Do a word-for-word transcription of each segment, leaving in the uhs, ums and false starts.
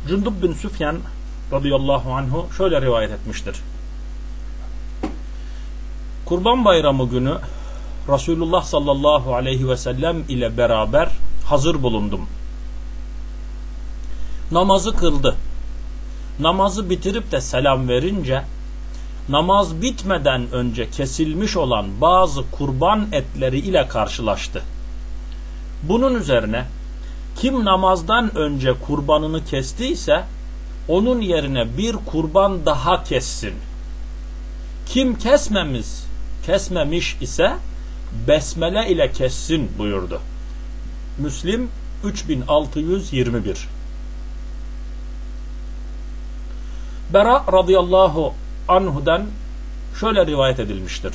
Cundub bin Süfyan radıyallahu anhu şöyle rivayet etmiştir. Kurban Bayramı günü Resulullah sallallahu aleyhi ve sellem ile beraber hazır bulundum. Namazı kıldı. Namazı bitirip de selam verince, namaz bitmeden önce kesilmiş olan bazı kurban etleri ile karşılaştı. Bunun üzerine kim namazdan önce kurbanını kestiyse onun yerine bir kurban daha kessin. Kim kesmemiş, kesmemiş ise besmele ile kessin buyurdu. Müslim üç bin altı yüz yirmi bir. Bera radıyallahu anhu'dan şöyle rivayet edilmiştir.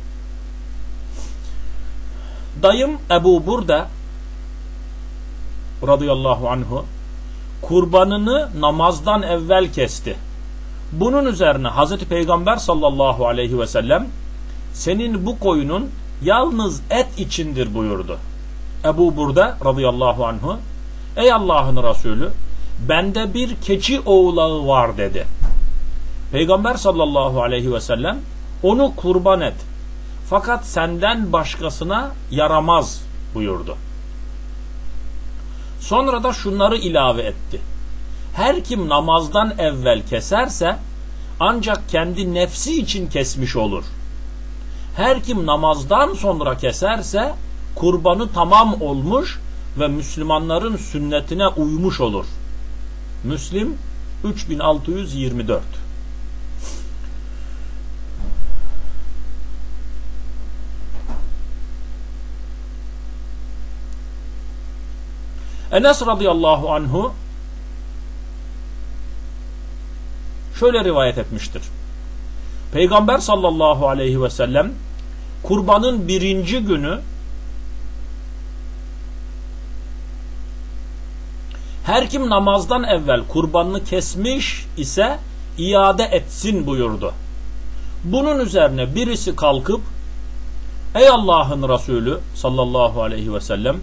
Dayım Ebu Burda radıyallahu anhu kurbanını namazdan evvel kesti. Bunun üzerine Hazreti Peygamber sallallahu aleyhi ve sellem senin bu koyunun yalnız et içindir buyurdu. Ebu Burda radıyallahu anhu ey Allah'ın Resulü bende bir keçi oğlağı var dedi. Peygamber sallallahu aleyhi ve sellem onu kurban et. Fakat senden başkasına yaramaz buyurdu. Sonra da şunları ilave etti. Her kim namazdan evvel keserse ancak kendi nefsi için kesmiş olur. Her kim namazdan sonra keserse kurbanı tamam olmuş ve Müslümanların sünnetine uymuş olur. Müslim üç bin altı yüz yirmi dört. Enes radıyallahu anhu şöyle rivayet etmiştir. Peygamber sallallahu aleyhi ve sellem kurbanın birinci günü her kim namazdan evvel kurbanını kesmiş ise iade etsin buyurdu. Bunun üzerine birisi kalkıp ey Allah'ın Resulü sallallahu aleyhi ve sellem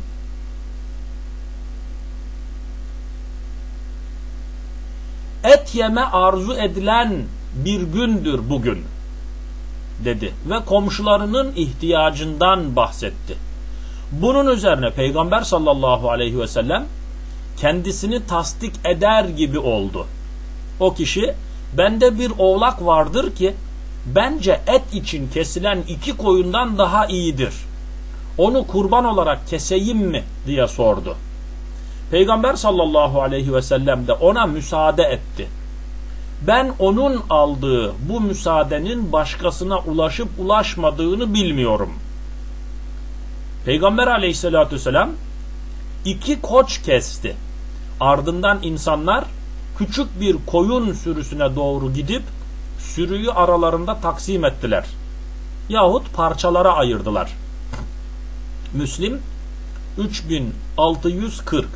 et yeme arzu edilen bir gündür bugün dedi ve komşularının ihtiyacından bahsetti. Bunun üzerine Peygamber sallallahu aleyhi ve sellem kendisini tasdik eder gibi oldu. O kişi bende bir oğlak vardır ki bence et için kesilen iki koyundan daha iyidir. Onu kurban olarak keseyim mi diye sordu. Peygamber sallallahu aleyhi ve sellem de ona müsaade etti. Ben onun aldığı bu müsaadenin başkasına ulaşıp ulaşmadığını bilmiyorum. Peygamber aleyhissalatü vesselam iki koç kesti. Ardından insanlar küçük bir koyun sürüsüne doğru gidip sürüyü aralarında taksim ettiler. Yahut parçalara ayırdılar. Müslim üç bin altı yüz kırk.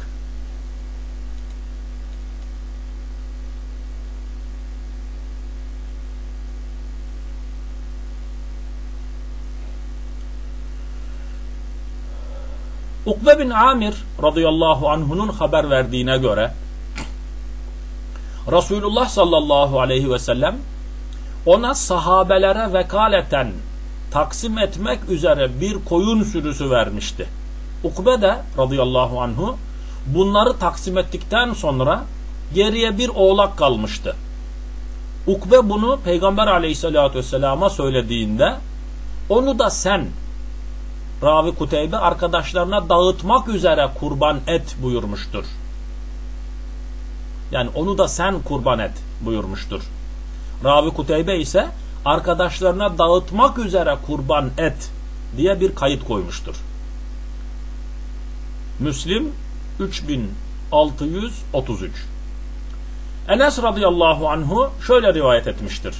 Ukbe bin Amir radıyallahu anh'unun haber verdiğine göre Resulullah sallallahu aleyhi ve sellem ona sahabelere vekaleten taksim etmek üzere bir koyun sürüsü vermişti. Ukbe de radıyallahu anhu bunları taksim ettikten sonra geriye bir oğlak kalmıştı. Ukbe bunu Peygamber aleyhissalatü vesselama söylediğinde onu da sen Ravi Kuteybe arkadaşlarına dağıtmak üzere kurban et buyurmuştur. Yani onu da sen kurban et buyurmuştur. Ravi Kuteybe ise arkadaşlarına dağıtmak üzere kurban et diye bir kayıt koymuştur. Müslim üç bin altı yüz otuz üç. Enes radıyallahu anhu şöyle rivayet etmiştir.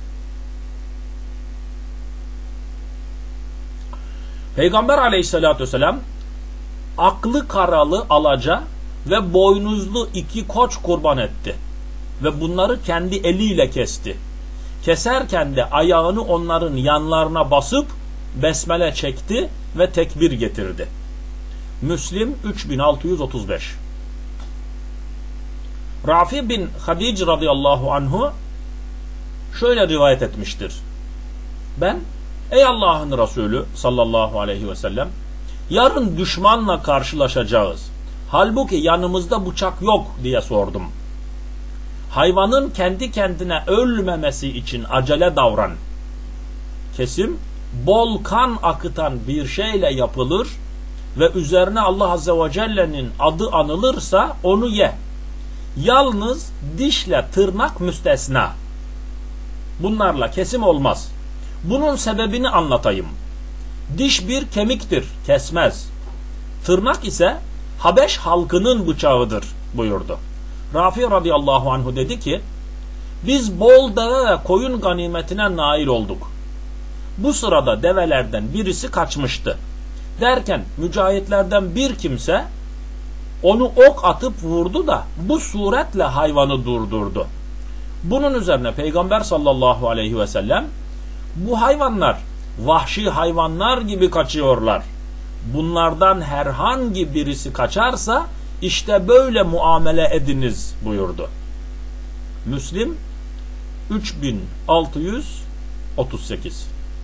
Peygamber aleyhissalatü vesselam aklı karalı alaca ve boynuzlu iki koç kurban etti. Ve bunları kendi eliyle kesti. Keserken de ayağını onların yanlarına basıp besmele çekti ve tekbir getirdi. Müslim üç bin altı yüz otuz beş. Rafi bin Hadic radıyallahu anhu şöyle rivayet etmiştir. Ben, ey Allah'ın Resulü sallallahu aleyhi ve sellem, yarın düşmanla karşılaşacağız. Halbuki yanımızda bıçak yok diye sordum. Hayvanın kendi kendine ölmemesi için acele davran. Kesim, bol kan akıtan bir şeyle yapılır ve üzerine Allah Azze ve Celle'nin adı anılırsa onu ye. Yalnız dişle tırnak müstesna. Bunlarla kesim olmaz. Bunun sebebini anlatayım. Diş bir kemiktir, kesmez. Tırnak ise Habeş halkının bıçağıdır buyurdu. Rafi radıyallahu anhu dedi ki, biz bol deve ve koyun ganimetine nail olduk. Bu sırada develerden birisi kaçmıştı. Derken mücahitlerden bir kimse onu ok atıp vurdu da bu suretle hayvanı durdurdu. Bunun üzerine Peygamber sallallahu aleyhi ve sellem, bu hayvanlar vahşi hayvanlar gibi kaçıyorlar. Bunlardan herhangi birisi kaçarsa işte böyle muamele ediniz buyurdu. Müslim üç bin altı yüz otuz sekiz.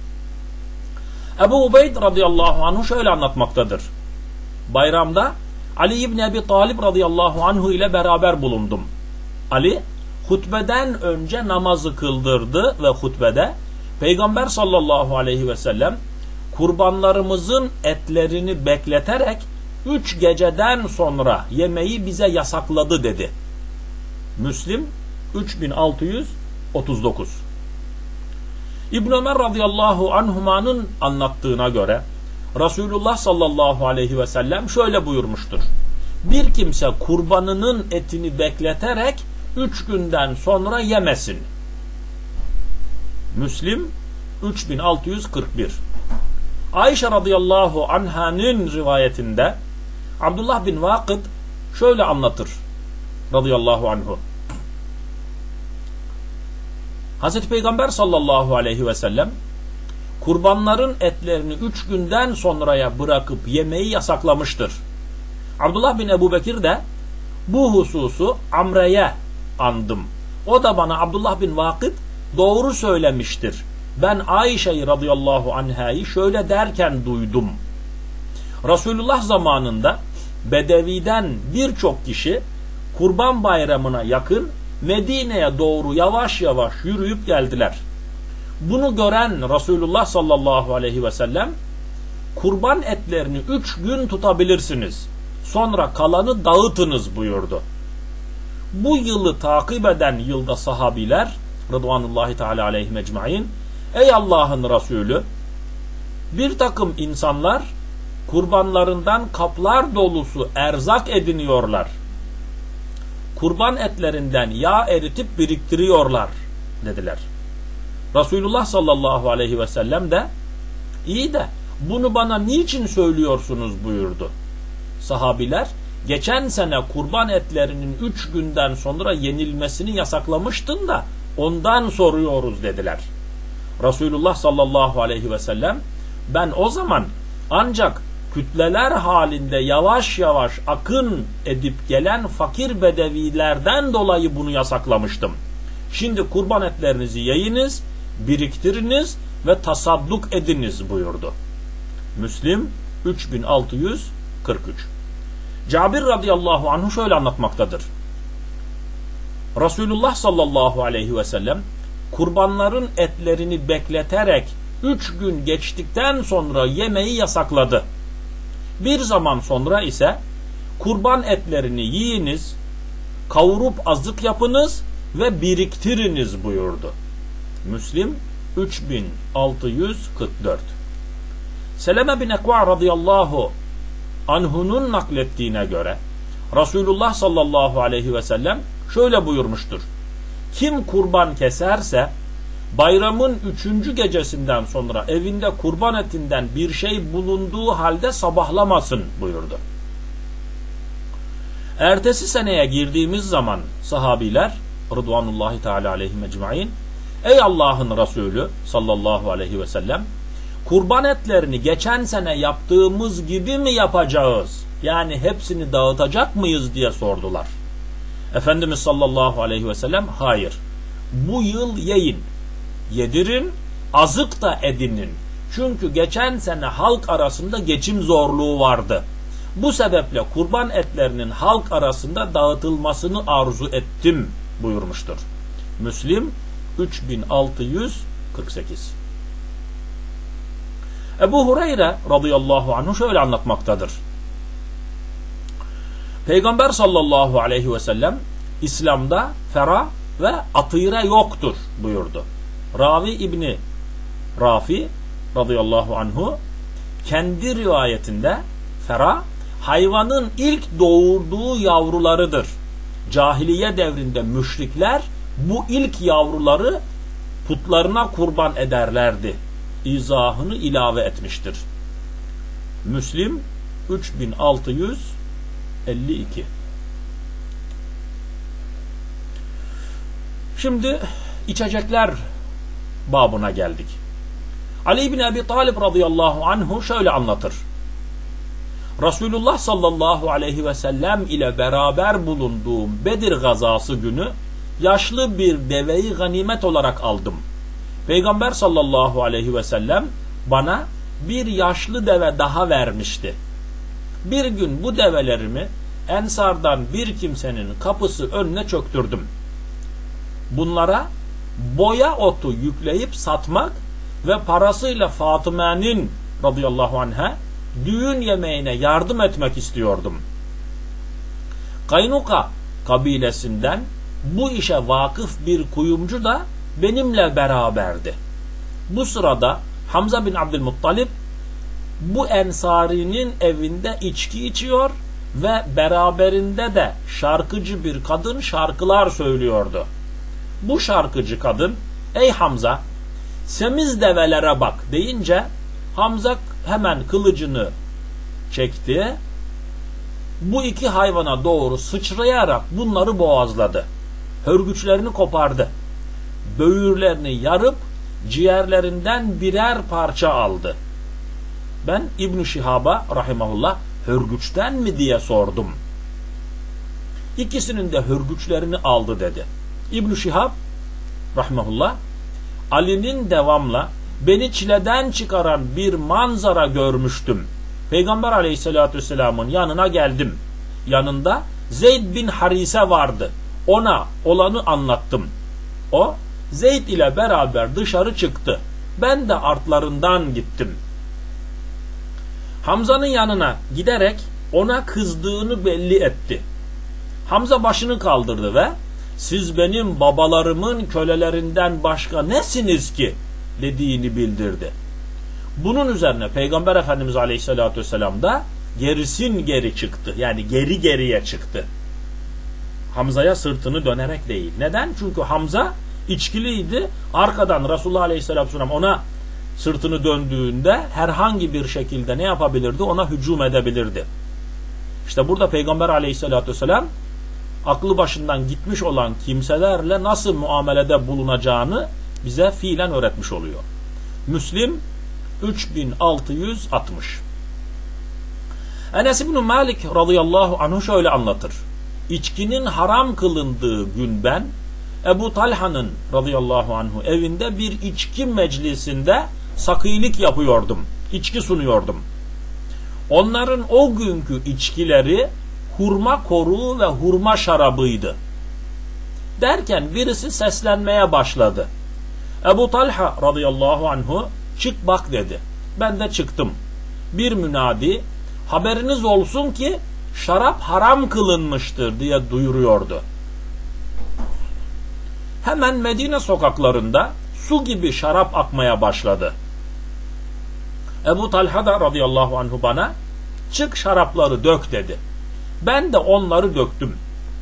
Ebu Ubeyd radıyallahu anhu şöyle anlatmaktadır. Bayramda Ali İbni Ebi Talib radıyallahu anhu ile beraber bulundum. Ali hutbeden önce namazı kıldırdı ve hutbede Peygamber sallallahu aleyhi ve sellem kurbanlarımızın etlerini bekleterek üç geceden sonra yemeği bize yasakladı dedi. Müslim üç bin altı yüz otuz dokuz. İbn Ömer radıyallahu anhumanın anlattığına göre Resulullah sallallahu aleyhi ve sellem şöyle buyurmuştur. Bir kimse kurbanının etini bekleterek üç günden sonra yemesin. Müslim üç bin altı yüz kırk bir. Ayşe radıyallahu anhanın rivayetinde Abdullah bin Vakıd şöyle anlatır radıyallahu anhu. Hazreti Peygamber sallallahu aleyhi ve sellem kurbanların etlerini üç günden sonraya bırakıp yemeği yasaklamıştır. Abdullah bin Ebu Bekir de bu hususu Amre'ye andım. O da bana Abdullah bin Vakıd doğru söylemiştir. Ben Ayşe'yi radıyallahu anha'yı şöyle derken duydum. Resulullah zamanında Bedevi'den birçok kişi Kurban Bayramı'na yakın Medine'ye doğru yavaş yavaş yürüyüp geldiler. Bunu gören Resulullah sallallahu aleyhi ve sellem kurban etlerini üç gün tutabilirsiniz. Sonra kalanı dağıtınız buyurdu. Bu yılı takip eden yılda sahabiler Rıdvanullahi Teala aleyhim ecmaîn, ey Allah'ın Resulü, bir takım insanlar kurbanlarından kaplar dolusu erzak ediniyorlar. Kurban etlerinden yağ eritip biriktiriyorlar dediler. Resulullah sallallahu aleyhi ve sellem de iyi de bunu bana niçin söylüyorsunuz buyurdu. Sahabiler geçen sene kurban etlerinin üç günden sonra yenilmesini yasaklamıştın da ondan soruyoruz dediler. Resulullah sallallahu aleyhi ve sellem ben o zaman ancak kütleler halinde yavaş yavaş akın edip gelen fakir bedevilerden dolayı bunu yasaklamıştım. Şimdi kurban etlerinizi yiyiniz, biriktiriniz ve tasadduk ediniz buyurdu. Müslim üç bin altı yüz kırk üç. Cabir radıyallahu anhu şöyle anlatmaktadır. Resulullah sallallahu aleyhi ve sellem kurbanların etlerini bekleterek üç gün geçtikten sonra yemeği yasakladı. Bir zaman sonra ise kurban etlerini yiyiniz, kavurup azık yapınız ve biriktiriniz buyurdu. Müslim üç bin altı yüz kırk dört. Seleme bin Ekva radıyallahu anhu'nun naklettiğine göre Resulullah sallallahu aleyhi ve sellem şöyle buyurmuştur. Kim kurban keserse bayramın üçüncü gecesinden sonra evinde kurban etinden bir şey bulunduğu halde sabahlamasın buyurdu. Ertesi seneye girdiğimiz zaman sahabiler Rıdvanullahi Teala aleyhim ecmaîn, ey Allah'ın Resulü sallallahu aleyhi ve sellem, kurban etlerini geçen sene yaptığımız gibi mi yapacağız? Yani hepsini dağıtacak mıyız diye sordular. Efendimiz sallallahu aleyhi ve sellem hayır. Bu yıl yiyin, yedirin, azık da edinin. Çünkü geçen sene halk arasında geçim zorluğu vardı. Bu sebeple kurban etlerinin halk arasında dağıtılmasını arzu ettim buyurmuştur. Müslim üç bin altı yüz kırk sekiz. Ebu Hureyre radıyallahu anh şöyle anlatmaktadır. Peygamber sallallahu aleyhi ve sellem İslam'da fera ve atire yoktur buyurdu. Ravi İbni Rafi radıyallahu anhu kendi rivayetinde fera hayvanın ilk doğurduğu yavrularıdır. Cahiliye devrinde müşrikler bu ilk yavruları putlarına kurban ederlerdi. İzahını ilave etmiştir. Müslim üç bin altı yüz elli iki. Şimdi içecekler babına geldik. Ali bin Ebi Talib radıyallahu anhu şöyle anlatır. Resulullah sallallahu aleyhi ve sellem ile beraber bulunduğum Bedir gazası günü yaşlı bir deveyi ganimet olarak aldım. Peygamber sallallahu aleyhi ve sellem bana bir yaşlı deve daha vermişti. Bir gün bu develerimi Ensardan bir kimsenin kapısı önüne çöktürdüm. Bunlara boya otu yükleyip satmak ve parasıyla Fatıme'nin radıyallahu anh'a düğün yemeğine yardım etmek istiyordum. Kaynuka kabilesinden bu işe vakıf bir kuyumcu da benimle beraberdi. Bu sırada Hamza bin Abdülmuttalip bu ensarinin evinde içki içiyor ve beraberinde de şarkıcı bir kadın şarkılar söylüyordu. Bu şarkıcı kadın, ey Hamza, semiz develere bak deyince Hamza hemen kılıcını çekti. Bu iki hayvana doğru sıçrayarak bunları boğazladı. Hörgüçlerini kopardı. Böğürlerini yarıp ciğerlerinden birer parça aldı. Ben İbn-i Şihab'a rahimahullah hörgüçten mi diye sordum. İkisinin de hörgüçlerini aldı dedi. İbn-i Şihab rahimahullah Ali'nin devamla beni çileden çıkaran bir manzara görmüştüm. Peygamber aleyhissalatü vesselamın yanına geldim. Yanında Zeyd bin Harise vardı. Ona olanı anlattım. O Zeyd ile beraber dışarı çıktı. Ben de artlarından gittim. Hamza'nın yanına giderek ona kızdığını belli etti. Hamza başını kaldırdı ve siz benim babalarımın kölelerinden başka nesiniz ki dediğini bildirdi. Bunun üzerine Peygamber Efendimiz Aleyhisselatü Vesselam da gerisin geri çıktı. Yani geri geriye çıktı. Hamza'ya sırtını dönerek değil. Neden? Çünkü Hamza içkiliydi. Arkadan Resulullah Aleyhisselatü Vesselam ona sırtını döndüğünde herhangi bir şekilde ne yapabilirdi? Ona hücum edebilirdi. İşte burada Peygamber Aleyhisselatü Vesselam aklı başından gitmiş olan kimselerle nasıl muamelede bulunacağını bize fiilen öğretmiş oluyor. Müslim üç bin altı yüz altmış. Enes İbn Malik radıyallahu anh şöyle anlatır. İçkinin haram kılındığı gün ben Ebu Talha'nın radıyallahu anhu evinde bir içki meclisinde sakilik yapıyordum. İçki sunuyordum. Onların o günkü içkileri hurma koruğu ve hurma şarabıydı. Derken birisi seslenmeye başladı. Ebu Talha radıyallahu anhu çık bak dedi. Ben de çıktım. Bir münadi haberiniz olsun ki şarap haram kılınmıştır diye duyuruyordu. Hemen Medine sokaklarında su gibi şarap akmaya başladı. Ebu Talha da radıyallahu anhu bana çık şarapları dök dedi. Ben de onları döktüm.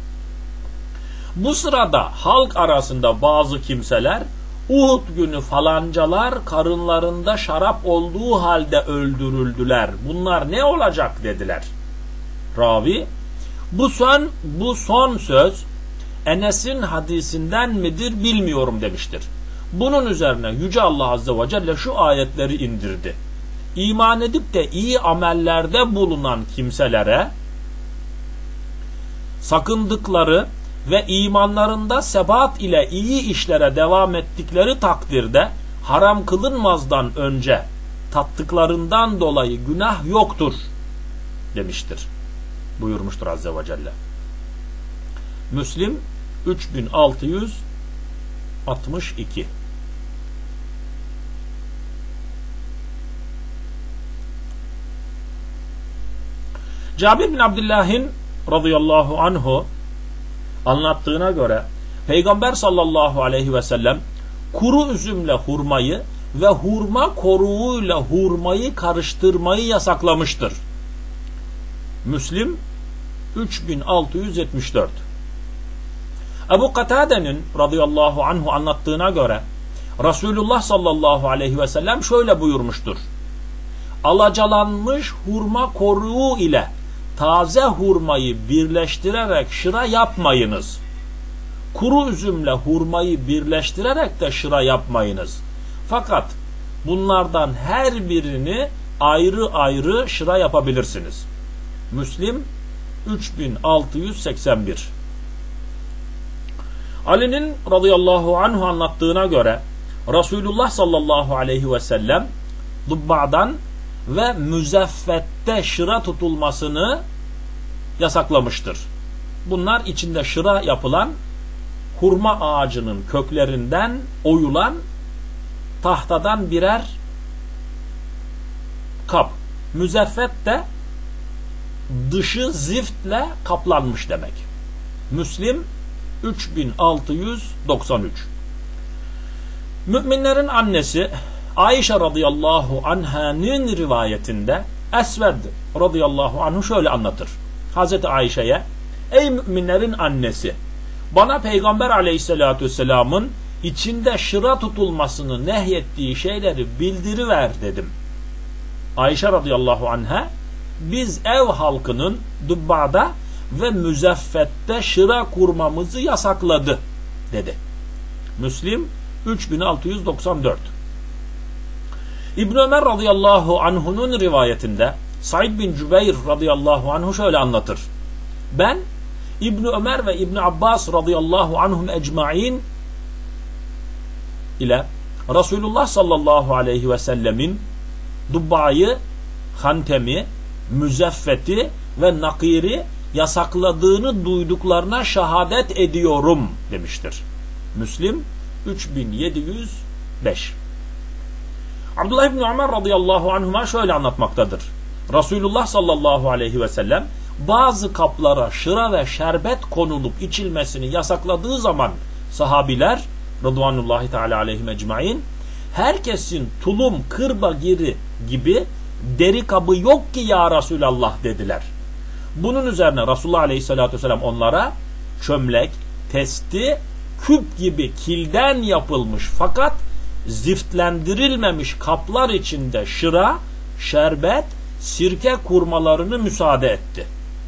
Bu sırada halk arasında bazı kimseler Uhud günü falancalar karınlarında şarap olduğu halde öldürüldüler. Bunlar ne olacak dediler. Ravi bu son, bu son söz Enes'in hadisinden midir bilmiyorum demiştir. Bunun üzerine Yüce Allah Azze ve Celle şu ayetleri indirdi. İman edip de iyi amellerde bulunan kimselere sakındıkları ve imanlarında sebat ile iyi işlere devam ettikleri takdirde haram kılınmazdan önce tattıklarından dolayı günah yoktur demiştir. Buyurmuştur Azze ve Celle. Müslim üç bin altı yüz altmış iki. Cabir bin Abdullah'ın radıyallahu anhu anlattığına göre Peygamber sallallahu aleyhi ve sellem kuru üzümle hurmayı ve hurma koruğuyla hurmayı karıştırmayı yasaklamıştır. Müslim üç bin altı yüz yetmiş dört. Ebu Katade'nin radıyallahu anhu anlattığına göre Resulullah sallallahu aleyhi ve sellem şöyle buyurmuştur. Alacalanmış hurma koruğu ile taze hurmayı birleştirerek şıra yapmayınız. Kuru üzümle hurmayı birleştirerek de şıra yapmayınız. Fakat bunlardan her birini ayrı ayrı şıra yapabilirsiniz. Müslim üç bin altı yüz seksen bir. Ali'nin radıyallahu anhu anlattığına göre Resulullah sallallahu aleyhi ve sellem dubba'dan ve müzeffette şıra tutulmasını yasaklamıştır. Bunlar içinde şıra yapılan hurma ağacının köklerinden oyulan tahtadan birer kap. Müzeffet de dışı ziftle kaplanmış demek. Müslim üç bin altı yüz doksan üç. Müminlerin annesi Ayşe radıyallahu anh'ın rivayetinde Esved radıyallahu anhu şöyle anlatır. Hazreti Ayşe'ye, ey müminlerin annesi, bana Peygamber aleyhissalatü vesselamın içinde şıra tutulmasını nehyettiği şeyleri bildiriver dedim. Ayşe radıyallahu anh'a, biz ev halkının dubbada ve müzeffette şıra kurmamızı yasakladı dedi. Müslim üç bin altı yüz doksan dört. İbn Ömer radıyallahu anhu'nun rivayetinde Said bin Cübeyr radıyallahu anhu şöyle anlatır. Ben İbn Ömer ve İbn Abbas radıyallahu anhum ecmaîn ile Resulullah sallallahu aleyhi ve sellemin dubbayı, hantemi, müzeffeti ve nakiri yasakladığını duyduklarına şehadet ediyorum demiştir. Müslim üç bin yedi yüz beş. Abdullah İbni Ömer radıyallahu anhuma şöyle anlatmaktadır. Resulullah sallallahu aleyhi ve sellem bazı kaplara şıra ve şerbet konulup içilmesini yasakladığı zaman sahabiler Rıdvanullahi Teala aleyhim ecmaîn herkesin tulum, kırba giri gibi deri kabı yok ki ya Resulallah dediler. Bunun üzerine Resulullah aleyhissalatü vesselam onlara çömlek, testi, küp gibi kilden yapılmış fakat ziftlendirilmemiş kaplar içinde şıra, şerbet, sirke kurmalarını müsaade etti.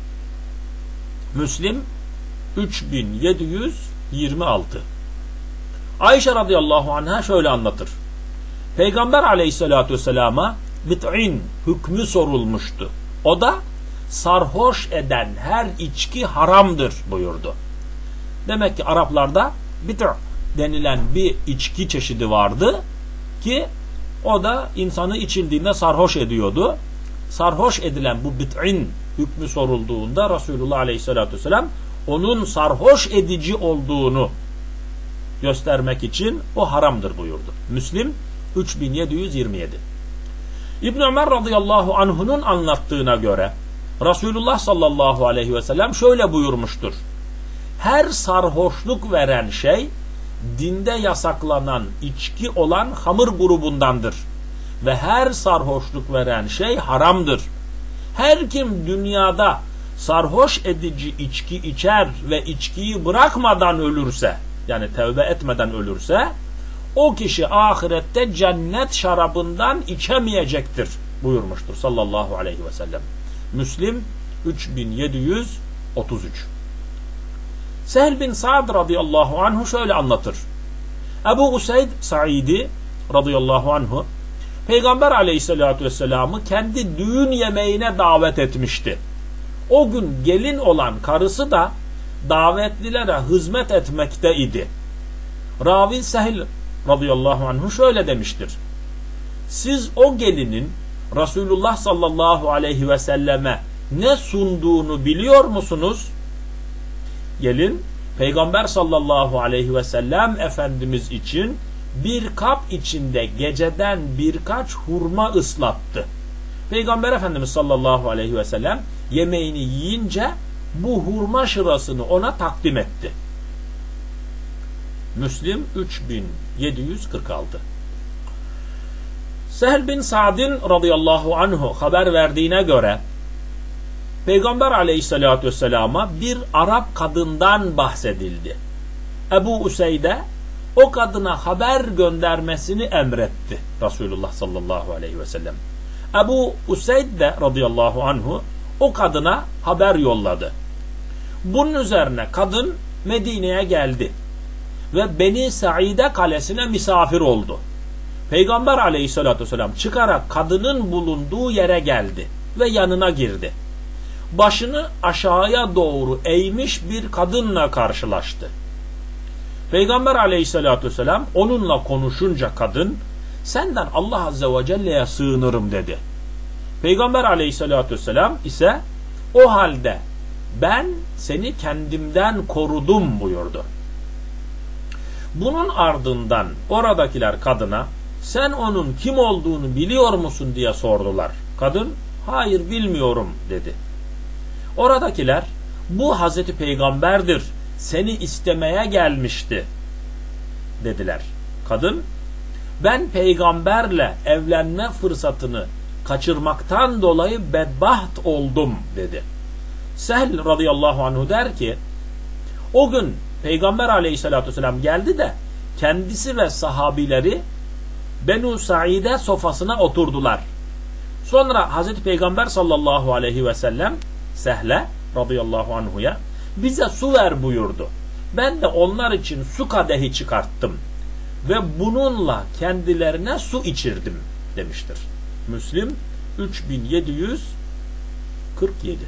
Müslim üç bin yedi yüz yirmi altı. Ayşe radıyallahu anha şöyle anlatır. Peygamber aleyhissalatü vesselama bit'in hükmü sorulmuştu. O da sarhoş eden her içki haramdır buyurdu. Demek ki Araplarda bit' denilen bir içki çeşidi vardı ki o da insanı içildiğinde sarhoş ediyordu. Sarhoş edilen bu bit'in hükmü sorulduğunda Resulullah aleyhissalatü vesselam onun sarhoş edici olduğunu göstermek için o haramdır buyurdu. Müslim üç bin yedi yüz yirmi yedi. İbn Ömer radıyallahu anhu'nun anlattığına göre Resulullah sallallahu aleyhi ve sellem şöyle buyurmuştur. Her sarhoşluk veren şey dinde yasaklanan içki olan hamur grubundandır. Ve her sarhoşluk veren şey haramdır. Her kim dünyada sarhoş edici içki içer ve içkiyi bırakmadan ölürse, yani tevbe etmeden ölürse, o kişi ahirette cennet şarabından içemeyecektir buyurmuştur sallallahu aleyhi ve sellem. Müslim üç bin yedi yüz otuz üç. Sehl bin Sa'd radıyallahu anhu şöyle anlatır. Ebu Useyd Sa'idi radıyallahu anhu Peygamber aleyhissalatü vesselam'ı kendi düğün yemeğine davet etmişti. O gün gelin olan karısı da davetlilere hizmet etmekte idi. Ravi Sehl radıyallahu anhu şöyle demiştir. Siz o gelinin Resulullah sallallahu aleyhi ve selleme ne sunduğunu biliyor musunuz? Gelin Peygamber sallallahu aleyhi ve sellem Efendimiz için bir kap içinde geceden birkaç hurma ıslattı. Peygamber Efendimiz sallallahu aleyhi ve sellem yemeğini yiyince bu hurma şırasını ona takdim etti. Müslim üç bin yedi yüz kırk altı. Sehl bin Sa'din radıyallahu anhu haber verdiğine göre Peygamber aleyhissalatü vesselama bir Arap kadından bahsedildi. Ebu Useyde o kadına haber göndermesini emretti Resulullah sallallahu aleyhi ve sellem. Ebu Useyd de radıyallahu anhu o kadına haber yolladı. Bunun üzerine kadın Medine'ye geldi ve Beni Saide kalesine misafir oldu. Peygamber aleyhissalatü vesselam çıkarak kadının bulunduğu yere geldi ve yanına girdi. Başını aşağıya doğru eğmiş bir kadınla karşılaştı. Peygamber aleyhissalatü vesselam onunla konuşunca kadın, senden Allah azze ve celle'ye sığınırım dedi. Peygamber aleyhissalatü vesselam ise o halde ben seni kendimden korudum buyurdu. Bunun ardından oradakiler kadına sen onun kim olduğunu biliyor musun diye sordular. Kadın hayır bilmiyorum dedi. Oradakiler bu Hazreti Peygamber'dir, seni istemeye gelmişti dediler. Kadın ben peygamberle evlenme fırsatını kaçırmaktan dolayı bedbaht oldum dedi. Sehl radıyallahu anhu der ki o gün Peygamber aleyhissalatü vesselam geldi de kendisi ve sahabileri Benu Saide sofasına oturdular. Sonra Hazreti Peygamber sallallahu aleyhi ve sellem Sehle radıyallahu anhuya bize su ver buyurdu. Ben de onlar için su kadehi çıkarttım ve bununla kendilerine su içirdim demiştir. Müslim üç bin yedi yüz kırk yedi.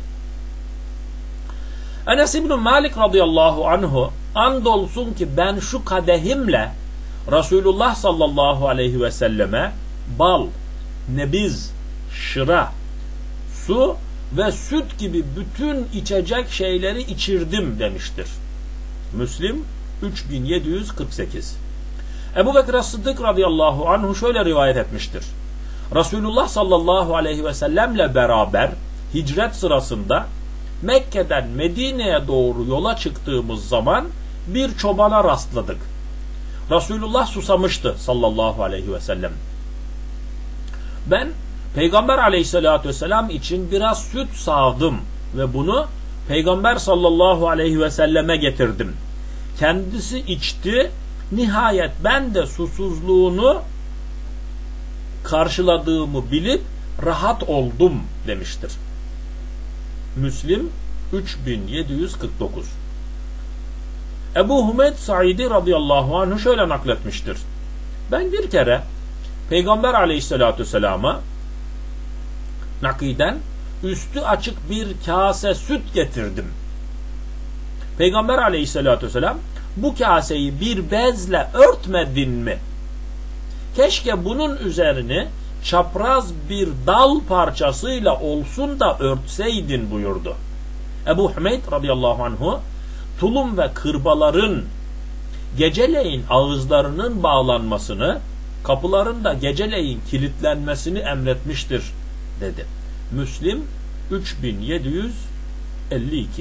Enes İbn Malik radıyallahu anhu andolsun ki ben şu kadehimle Resulullah sallallahu aleyhi ve selleme bal, nebiz, şıra, su ve süt gibi bütün içecek şeyleri içirdim demiştir. Müslim üç bin yedi yüz kırk sekiz. Ebu Bekir Sıddık radıyallahu anhu şöyle rivayet etmiştir. Resulullah sallallahu aleyhi ve sellemle beraber hicret sırasında Mekke'den Medine'ye doğru yola çıktığımız zaman bir çobana rastladık. Resulullah susamıştı sallallahu aleyhi ve sellem. Ben Peygamber aleyhissalatü vesselam için biraz süt sağdım ve bunu Peygamber sallallahu aleyhi ve selleme getirdim. Kendisi içti, nihayet ben de susuzluğunu karşıladığımı bilip rahat oldum demiştir. Müslim üç bin yedi yüz kırk dokuz. Ebu Hümeyd Saidi radıyallahu anh şöyle nakletmiştir. Ben bir kere Peygamber aleyhissalatü vesselama nakiden üstü açık bir kase süt getirdim. Peygamber aleyhissalatü vesselam bu kaseyi bir bezle örtmedin mi? Keşke bunun üzerini çapraz bir dal parçasıyla olsun da örtseydin buyurdu. Ebu Hümeyd radıyallahu anhu tulum ve kırbaların geceleyin ağızlarının bağlanmasını, kapıların da geceleyin kilitlenmesini emretmiştir dedi. Müslim üç bin yedi yüz elli iki.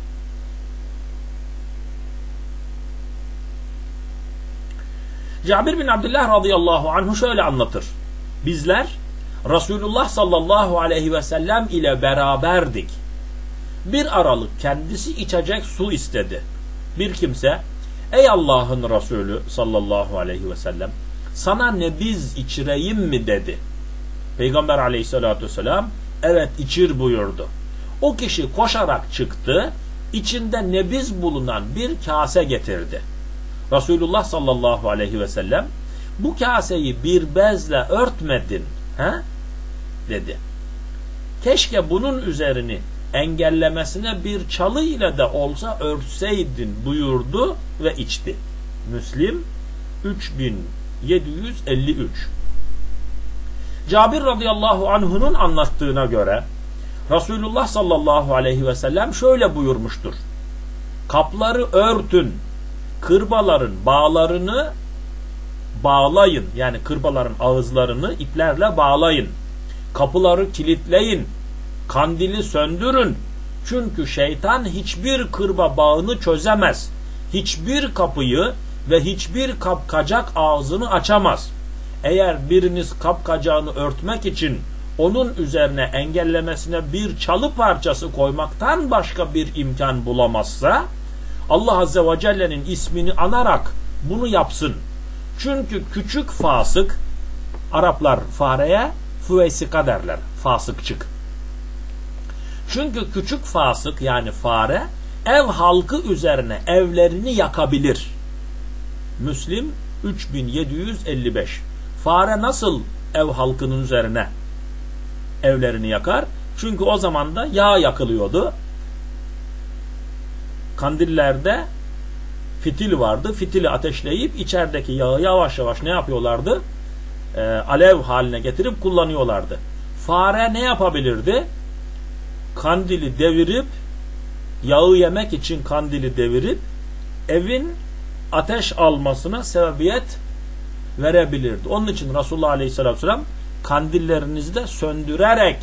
Cabir bin Abdullah radıyallahu anhu şöyle anlatır. Bizler Resulullah sallallahu aleyhi ve sellem ile beraberdik. Bir aralık kendisi içecek su istedi. Bir kimse, ey Allah'ın Resulü sallallahu aleyhi ve sellem, sana nebiz içireyim mi dedi. Peygamber aleyhissalatü vesselam, evet içir buyurdu. O kişi koşarak çıktı, içinde nebiz bulunan bir kase getirdi. Resulullah sallallahu aleyhi ve sellem, bu kaseyi bir bezle örtmedin, he? dedi. Keşke bunun üzerini engellemesine bir çalı ile de olsa örtseydin buyurdu ve içti. Müslim üç bin yedi yüz elli üç. Cabir radıyallahu anhu'nun anlattığına göre Resulullah sallallahu aleyhi ve sellem şöyle buyurmuştur. Kapları örtün, kırbaların bağlarını bağlayın. Yani kırbaların ağızlarını iplerle bağlayın. Kapıları kilitleyin. Kandili söndürün. Çünkü şeytan hiçbir kırba bağını çözemez. Hiçbir kapıyı ve hiçbir kapkacak ağzını açamaz. Eğer biriniz kapkacağını örtmek için onun üzerine engellemesine bir çalı parçası koymaktan başka bir imkan bulamazsa, Allah Azze ve Celle'nin ismini anarak bunu yapsın. Çünkü küçük fasık, Araplar fareye füvesika derler, fasıkçık. Çünkü küçük fasık yani fare ev halkı üzerine evlerini yakabilir. Müslim üç bin yedi yüz elli beş. Fare nasıl ev halkının üzerine evlerini yakar? Çünkü o zaman da yağ yakılıyordu. Kandillerde fitil vardı. Fitili ateşleyip içerideki yağı yavaş yavaş ne yapıyorlardı? E, alev haline getirip kullanıyorlardı. Fare ne yapabilirdi? Kandili devirip, yağı yemek için kandili devirip evin ateş almasına sebebiyet verebilirdi. Onun için Resulullah Aleyhisselatü Vesselam kandillerinizi de söndürerek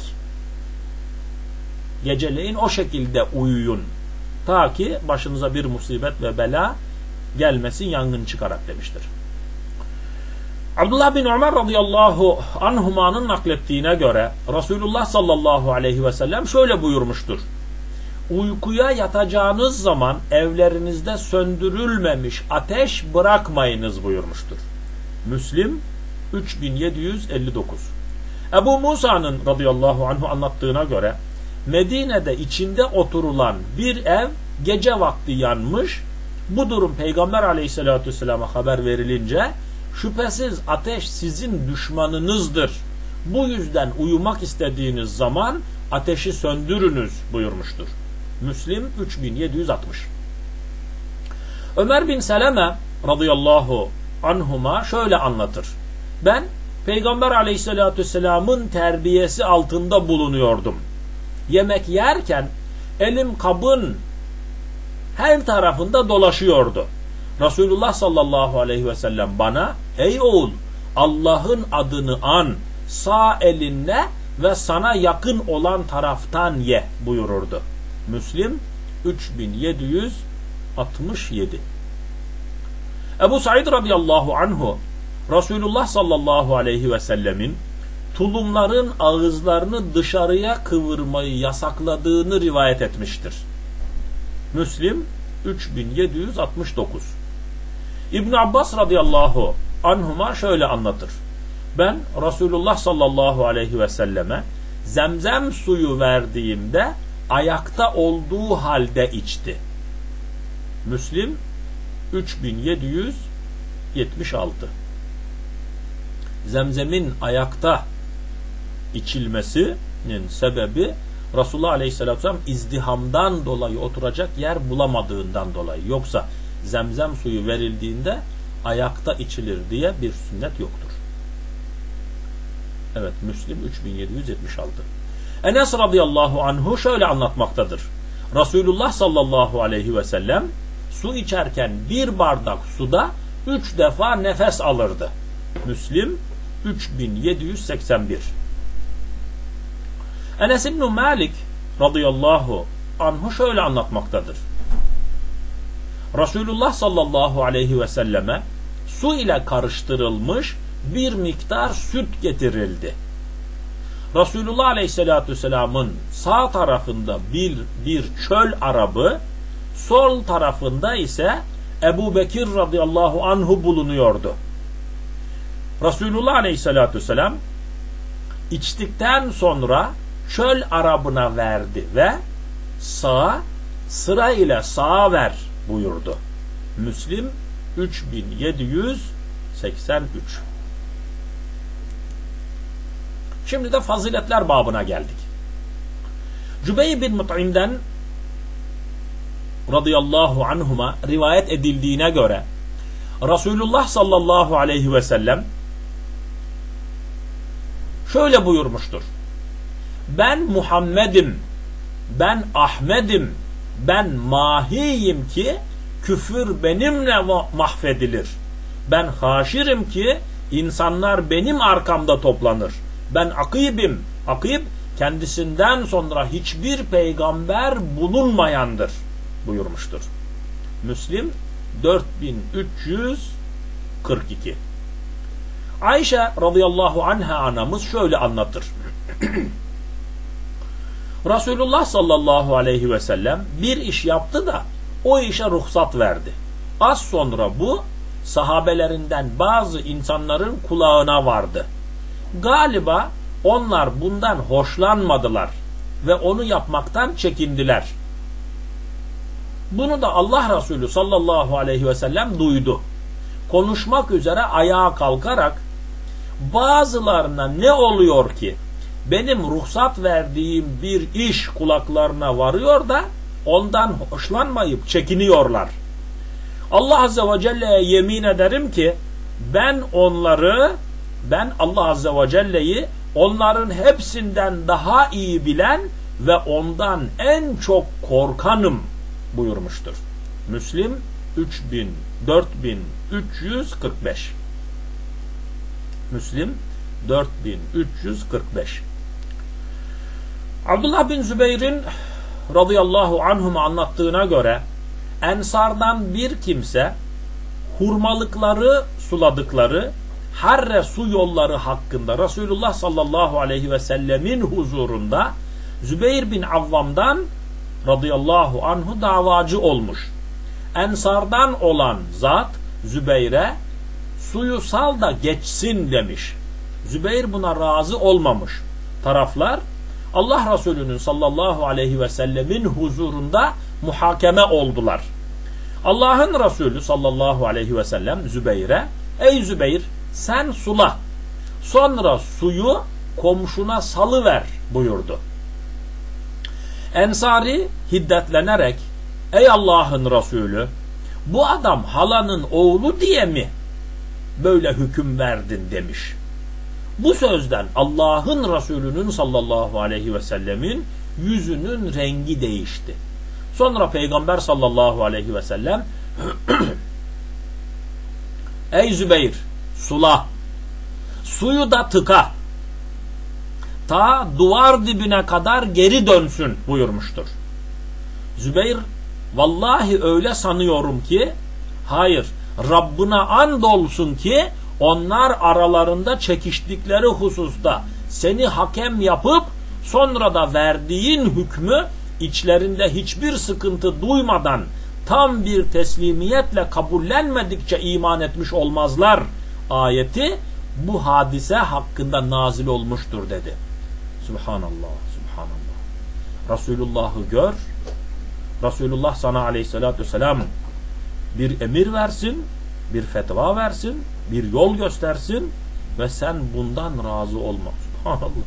geceleyin o şekilde uyuyun. Ta ki başınıza bir musibet ve bela gelmesin, yangın çıkarak demiştir. Abdullah bin Ömer radıyallahu anhuma'nın naklettiğine göre Resulullah sallallahu aleyhi ve sellem şöyle buyurmuştur. Uykuya yatacağınız zaman evlerinizde söndürülmemiş ateş bırakmayınız buyurmuştur. Müslim üç bin yedi yüz elli dokuz. Ebu Musa'nın radıyallahu anhu anlattığına göre Medine'de içinde oturulan bir ev gece vakti yanmış. Bu durum Peygamber aleyhissalatü vesselam'a haber verilince şüphesiz ateş sizin düşmanınızdır. Bu yüzden uyumak istediğiniz zaman ateşi söndürünüz buyurmuştur. Müslim üç bin yedi yüz altmış. Ömer bin Seleme radıyallahu anhuma şöyle anlatır. Ben Peygamber aleyhissalatü vesselamın terbiyesi altında bulunuyordum. Yemek yerken elim kabın her tarafında dolaşıyordu. Resulullah sallallahu aleyhi ve sellem bana ey oğul Allah'ın adını an, sağ elinle ve sana yakın olan taraftan ye buyururdu. Müslim üç bin yedi yüz altmış yedi. Ebu Said radıyallahu anhu Resulullah sallallahu aleyhi ve sellemin tulumların ağızlarını dışarıya kıvırmayı yasakladığını rivayet etmiştir. Müslim üç bin yedi yüz altmış dokuz. İbn Abbas radıyallahu anhuma şöyle anlatır. Ben Resulullah sallallahu aleyhi ve selleme zemzem suyu verdiğimde ayakta olduğu halde içti. Müslim üç bin yedi yüz yetmiş altı. Zemzemin ayakta içilmesinin sebebi Resulullah Aleyhisselatü Vesselam izdihamdan dolayı oturacak yer bulamadığından dolayı. Yoksa zemzem suyu verildiğinde ayakta içilir diye bir sünnet yoktur. Evet, Müslim üç bin yedi yüz yetmiş altı. Enes radıyallahu anhu şöyle anlatmaktadır. Resulullah sallallahu aleyhi ve sellem su içerken bir bardak suda üç defa nefes alırdı. Müslim üç bin yedi yüz seksen bir. Enes İbn Malik radıyallahu anhu şöyle anlatmaktadır. Resulullah sallallahu aleyhi ve selleme su ile karıştırılmış bir miktar süt getirildi. Resulullah aleyhissalatü vesselamın sağ tarafında bir, bir çöl arabı, sol tarafında ise Ebu Bekir radıyallahu anhu bulunuyordu. Resulullah aleyhissalatü vesselam içtikten sonra çöl arabına verdi ve sağa sıra ile sağa ver buyurdu. Müslim üç bin yedi yüz seksen üç. Şimdi de faziletler babına geldik. Cübeyr bin Mut'im'den radıyallahu anhuma rivayet edildiğine göre Resulullah sallallahu aleyhi ve sellem şöyle buyurmuştur: ben Muhammed'im, ben Ahmet'im, ben Mahi'yim ki küfür benimle mahvedilir. Ben Haşir'im ki insanlar benim arkamda toplanır. Ben Akib'im, Akib kendisinden sonra hiçbir peygamber bulunmayandır buyurmuştur. Müslim dört bin üç yüz kırk iki. Ayşe radıyallahu anha anamız şöyle anlatır. Resulullah sallallahu aleyhi ve sellem bir iş yaptı da o işe ruhsat verdi. Az sonra bu sahabelerinden bazı insanların kulağına vardı. Galiba onlar bundan hoşlanmadılar ve onu yapmaktan çekindiler. Bunu da Allah Resulü sallallahu aleyhi ve sellem duydu. Konuşmak üzere ayağa kalkarak bazılarına ne oluyor ki benim ruhsat verdiğim bir iş kulaklarına varıyor da ondan hoşlanmayıp çekiniyorlar. Allah Azze ve Celle'ye yemin ederim ki ben onları, ben Allah Azze ve Celle'yi onların hepsinden daha iyi bilen ve ondan en çok korkanım buyurmuştur. Müslim dört bin üç yüz kırk beş. Müslim dört bin üç yüz kırk beş. Abdullah bin Zübeyir'in radıyallahu anhum anlattığına göre Ensardan bir kimse hurmalıkları suladıkları Harre su yolları hakkında Resulullah sallallahu aleyhi ve sellemin huzurunda Zübeyir bin Avvam'dan radıyallahu anhu davacı olmuş. Ensardan olan zat Zübeyir'e suyu sal da geçsin demiş. Zübeyir buna razı olmamış. Taraflar Allah Resulü'nün sallallahu aleyhi ve sellemin huzurunda muhakeme oldular. Allah'ın Resulü sallallahu aleyhi ve sellem Zübeyir'e ey Zübeyir sen sula, sonra suyu komşuna salıver buyurdu. Ensari hiddetlenerek ey Allah'ın Resulü bu adam halanın oğlu diye mi böyle hüküm verdin demiş. Bu sözden Allah'ın Resulü'nün sallallahu aleyhi ve sellemin yüzünün rengi değişti. Sonra Peygamber sallallahu aleyhi ve sellem ey Zübeyir sula, suyu da tıka, ta duvar dibine kadar geri dönsün buyurmuştur. Zübeyir vallahi öyle sanıyorum ki hayır Rabbına andolsun ki onlar aralarında çekiştikleri hususta seni hakem yapıp sonra da verdiğin hükmü içlerinde hiçbir sıkıntı duymadan tam bir teslimiyetle kabullenmedikçe iman etmiş olmazlar. Ayeti bu hadise hakkında nazil olmuştur dedi. Subhanallah, subhanallah. Resulullah'ı gör. Resulullah sana aleyhissalatü vesselam bir emir versin, bir fetva versin, bir yol göstersin ve sen bundan razı olma. Subhanallah.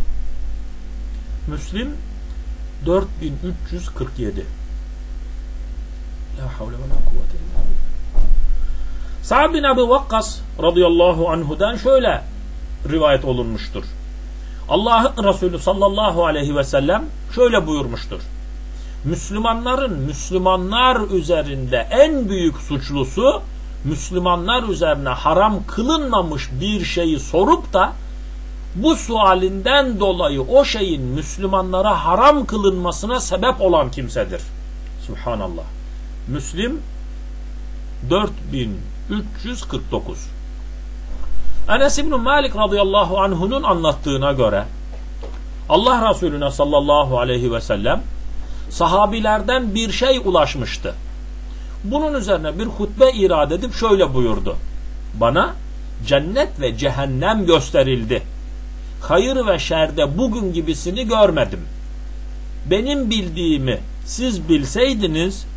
Müslim dört bin üç yüz kırk yedi. La havle ve la kuvvete illa billah. Sa'd bin Abi Vakkas radıyallahu anhu'dan şöyle rivayet olunmuştur. Allah'ın Resulü sallallahu aleyhi ve sellem şöyle buyurmuştur. Müslümanların Müslümanlar üzerinde en büyük suçlusu Müslümanlar üzerine haram kılınmamış bir şeyi sorup da bu sualinden dolayı o şeyin Müslümanlara haram kılınmasına sebep olan kimsedir. Subhanallah. Müslim dört bin üç yüz kırk dokuz. Enes İbn Malik radıyallahu anhu'nun anlattığına göre Allah Resulüne sallallahu aleyhi ve sellem sahabilerden bir şey ulaşmıştı. Bunun üzerine bir hutbe irade edip şöyle buyurdu. Bana cennet ve cehennem gösterildi. Hayır ve şerde bugün gibisini görmedim. Benim bildiğimi siz bilseydiniz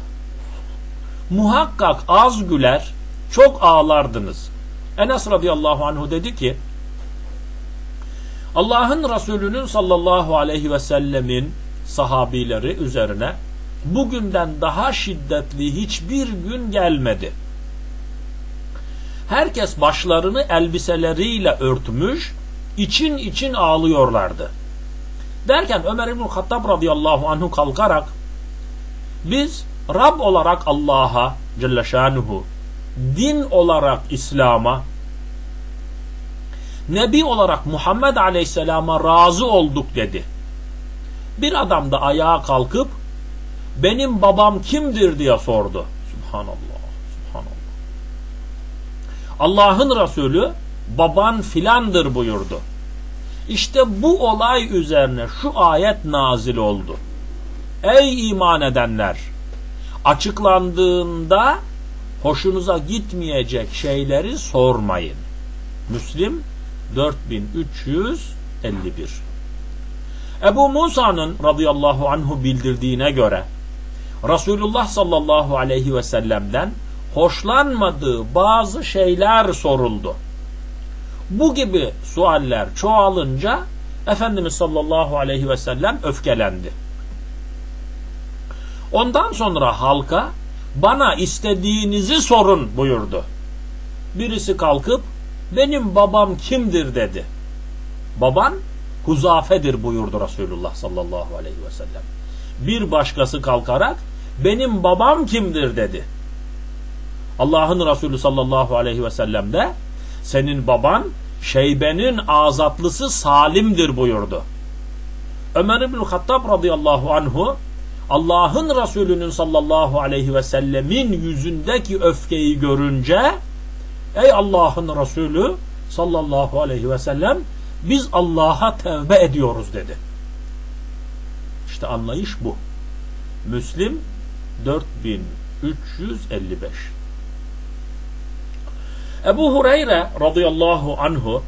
muhakkak az güler, çok ağlardınız. Enes radıyallahu anhu dedi ki Allah'ın Resulü'nün sallallahu aleyhi ve sellemin sahabileri üzerine bugünden daha şiddetli hiçbir gün gelmedi. Herkes başlarını elbiseleriyle örtmüş, için için ağlıyorlardı. Derken Ömer İbn Hattab radıyallahu anhu kalkarak, biz Rab olarak Allah'a Celle Şanuhu, din olarak İslam'a, Nebi olarak Muhammed Aleyhisselam'a razı olduk dedi. Bir adam da ayağa kalkıp benim babam kimdir diye sordu. Subhanallah, subhanallah. Allah'ın Resulü baban filandır buyurdu. İşte bu olay üzerine şu ayet nazil oldu. Ey iman edenler! Açıklandığında hoşunuza gitmeyecek şeyleri sormayın. Müslim dört bin üç yüz elli bir. Ebu Musa'nın radıyallahu anhu bildirdiğine göre Resulullah sallallahu aleyhi ve sellem'den hoşlanmadığı bazı şeyler soruldu. Bu gibi sualler çoğalınca Efendimiz sallallahu aleyhi ve sellem öfkelendi. Ondan sonra halka bana istediğinizi sorun buyurdu. Birisi kalkıp benim babam kimdir dedi. Baban Huzafe'dir buyurdu Resulullah sallallahu aleyhi ve sellem. Bir başkası kalkarak benim babam kimdir dedi. Allah'ın Resulü sallallahu aleyhi ve sellem de senin baban Şeybe'nin azatlısı Salim'dir buyurdu. Ömer İbn Hattab radıyallahu anhu Allah'ın Resulü'nün sallallahu aleyhi ve sellemin yüzündeki öfkeyi görünce ey Allah'ın Resulü sallallahu aleyhi ve sellem biz Allah'a tevbe ediyoruz dedi. İşte anlayış bu. Müslim dört bin üç yüz elli beş. Ebu Hureyre radıyallahu anhu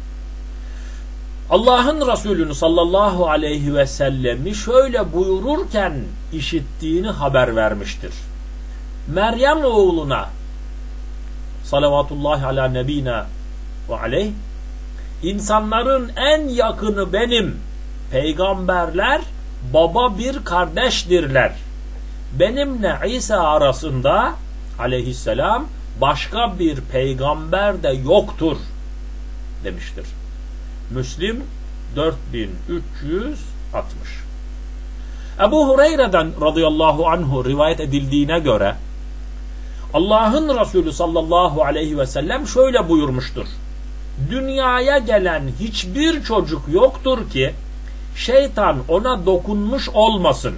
Allah'ın Resulü'nü sallallahu aleyhi ve sellemi şöyle buyururken işittiğini haber vermiştir. Meryem oğluna salavatullahi ala nebina ve aleyh insanların en yakını benim, peygamberler baba bir kardeştirler. Benimle İsa arasında aleyhisselam başka bir peygamber de yoktur demiştir. Müslim dört bin üç yüz altmış. Ebu Hureyre'den radıyallahu anhu rivayet edildiğine göre Allah'ın Resulü sallallahu aleyhi ve sellem şöyle buyurmuştur. Dünyaya gelen hiçbir çocuk yoktur ki şeytan ona dokunmuş olmasın.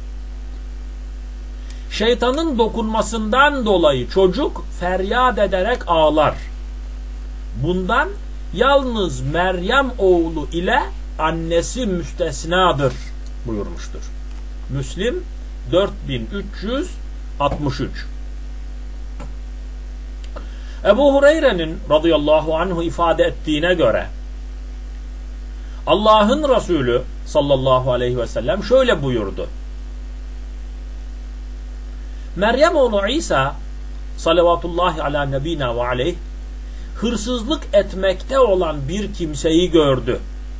Şeytanın dokunmasından dolayı çocuk feryat ederek ağlar. Bundan yalnız Meryem oğlu ile annesi müstesnadır buyurmuştur. Müslim dört bin üç yüz altmış üç. Ebu Hureyre'nin radıyallahu anhu ifade ettiğine göre Allah'ın Resulü sallallahu aleyhi ve sellem şöyle buyurdu. Meryem oğlu İsa salavatullahi ala nebina ve aleyh hırsızlık etmekte olan bir kimseyi gördü.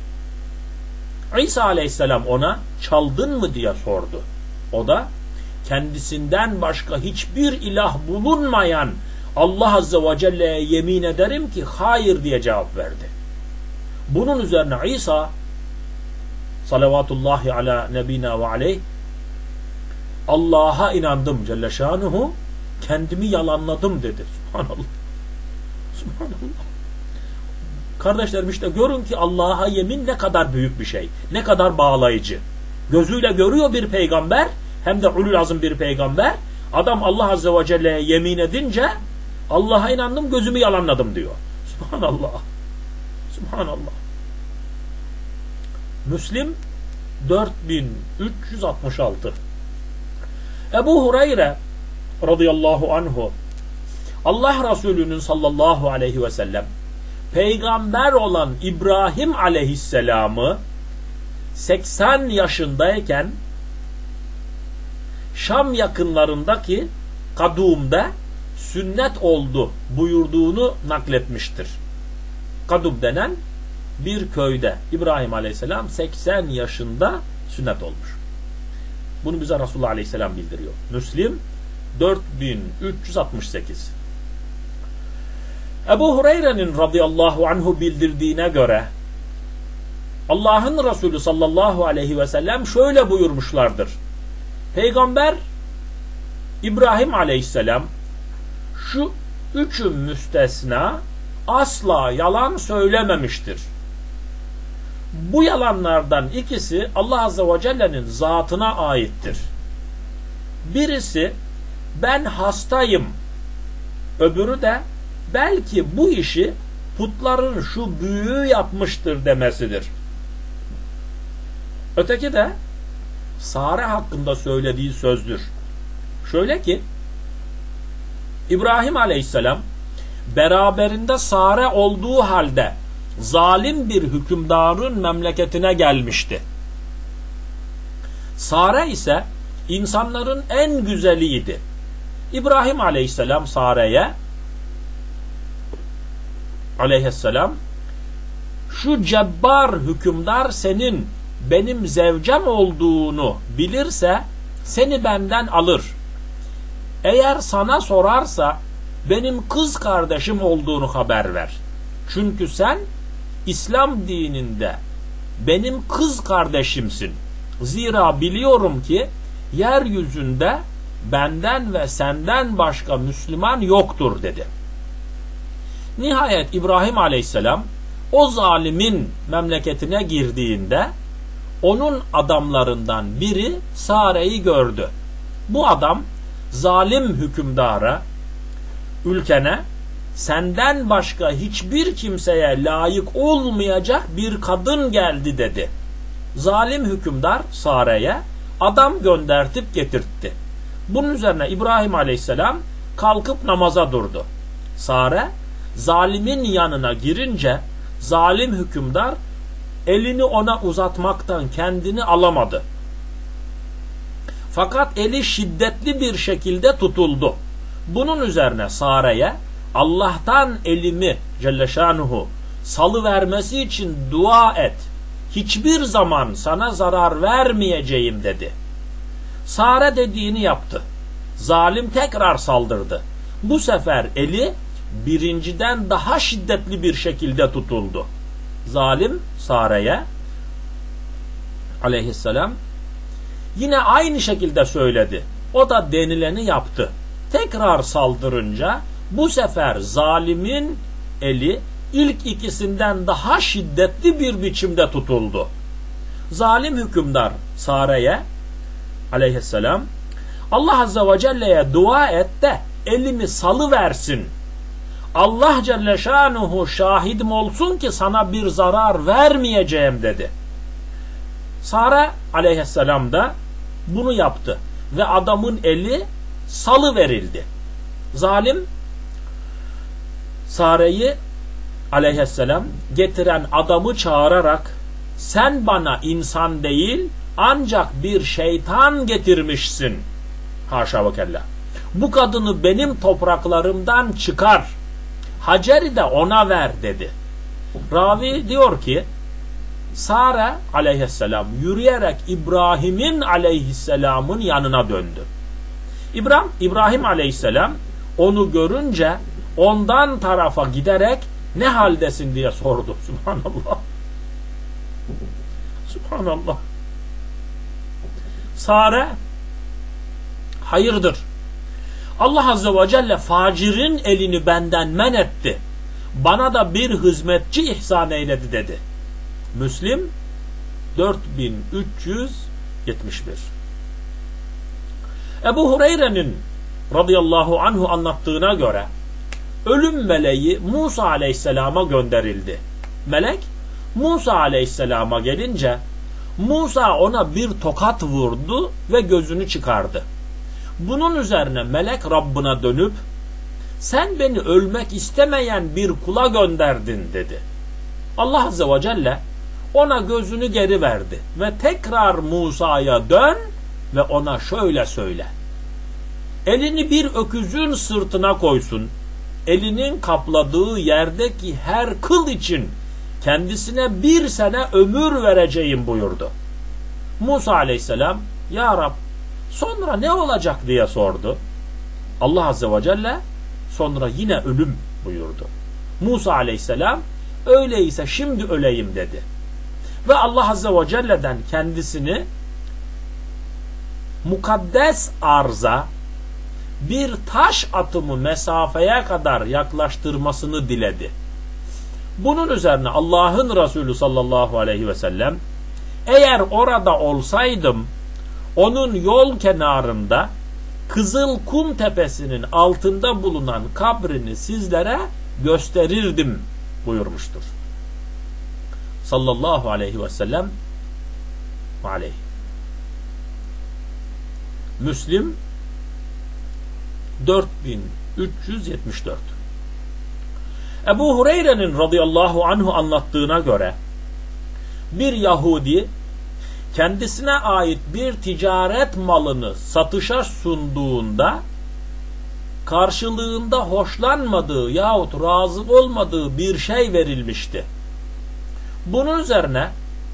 İsa aleyhisselam ona çaldın mı diye sordu. O da kendisinden başka hiçbir ilah bulunmayan Allah azze ve celle'ye yemin ederim ki hayır diye cevap verdi. Bunun üzerine İsa salavatullahi ala nebina ve aleyh Allah'a inandım Celle Şanuhu, kendimi yalanladım dedi. Subhanallah. Subhanallah. Kardeşlerim işte görün ki Allah'a yemin ne kadar büyük bir şey. Ne kadar bağlayıcı. Gözüyle görüyor bir peygamber, hem de ulul azım bir peygamber. Adam Allah azze ve celle'ye yemin edince Allah'a inandım, gözümü yalanladım diyor. Subhanallah. Subhanallah. Müslim dört bin üç yüz altmış altı. Ebu Hureyre radıyallahu anhu Allah Resulü'nün sallallahu aleyhi ve sellem peygamber olan İbrahim aleyhisselamı seksen yaşındayken Şam yakınlarındaki Kadum'da sünnet oldu buyurduğunu nakletmiştir. Kadum denen bir köyde İbrahim aleyhisselam seksen yaşında sünnet olmuş. Bunu bize Resulullah Aleyhisselam bildiriyor. Müslim dört bin üç yüz altmış sekiz. Ebu Hureyre'nin radıyallahu anhu bildirdiğine göre Allah'ın Resulü sallallahu aleyhi ve sellem şöyle buyurmuşlardır. Peygamber İbrahim aleyhisselam şu üçü müstesna asla yalan söylememiştir. Bu yalanlardan ikisi Allah Azze ve Celle'nin zatına aittir. Birisi ben hastayım, öbürü de belki bu işi putların şu büyüğü yapmıştır demesidir. Öteki de Sare hakkında söylediği sözdür. Şöyle ki İbrahim Aleyhisselam beraberinde Sare olduğu halde zalim bir hükümdarın memleketine gelmişti. Sare ise insanların en güzeliydi. İbrahim Aleyhisselam Sare'ye Aleyhisselam şu cebbar hükümdar senin benim zevcem olduğunu bilirse seni benden alır. Eğer sana sorarsa benim kız kardeşim olduğunu haber ver. Çünkü sen İslam dininde benim kız kardeşimsin. Zira biliyorum ki yeryüzünde benden ve senden başka Müslüman yoktur dedi. Nihayet İbrahim Aleyhisselam o zalimin memleketine girdiğinde onun adamlarından biri Sare'yi gördü. Bu adam zalim hükümdara, ülkene senden başka hiçbir kimseye layık olmayacak bir kadın geldi dedi. Zalim hükümdar Sare'ye adam göndertip getirtti. Bunun üzerine İbrahim Aleyhisselam kalkıp namaza durdu. Sare zalimin yanına girince zalim hükümdar elini ona uzatmaktan kendini alamadı. Fakat eli şiddetli bir şekilde tutuldu. Bunun üzerine Sare'ye Allah'tan elimi Celle Şanuhu salıvermesi için dua et. Hiçbir zaman sana zarar vermeyeceğim dedi. Sare dediğini yaptı. Zalim tekrar saldırdı. Bu sefer eli birinciden daha şiddetli bir şekilde tutuldu. Zalim Sare'ye Aleyhisselam yine aynı şekilde söyledi. O da denileni yaptı. Tekrar saldırınca bu sefer zalimin eli ilk ikisinden daha şiddetli bir biçimde tutuldu. Zalim hükümdar Sare'ye Aleyhisselam Allah Azze ve Celle'ye dua et de elimi salıversin. Allah Celle Şanuhu şahidim olsun ki sana bir zarar vermeyeceğim dedi. Sare Aleyhisselam da bunu yaptı ve adamın eli salıverildi. Zalim Sare'yi Aleyhisselam getiren adamı çağırarak sen bana insan değil ancak bir şeytan getirmişsin. Haşa ve kella. Bu kadını benim topraklarımdan çıkar. Hacer'i de ona ver dedi. Ravi diyor ki Sare Aleyhisselam yürüyerek İbrahim'in Aleyhisselam'ın yanına döndü. İbrahim, İbrahim Aleyhisselam onu görünce ondan tarafa giderek ne haldesin diye sordu. Subhanallah. Subhanallah. Sare hayırdır? Allah Azze ve Celle facirin elini benden men etti. Bana da bir hizmetçi ihsan eyledi dedi. Müslim dört bin üç yüz yetmiş bir. Ebu Hureyre'nin radıyallahu anhu anlattığına göre ölüm meleği Musa Aleyhisselam'a gönderildi. Melek Musa Aleyhisselam'a gelince Musa ona bir tokat vurdu ve gözünü çıkardı. Bunun üzerine melek Rabbına dönüp sen beni ölmek istemeyen bir kula gönderdin dedi. Allah Azze ve Celle ona gözünü geri verdi ve tekrar Musa'ya dön ve ona şöyle söyle. Elini bir öküzün sırtına koysun. Elinin kapladığı yerdeki her kıl için kendisine bir sene ömür vereceğim buyurdu. Musa Aleyhisselam ya Rab Sonra ne olacak diye sordu. Allah Azze ve Celle sonra yine ölüm buyurdu. Musa Aleyhisselam öyleyse şimdi öleyim dedi. Ve Allah Azze ve Celle'den kendisini mukaddes arza bir taş atımı mesafeye kadar yaklaştırmasını diledi. Bunun üzerine Allah'ın Resulü sallallahu aleyhi ve sellem eğer orada olsaydım onun yol kenarında Kızıl Kum Tepesi'nin altında bulunan kabrini sizlere gösterirdim buyurmuştur. Sallallahu aleyhi ve sellem aleyh. Müslim dört bin üç yüz yetmiş dört. Ebu Hureyre'nin radıyallahu anhu anlattığına göre bir Yahudi kendisine ait bir ticaret malını satışa sunduğunda karşılığında hoşlanmadığı yahut razı olmadığı bir şey verilmişti. Bunun üzerine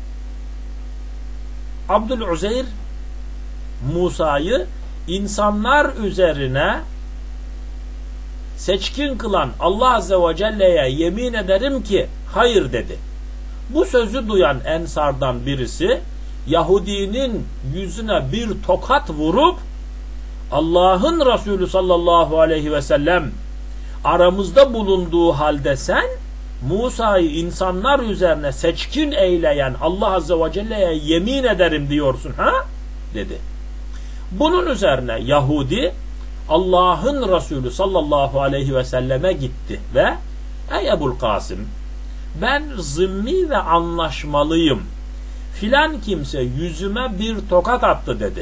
Abdülüzeyr Musa'yı insanlar üzerine seçkin kılan Allah Azze ve Celle'ye yemin ederim ki hayır dedi. Bu sözü duyan ensardan birisi Yahudinin yüzüne bir tokat vurup Allah'ın Resulü sallallahu aleyhi ve sellem aramızda bulunduğu halde sen Musa'yı insanlar üzerine seçkin eyleyen Allah Azze ve Celle'ye yemin ederim diyorsun ha? Dedi. Bunun üzerine Yahudi Allah'ın Resulü sallallahu aleyhi ve selleme gitti ve ey Ebul Kasım ben zimmi ve anlaşmalıyım. Filan kimse yüzüme bir tokat attı dedi.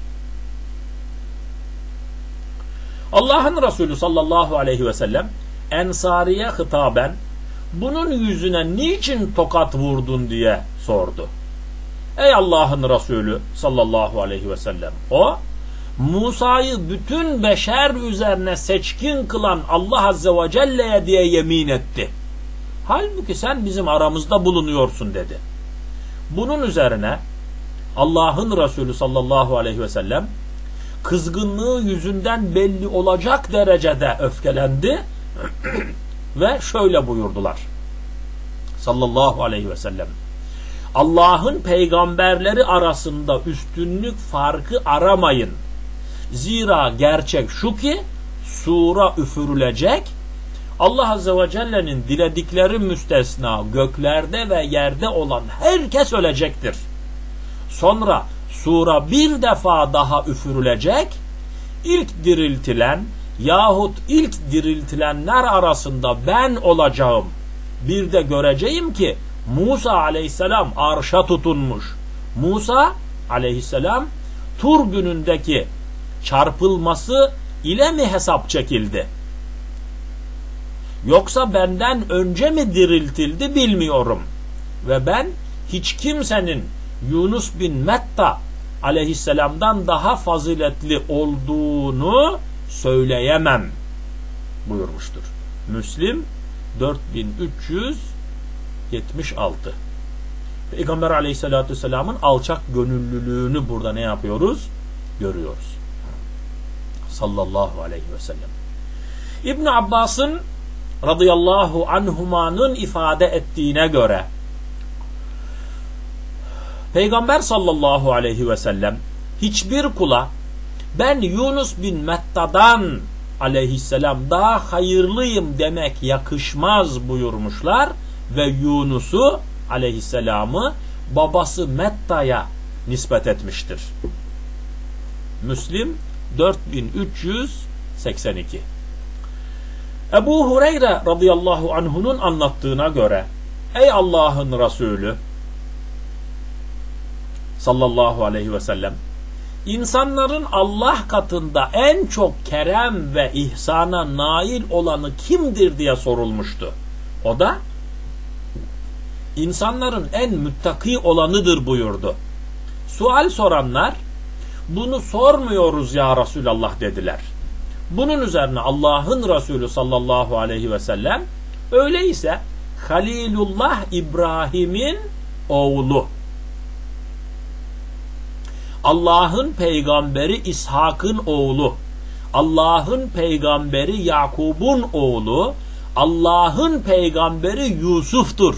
Allah'ın Resulü sallallahu aleyhi ve sellem Ensari'ye hitaben bunun yüzüne niçin tokat vurdun diye sordu. Ey Allah'ın Resulü sallallahu aleyhi ve sellem o Musa'yı bütün beşer üzerine seçkin kılan Allah Azze ve Celle'ye diye yemin etti. Halbuki sen bizim aramızda bulunuyorsun dedi. Bunun üzerine Allah'ın Resulü sallallahu aleyhi ve sellem kızgınlığı yüzünden belli olacak derecede öfkelendi ve şöyle buyurdular sallallahu aleyhi ve sellem Allah'ın peygamberleri arasında üstünlük farkı aramayın. Zira gerçek şu ki sura üfürülecek, Allah Azze ve Celle'nin diledikleri müstesna göklerde ve yerde olan herkes ölecektir. Sonra sura bir defa daha üfürülecek, ilk diriltilen yahut ilk diriltilenler arasında ben olacağım. Bir de göreceğim ki Musa aleyhisselam arşa tutunmuş. Musa aleyhisselam Tur günündeki çarpılması ile mi hesap çekildi? Yoksa benden önce mi diriltildi bilmiyorum. Ve ben hiç kimsenin Yunus bin Metta aleyhisselamdan daha faziletli olduğunu söyleyemem buyurmuştur. Müslim dört bin üç yüz yetmiş altı. Peygamber aleyhissalatü vesselamın alçak gönüllülüğünü burada ne yapıyoruz? Görüyoruz. Sallallahu aleyhi ve sellem. İbn Abbas'ın radıyallahu anhumanın ifade ettiğine göre Peygamber sallallahu aleyhi ve sellem hiçbir kula ben Yunus bin Metta'dan aleyhisselam daha hayırlıyım demek yakışmaz buyurmuşlar ve Yunus'u aleyhisselamı babası Metta'ya nispet etmiştir. Müslim dört bin üç yüz seksen iki. Ebu Hureyre radıyallahu anh'unun anlattığına göre ey Allah'ın Resulü sallallahu aleyhi ve sellem insanların Allah katında en çok kerem ve ihsana nail olanı kimdir diye sorulmuştu. O da insanların en müttaki olanıdır buyurdu. Sual soranlar bunu sormuyoruz ya Resulallah dediler. Bunun üzerine Allah'ın Resulü sallallahu aleyhi ve sellem öyleyse Halilullah İbrahim'in oğlu Allah'ın peygamberi İshak'ın oğlu, Allah'ın peygamberi Yakub'un oğlu, Allah'ın peygamberi Yusuf'tur.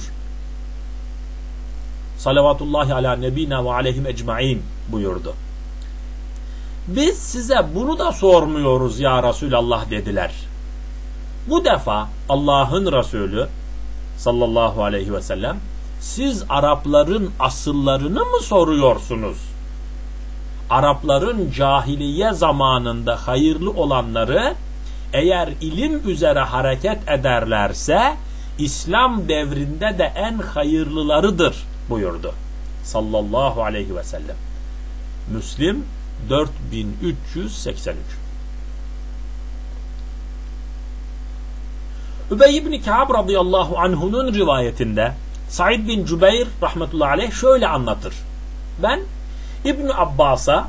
Salavatullahi ala nebina ve aleyhim ecmaîn buyurdu. Biz size bunu da sormuyoruz ya Resulallah dediler. Bu defa Allah'ın Resulü sallallahu aleyhi ve sellem, siz Arapların asıllarını mı soruyorsunuz? Arapların cahiliye zamanında hayırlı olanları eğer ilim üzere hareket ederlerse İslam devrinde de en hayırlılarıdır buyurdu sallallahu aleyhi ve sellem. Müslim dört bin üç yüz seksen üç. Übey ibn Ka'b radıyallahu anhu'nun rivayetinde Said bin Cübeyr rahmetullahi aleyh şöyle anlatır. Ben İbn Abbas'a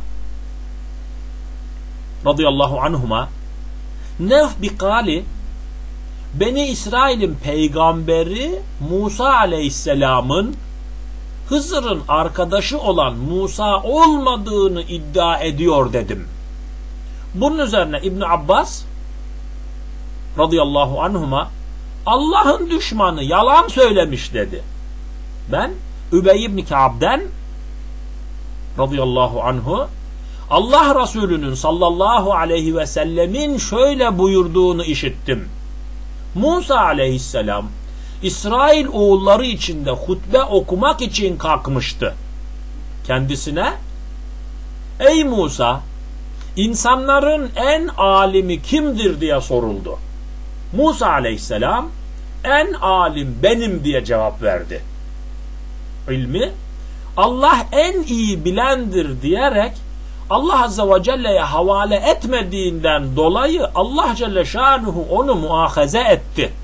radıyallahu anhuma nef bikali Beni İsrail'in peygamberi Musa aleyhisselamın Hızır'ın arkadaşı olan Musa olmadığını iddia ediyor dedim. Bunun üzerine İbn Abbas radıyallahu anhuma Allah'ın düşmanı yalan söylemiş dedi. Ben Übey ibn Ka'b'den radıyallahu anhu Allah Resulü'nün sallallahu aleyhi ve sellemin şöyle buyurduğunu işittim. Musa aleyhisselam İsrail oğulları içinde hutbe okumak için kalkmıştı. Kendisine ey Musa, insanların en alimi kimdir diye soruldu. Musa aleyhisselam en alim benim diye cevap verdi. İlmi Allah en iyi bilendir diyerek Allah Azze ve Celle'ye havale etmediğinden dolayı Allah Celle Şanuhu onu muahaze etti.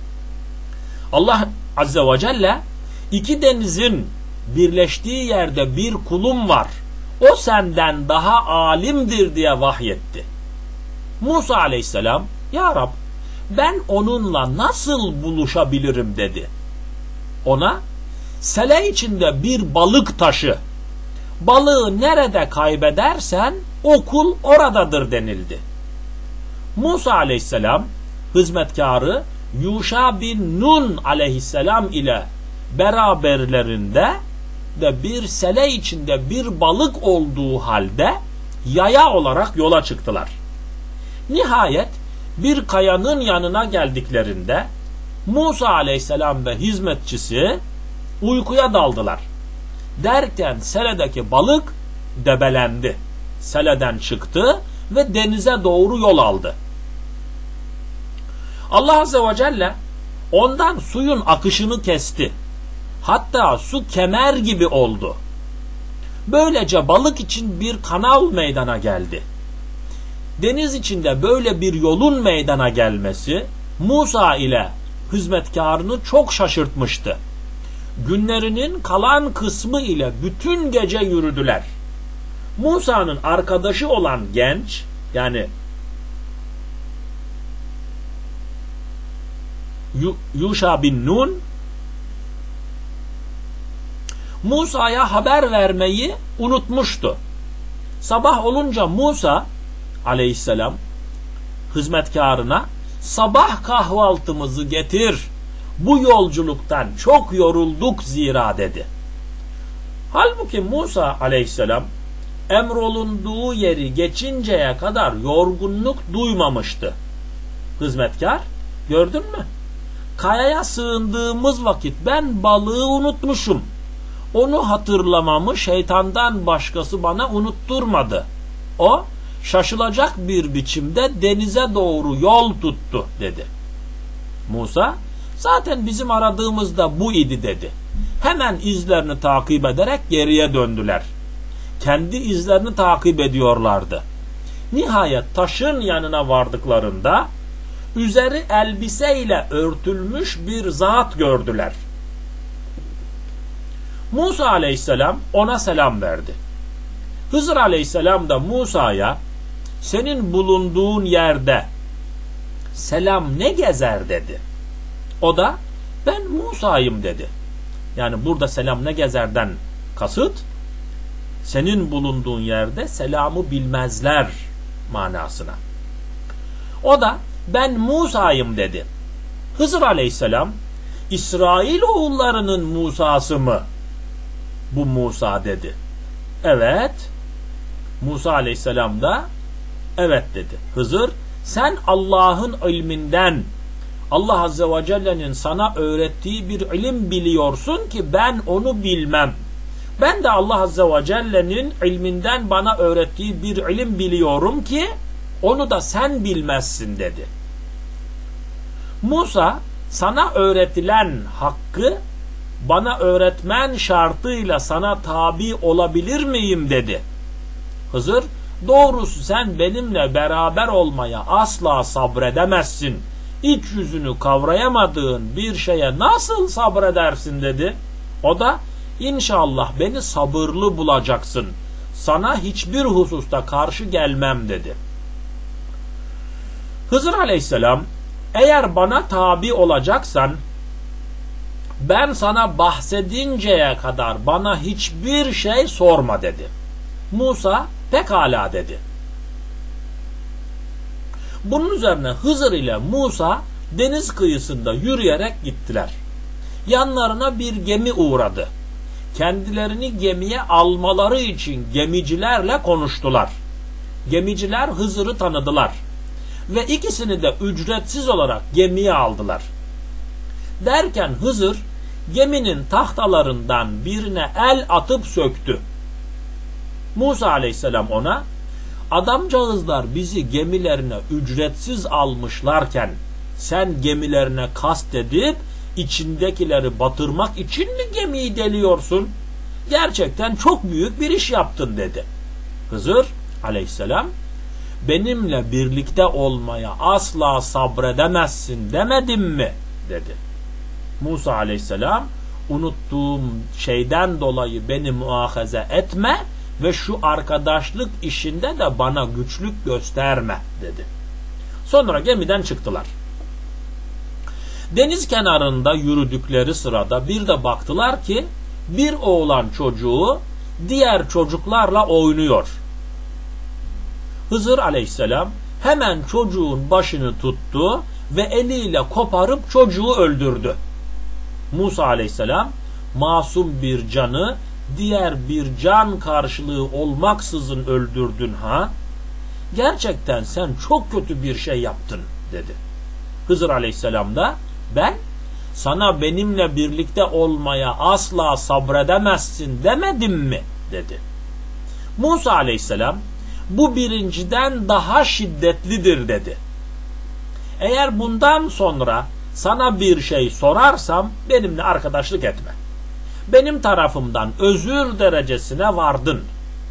Allah Azze ve Celle iki denizin birleştiği yerde bir kulum var, o senden daha alimdir diye vahyetti. Musa aleyhisselam ya Rab ben onunla nasıl buluşabilirim dedi. Ona sele içinde bir balık taşı, balığı nerede kaybedersen o kul oradadır denildi. Musa aleyhisselam hizmetkarı Yuşa bin Nun aleyhisselam ile beraberlerinde de bir sele içinde bir balık olduğu halde yaya olarak yola çıktılar. Nihayet bir kayanın yanına geldiklerinde Musa aleyhisselam ve hizmetçisi uykuya daldılar. Derken seledeki balık debelendi. Seleden çıktı ve denize doğru yol aldı. Allah Azze ve Celle ondan suyun akışını kesti. Hatta su kemer gibi oldu. Böylece balık için bir kanal meydana geldi. Deniz içinde böyle bir yolun meydana gelmesi Musa ile hizmetkarını çok şaşırtmıştı. Günlerinin kalan kısmı ile bütün gece yürüdüler. Musa'nın arkadaşı olan genç, yani Yuşa bin Nun, Musa'ya haber vermeyi unutmuştu. Sabah olunca Musa aleyhisselam hizmetkarına sabah kahvaltımızı getir, bu yolculuktan çok yorulduk zira dedi. Halbuki Musa aleyhisselam emrolunduğu yeri geçinceye kadar yorgunluk duymamıştı. Hizmetkar, gördün mü? Kayaya sığındığımız vakit ben balığı unutmuşum. Onu hatırlamamı şeytandan başkası bana unutturmadı. O şaşılacak bir biçimde denize doğru yol tuttu dedi. Musa, zaten bizim aradığımız da bu idi dedi. Hemen izlerini takip ederek geriye döndüler. Kendi izlerini takip ediyorlardı. Nihayet taşın yanına vardıklarında üzeri elbiseyle örtülmüş bir zat gördüler. Musa aleyhisselam ona selam verdi. Hızır aleyhisselam da Musa'ya senin bulunduğun yerde selam ne gezer dedi. O da ben Musa'yım dedi. Yani burada selam ne gezerden kasıt senin bulunduğun yerde selamı bilmezler manasına. O da ben Musa'yım dedi. Hızır aleyhisselam İsrail oğullarının Musa'sı mı bu Musa dedi. Evet. Musa aleyhisselam da evet dedi. Hızır, sen Allah'ın ilminden, Allah azze ve celle'nin sana öğrettiği bir ilim biliyorsun ki ben onu bilmem. Ben de Allah azze ve celle'nin ilminden bana öğrettiği bir ilim biliyorum ki onu da sen bilmezsin dedi. Musa, sana öğretilen hakkı bana öğretmen şartıyla sana tabi olabilir miyim dedi. Hızır, doğrusu sen benimle beraber olmaya asla sabredemezsin. İç yüzünü kavrayamadığın bir şeye nasıl sabredersin dedi. O da İnşallah beni sabırlı bulacaksın. Sana hiçbir hususta karşı gelmem dedi. Hızır aleyhisselam, eğer bana tabi olacaksan ben sana bahsedinceye kadar bana hiçbir şey sorma dedi. Musa pekala dedi. Bunun üzerine Hızır ile Musa deniz kıyısında yürüyerek gittiler. Yanlarına bir gemi uğradı. Kendilerini gemiye almaları için gemicilerle konuştular. Gemiciler Hızır'ı tanıdılar ve ikisini de ücretsiz olarak gemiye aldılar. Derken Hızır geminin tahtalarından birine el atıp söktü. Musa aleyhisselam ona, adamcağızlar bizi gemilerine ücretsiz almışlarken sen gemilerine kastedip içindekileri batırmak için mi gemiyi deliyorsun? Gerçekten çok büyük bir iş yaptın dedi. Hızır aleyhisselam, benimle birlikte olmaya asla sabredemezsin demedim mi dedi. Musa aleyhisselam, unuttuğum şeyden dolayı beni muahaze etme ve şu arkadaşlık işinde de bana güçlük gösterme dedi. Sonra gemiden çıktılar. Deniz kenarında yürüdükleri sırada bir de baktılar ki bir oğlan çocuğu diğer çocuklarla oynuyor. Hızır aleyhisselam hemen çocuğun başını tuttu ve eliyle koparıp çocuğu öldürdü. Musa aleyhisselam, masum bir canı diğer bir can karşılığı olmaksızın öldürdün ha? Gerçekten sen çok kötü bir şey yaptın dedi. Hızır aleyhisselam da ben sana benimle birlikte olmaya asla sabredemezsin demedim mi dedi. Musa aleyhisselam, bu birinciden daha şiddetlidir dedi. Eğer bundan sonra sana bir şey sorarsam benimle arkadaşlık etme. Benim tarafımdan özür derecesine vardın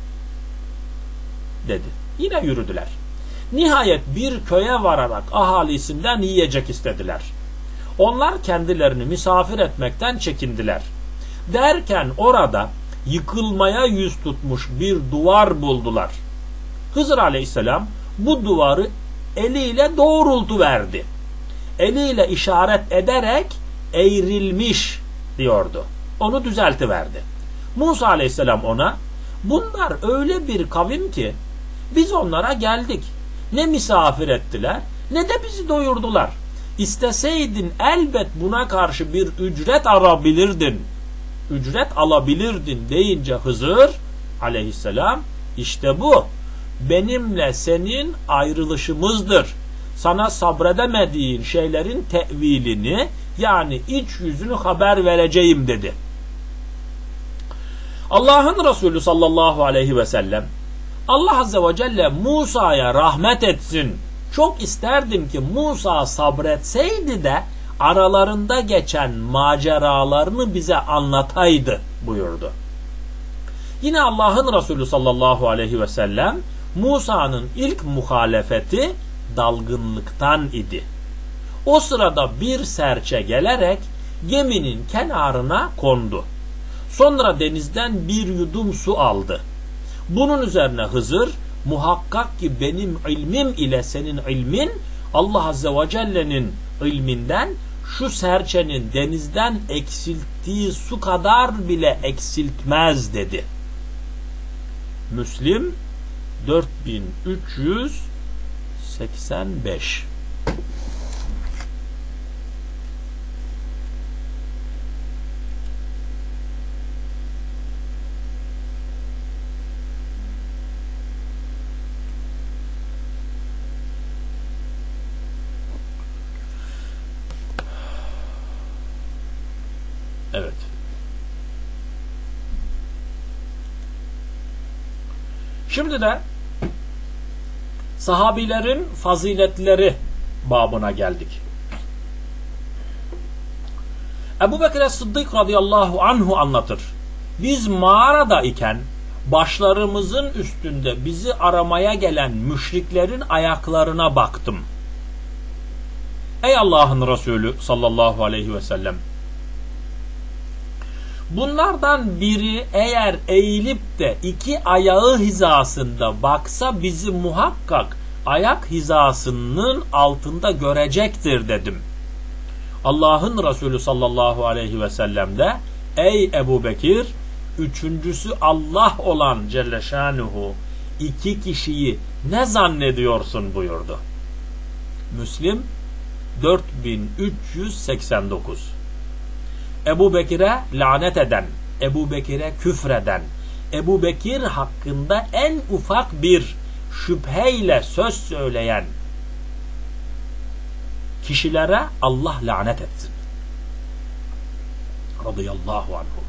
dedi. Yine yürüdüler. Nihayet bir köye vararak ahalisinden yiyecek istediler. Onlar kendilerini misafir etmekten çekindiler. Derken orada yıkılmaya yüz tutmuş bir duvar buldular. Hızır aleyhisselam bu duvarı eliyle doğrultuverdi. Eliyle işaret ederek eğrilmiş diyordu. Onu düzeltiverdi. Musa aleyhisselam ona, bunlar öyle bir kavim ki biz onlara geldik. Ne misafir ettiler ne de bizi doyurdular. İsteseydin elbet buna karşı bir ücret alabilirdin. Ücret alabilirdin deyince Hızır aleyhisselam, işte bu benimle senin ayrılışımızdır. Sana sabredemediğin şeylerin tevilini, yani iç yüzünü haber vereceğim dedi. Allah'ın Resulü sallallahu aleyhi ve sellem, Allah azze ve celle Musa'ya rahmet etsin. Çok isterdim ki Musa sabretseydi de aralarında geçen maceralarını bize anlataydı buyurdu. Yine Allah'ın Resulü sallallahu aleyhi ve sellem, Musa'nın ilk muhalefeti dalgınlıktan idi. O sırada bir serçe gelerek geminin kenarına kondu. Sonra denizden bir yudum su aldı. Bunun üzerine Hızır, muhakkak ki benim ilmim ile senin ilmin Allah azze ve celle'nin ilminden şu serçenin denizden eksilttiği su kadar bile eksiltmez dedi. Müslim dört bin üç yüz seksen beş. Evet. Şimdi de sahabilerin faziletleri babına geldik. Ebu Bekir Sıddık radıyallahu anhu anlatır. Biz mağarada iken başlarımızın üstünde bizi aramaya gelen müşriklerin ayaklarına baktım. Ey Allah'ın Resulü sallallahu aleyhi ve sellem, bunlardan biri eğer eğilip de iki ayağı hizasında baksa bizi muhakkak ayak hizasının altında görecektir dedim. Allah'ın Resulü sallallahu aleyhi ve sellem de ey Ebu Bekir, üçüncüsü Allah olan Celle Şanuhu iki kişiyi ne zannediyorsun buyurdu. Müslim dört bin üç yüz seksen dokuz. Ebu Bekir'e lanet eden, Ebu Bekir'e küfreden, Ebu Bekir hakkında en ufak bir şüpheyle söz söyleyen kişilere Allah lanet etsin. Radıyallahu anhu.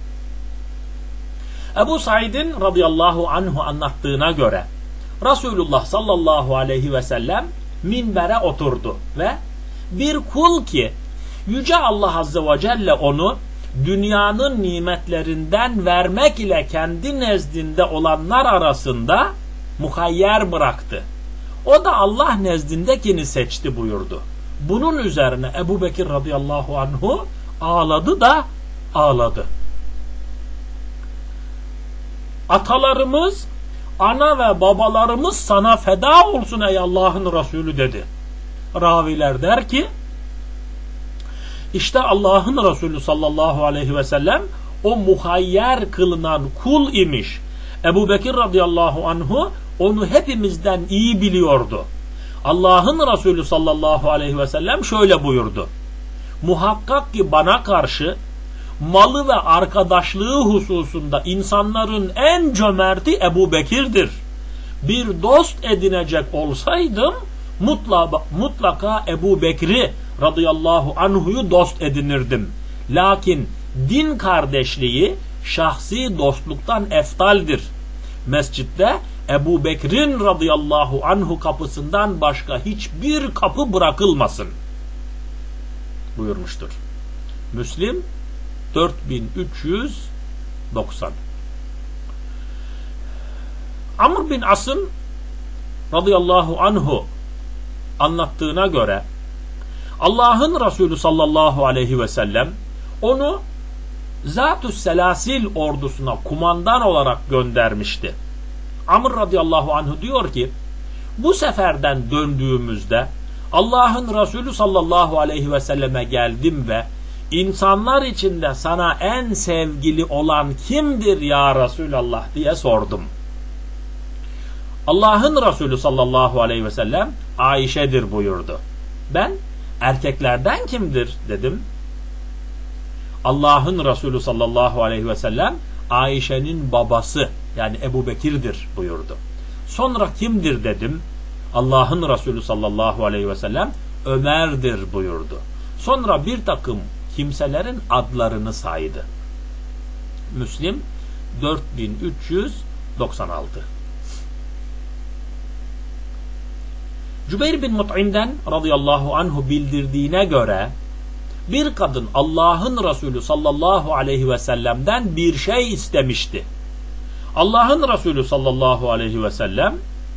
Ebu Said'in radıyallahu anhu anlattığına göre Resulullah sallallahu aleyhi ve sellem minbere oturdu ve bir kul ki Yüce Allah azze ve celle onu dünyanın nimetlerinden vermek ile kendi nezdinde olanlar arasında muhayyer bıraktı. O da Allah nezdindekini seçti buyurdu. Bunun üzerine Ebu Bekir radıyallahu anhu ağladı da ağladı. Atalarımız, ana ve babalarımız sana feda olsun ey Allah'ın Resulü dedi. Raviler der ki İşte Allah'ın Resulü sallallahu aleyhi ve sellem o muhayyer kılınan kul imiş. Ebu Bekir radıyallahu anhu onu hepimizden iyi biliyordu. Allah'ın Resulü sallallahu aleyhi ve sellem şöyle buyurdu. Muhakkak ki bana karşı malı ve arkadaşlığı hususunda insanların en cömerti Ebu Bekir'dir. Bir dost edinecek olsaydım mutlaka, mutlaka Ebu Bekir'i radıyallahu anhu'yu dost edinirdim. Lakin din kardeşliği şahsi dostluktan eftaldir. Mescitte Ebu Bekir'in radıyallahu anhu kapısından başka hiçbir kapı bırakılmasın buyurmuştur. Müslim dört bin üç yüz doksan. Amr bin As'ın radıyallahu anhu anlattığına göre Allah'ın Resulü sallallahu aleyhi ve sellem onu Zat-ı Selasil ordusuna kumandan olarak göndermişti. Amr radıyallahu anhu diyor ki bu seferden döndüğümüzde Allah'ın Resulü sallallahu aleyhi ve selleme geldim ve insanlar içinde sana en sevgili olan kimdir ya Resulallah diye sordum. Allah'ın Resulü sallallahu aleyhi ve sellem Ayşe'dir buyurdu. Ben erkeklerden kimdir dedim. Allah'ın Resulü sallallahu aleyhi ve sellem Ayşe'nin babası yani Ebu Bekir'dir buyurdu. Sonra kimdir dedim. Allah'ın Resulü sallallahu aleyhi ve sellem Ömer'dir buyurdu. Sonra bir takım kimselerin adlarını saydı. Müslim dört bin üç yüz doksan altı. Cübeyr bin Mut'im'den radıyallahu anhu bildirdiğine göre bir kadın Allah'ın Resulü sallallahu aleyhi ve sellem'den bir şey istemişti. Allah'ın Resulü sallallahu aleyhi ve sellem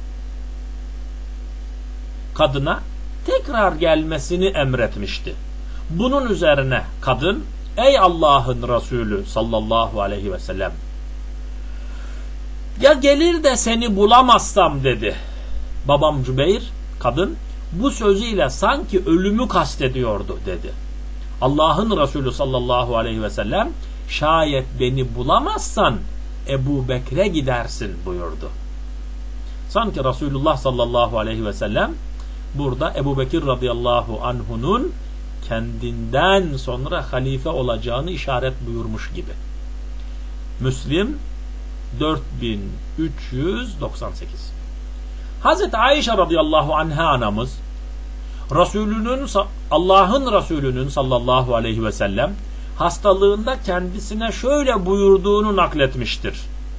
kadına tekrar gelmesini emretmişti. Bunun üzerine kadın ey Allah'ın Resulü sallallahu aleyhi ve sellem ya gelir de seni bulamazsam dedi. Babam Cübeyr kadın bu sözüyle sanki ölümü kastediyordu dedi. Allah'ın Resulü sallallahu aleyhi ve sellem şayet beni bulamazsan Ebu Bekir'e gidersin buyurdu. Sanki Resulullah sallallahu aleyhi ve sellem burada Ebu Bekir radıyallahu anhunun kendinden sonra halife olacağını işaret buyurmuş gibi. Müslim dört bin üç yüz doksan sekiz. Hazreti Ayşe radıyallahu anha anamız Resulünün, Allah'ın Resulünün sallallahu aleyhi ve sellem hastalığında kendisine şöyle buyurduğunu nakletmiştir.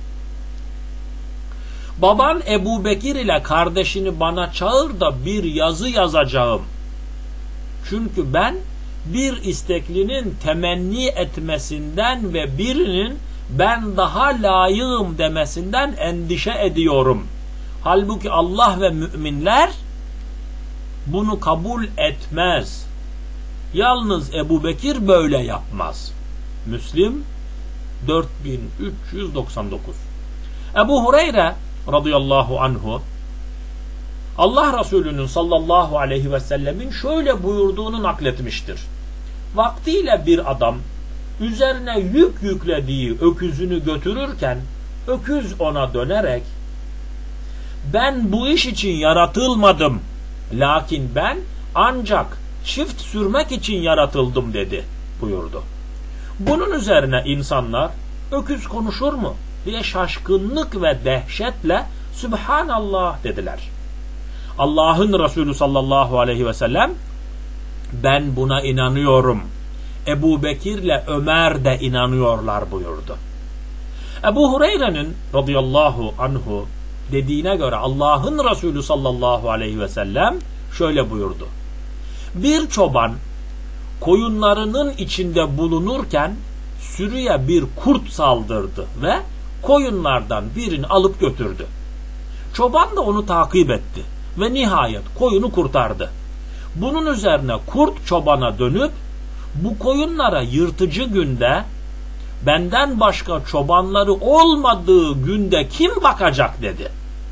Baban Ebu Bekir ile kardeşini bana çağır da bir yazı yazacağım. Çünkü ben bir isteklinin temenni etmesinden ve birinin ben daha layığım demesinden endişe ediyorum. Halbuki Allah ve müminler bunu kabul etmez. Yalnız Ebu Bekir böyle yapmaz. Müslim dört bin üç yüz doksan dokuz. Ebu Hureyre radıyallahu anhu Allah Resulü'nün sallallahu aleyhi ve sellemin şöyle buyurduğunu nakletmiştir. Vaktiyle bir adam üzerine yük yüklediği öküzünü götürürken öküz ona dönerek ben bu iş için yaratılmadım, lakin ben ancak çift sürmek için yaratıldım dedi buyurdu. Bunun üzerine insanlar öküz konuşur mu diye şaşkınlık ve dehşetle Sübhanallah dediler. Allah'ın Resulü sallallahu aleyhi ve sellem ben buna inanıyorum. Ebu Bekir'le Ömer de inanıyorlar buyurdu. Ebu Hureyre'nin radıyallahu anhu dediğine göre Allah'ın Resulü sallallahu aleyhi ve sellem şöyle buyurdu. Bir çoban koyunlarının içinde bulunurken sürüye bir kurt saldırdı ve koyunlardan birini alıp götürdü. Çoban da onu takip etti ve nihayet koyunu kurtardı. Bunun üzerine kurt çobana dönüp bu koyunlara yırtıcı günde benden başka çobanları olmadığı günde kim bakacak dedi.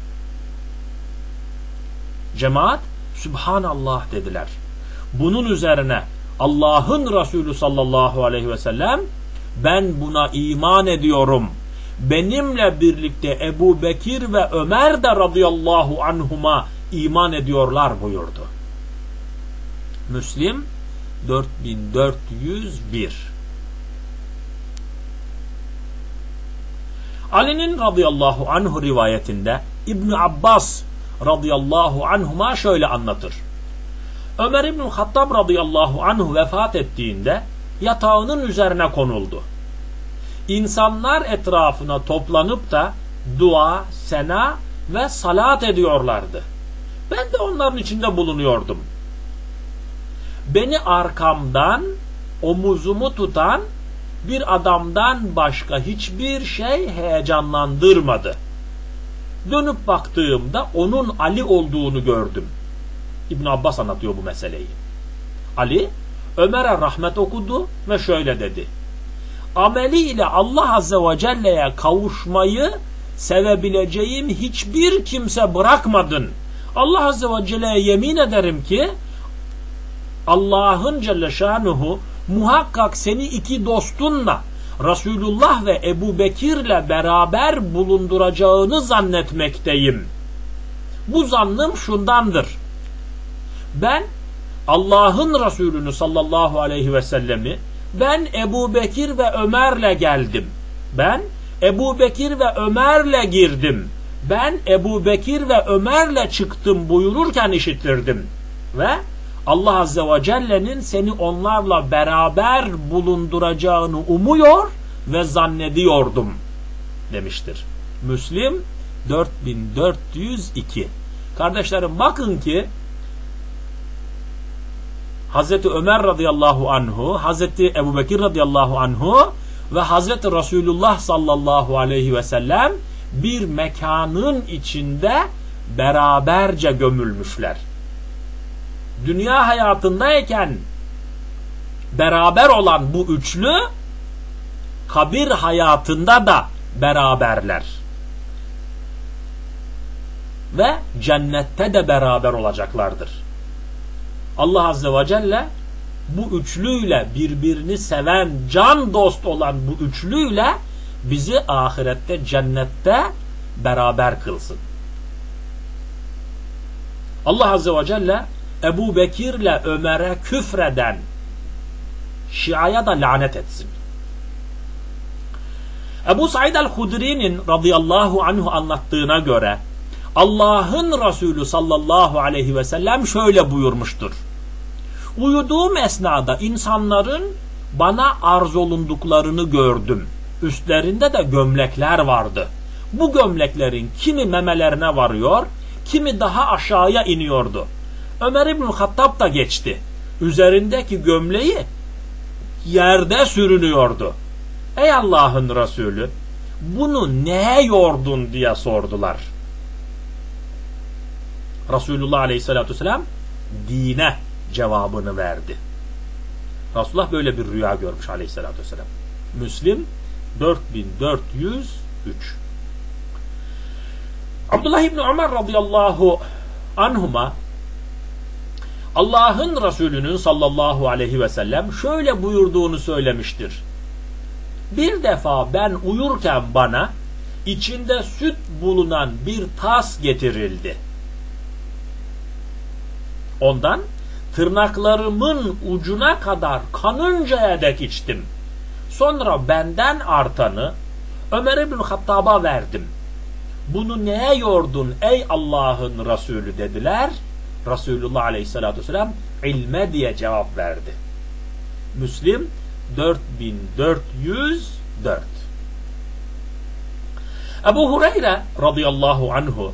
Cemaat Sübhanallah dediler. Bunun üzerine Allah'ın Resulü sallallahu aleyhi ve sellem ben buna iman ediyorum. Benimle birlikte Ebu Bekir ve Ömer de radıyallahu anhuma iman ediyorlar buyurdu. Müslim dört bin dört yüz bir. Ali'nin radıyallahu anhu rivayetinde İbn Abbas radıyallahu anhuma şöyle anlatır. Ömer İbn Hattab radıyallahu anhu vefat ettiğinde yatağının üzerine konuldu. İnsanlar etrafına toplanıp da dua, sena ve salat ediyorlardı. Ben de onların içinde bulunuyordum. Beni arkamdan omuzumu tutan bir adamdan başka hiçbir şey heyecanlandırmadı. Dönüp baktığımda onun Ali olduğunu gördüm. İbn Abbas anlatıyor bu meseleyi. Ali Ömer'e rahmet okudu ve şöyle dedi. Ameliyle Allah Azze ve Celle'ye kavuşmayı sevebileceğim hiçbir kimse bırakmadın. Allah Azze ve Celle'ye yemin ederim ki Allah'ın Celle Şanuhu muhakkak seni iki dostunla Resulullah ve Ebu Bekir'le beraber bulunduracağını zannetmekteyim. Bu zannım şundandır. Ben Allah'ın Resulünü sallallahu aleyhi ve sellemi ben Ebu Bekir ve Ömer'le geldim. Ben Ebu Bekir ve Ömer'le girdim. Ben Ebu Bekir ve Ömer'le çıktım buyururken işittirdim. Ve Allah Azze ve Celle'nin seni onlarla beraber bulunduracağını umuyor ve zannediyordum demiştir. Müslim dört bin dört yüz iki. Kardeşlerim bakın ki Hazreti Ömer radıyallahu anhu, Hazreti Ebu Bekir radıyallahu anhu ve Hazreti Resulullah sallallahu aleyhi ve sellem bir mekanın içinde beraberce gömülmüşler. Dünya hayatındayken beraber olan bu üçlü kabir hayatında da beraberler. Ve cennette de beraber olacaklardır. Allah Azze ve Celle bu üçlüyle birbirini seven, can dost olan bu üçlüyle bizi ahirette cennette beraber kılsın. Allah Azze ve Celle Ebu Bekir'le Ömer'e küfreden Şia'ya da lanet etsin. Ebu Said el-Hudri'nin radıyallahu anhu anlattığına göre Allah'ın Resulü sallallahu aleyhi ve sellem şöyle buyurmuştur. Uyuduğum esnada insanların bana arz olunduklarını gördüm. Üstlerinde de gömlekler vardı. Bu gömleklerin kimi memelerine varıyor, kimi daha aşağıya iniyordu. Ömer İbn-i Hattab da geçti. Üzerindeki gömleği yerde sürünüyordu. Ey Allah'ın Resulü, bunu neye yordun diye sordular. Resulullah Aleyhisselatü Vesselam dine cevabını verdi. Resulullah böyle bir rüya görmüş Aleyhisselatü Vesselam. Müslim dört bin dört yüz üç. Abdullah İbni Ömer radıyallahu anhuma Allah'ın Resulü'nün sallallahu aleyhi ve sellem şöyle buyurduğunu söylemiştir. Bir defa ben uyurken bana içinde süt bulunan bir tas getirildi. Ondan tırnaklarımın ucuna kadar kanıncaya dek içtim. Sonra benden artanı Ömer İbn-i Hattab'a verdim. Bunu neye yordun ey Allah'ın Resulü dediler. Resulullah Aleyhisselatü Vesselam ilme diye cevap verdi. Müslim dört bin dört yüz dört. Ebu Hureyre radıyallahu anhu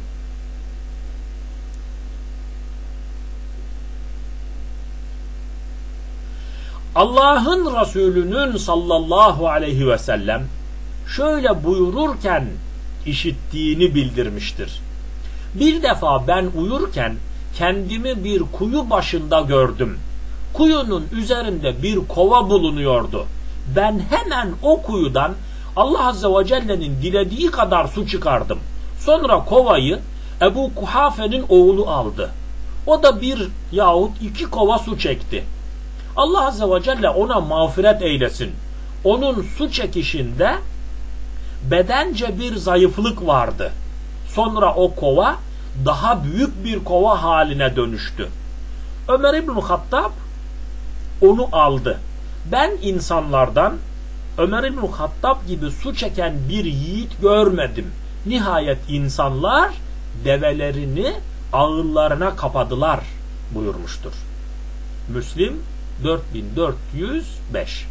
Allah'ın Resulü'nün sallallahu aleyhi ve sellem şöyle buyururken işittiğini bildirmiştir. Bir defa ben uyurken kendimi bir kuyu başında gördüm. Kuyunun üzerinde bir kova bulunuyordu. Ben hemen o kuyudan Allah Azze ve Celle'nin dilediği kadar su çıkardım. Sonra kovayı Ebu Kuhafe'nin oğlu aldı. O da bir yahut iki kova su çekti. Allah Azze ve Celle ona mağfiret eylesin. Onun su çekişinde bedence bir zayıflık vardı. Sonra o kova daha büyük bir kova haline dönüştü. Ömer İbn-i Hattab onu aldı. Ben insanlardan Ömer İbn-i Hattab gibi su çeken bir yiğit görmedim. Nihayet insanlar develerini ağıllarına kapadılar buyurmuştur. Müslim dört bin dört yüz beş.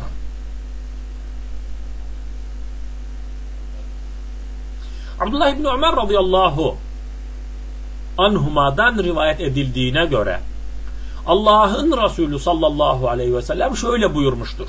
Abdullah İbni Ömer radıyallahu anhuma'dan rivayet edildiğine göre Allah'ın Resulü sallallahu aleyhi ve sellem şöyle buyurmuştur.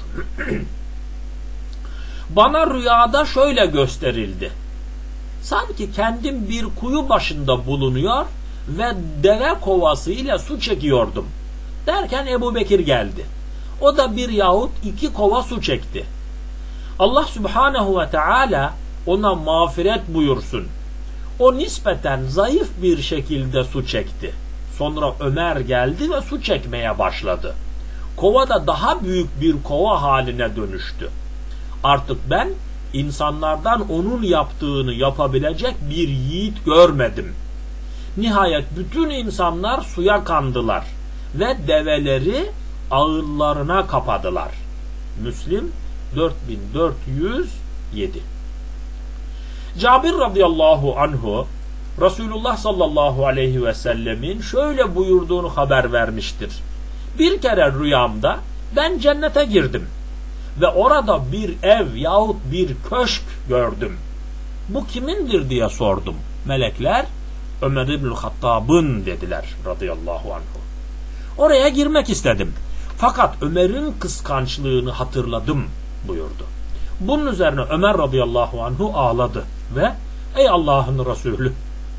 Bana rüyada şöyle gösterildi. Sanki kendim bir kuyu başında bulunuyor ve deve kovası ile su çekiyordum. Derken Ebu Bekir geldi. O da bir yahut iki kova su çekti. Allah Subhanahu ve Teala ona mağfiret buyursun. O nispeten zayıf bir şekilde su çekti. Sonra Ömer geldi ve su çekmeye başladı. Kova da daha büyük bir kova haline dönüştü. Artık ben insanlardan onun yaptığını yapabilecek bir yiğit görmedim. Nihayet bütün insanlar suya kandılar ve develeri ağıllarına kapadılar. Müslim dört bin dört yüz yedi. Cabir radıyallahu anhu Resulullah sallallahu aleyhi ve sellemin şöyle buyurduğunu haber vermiştir. Bir kere rüyamda ben cennete girdim ve orada bir ev yahut bir köşk gördüm. Bu kimindir diye sordum. Melekler Ömer İbn-i Hattab'ın dediler radıyallahu anhu. Oraya girmek istedim. Fakat Ömer'in kıskançlığını hatırladım buyurdu. Bunun üzerine Ömer radıyallahu anhu ağladı ve ey Allah'ın Resulü,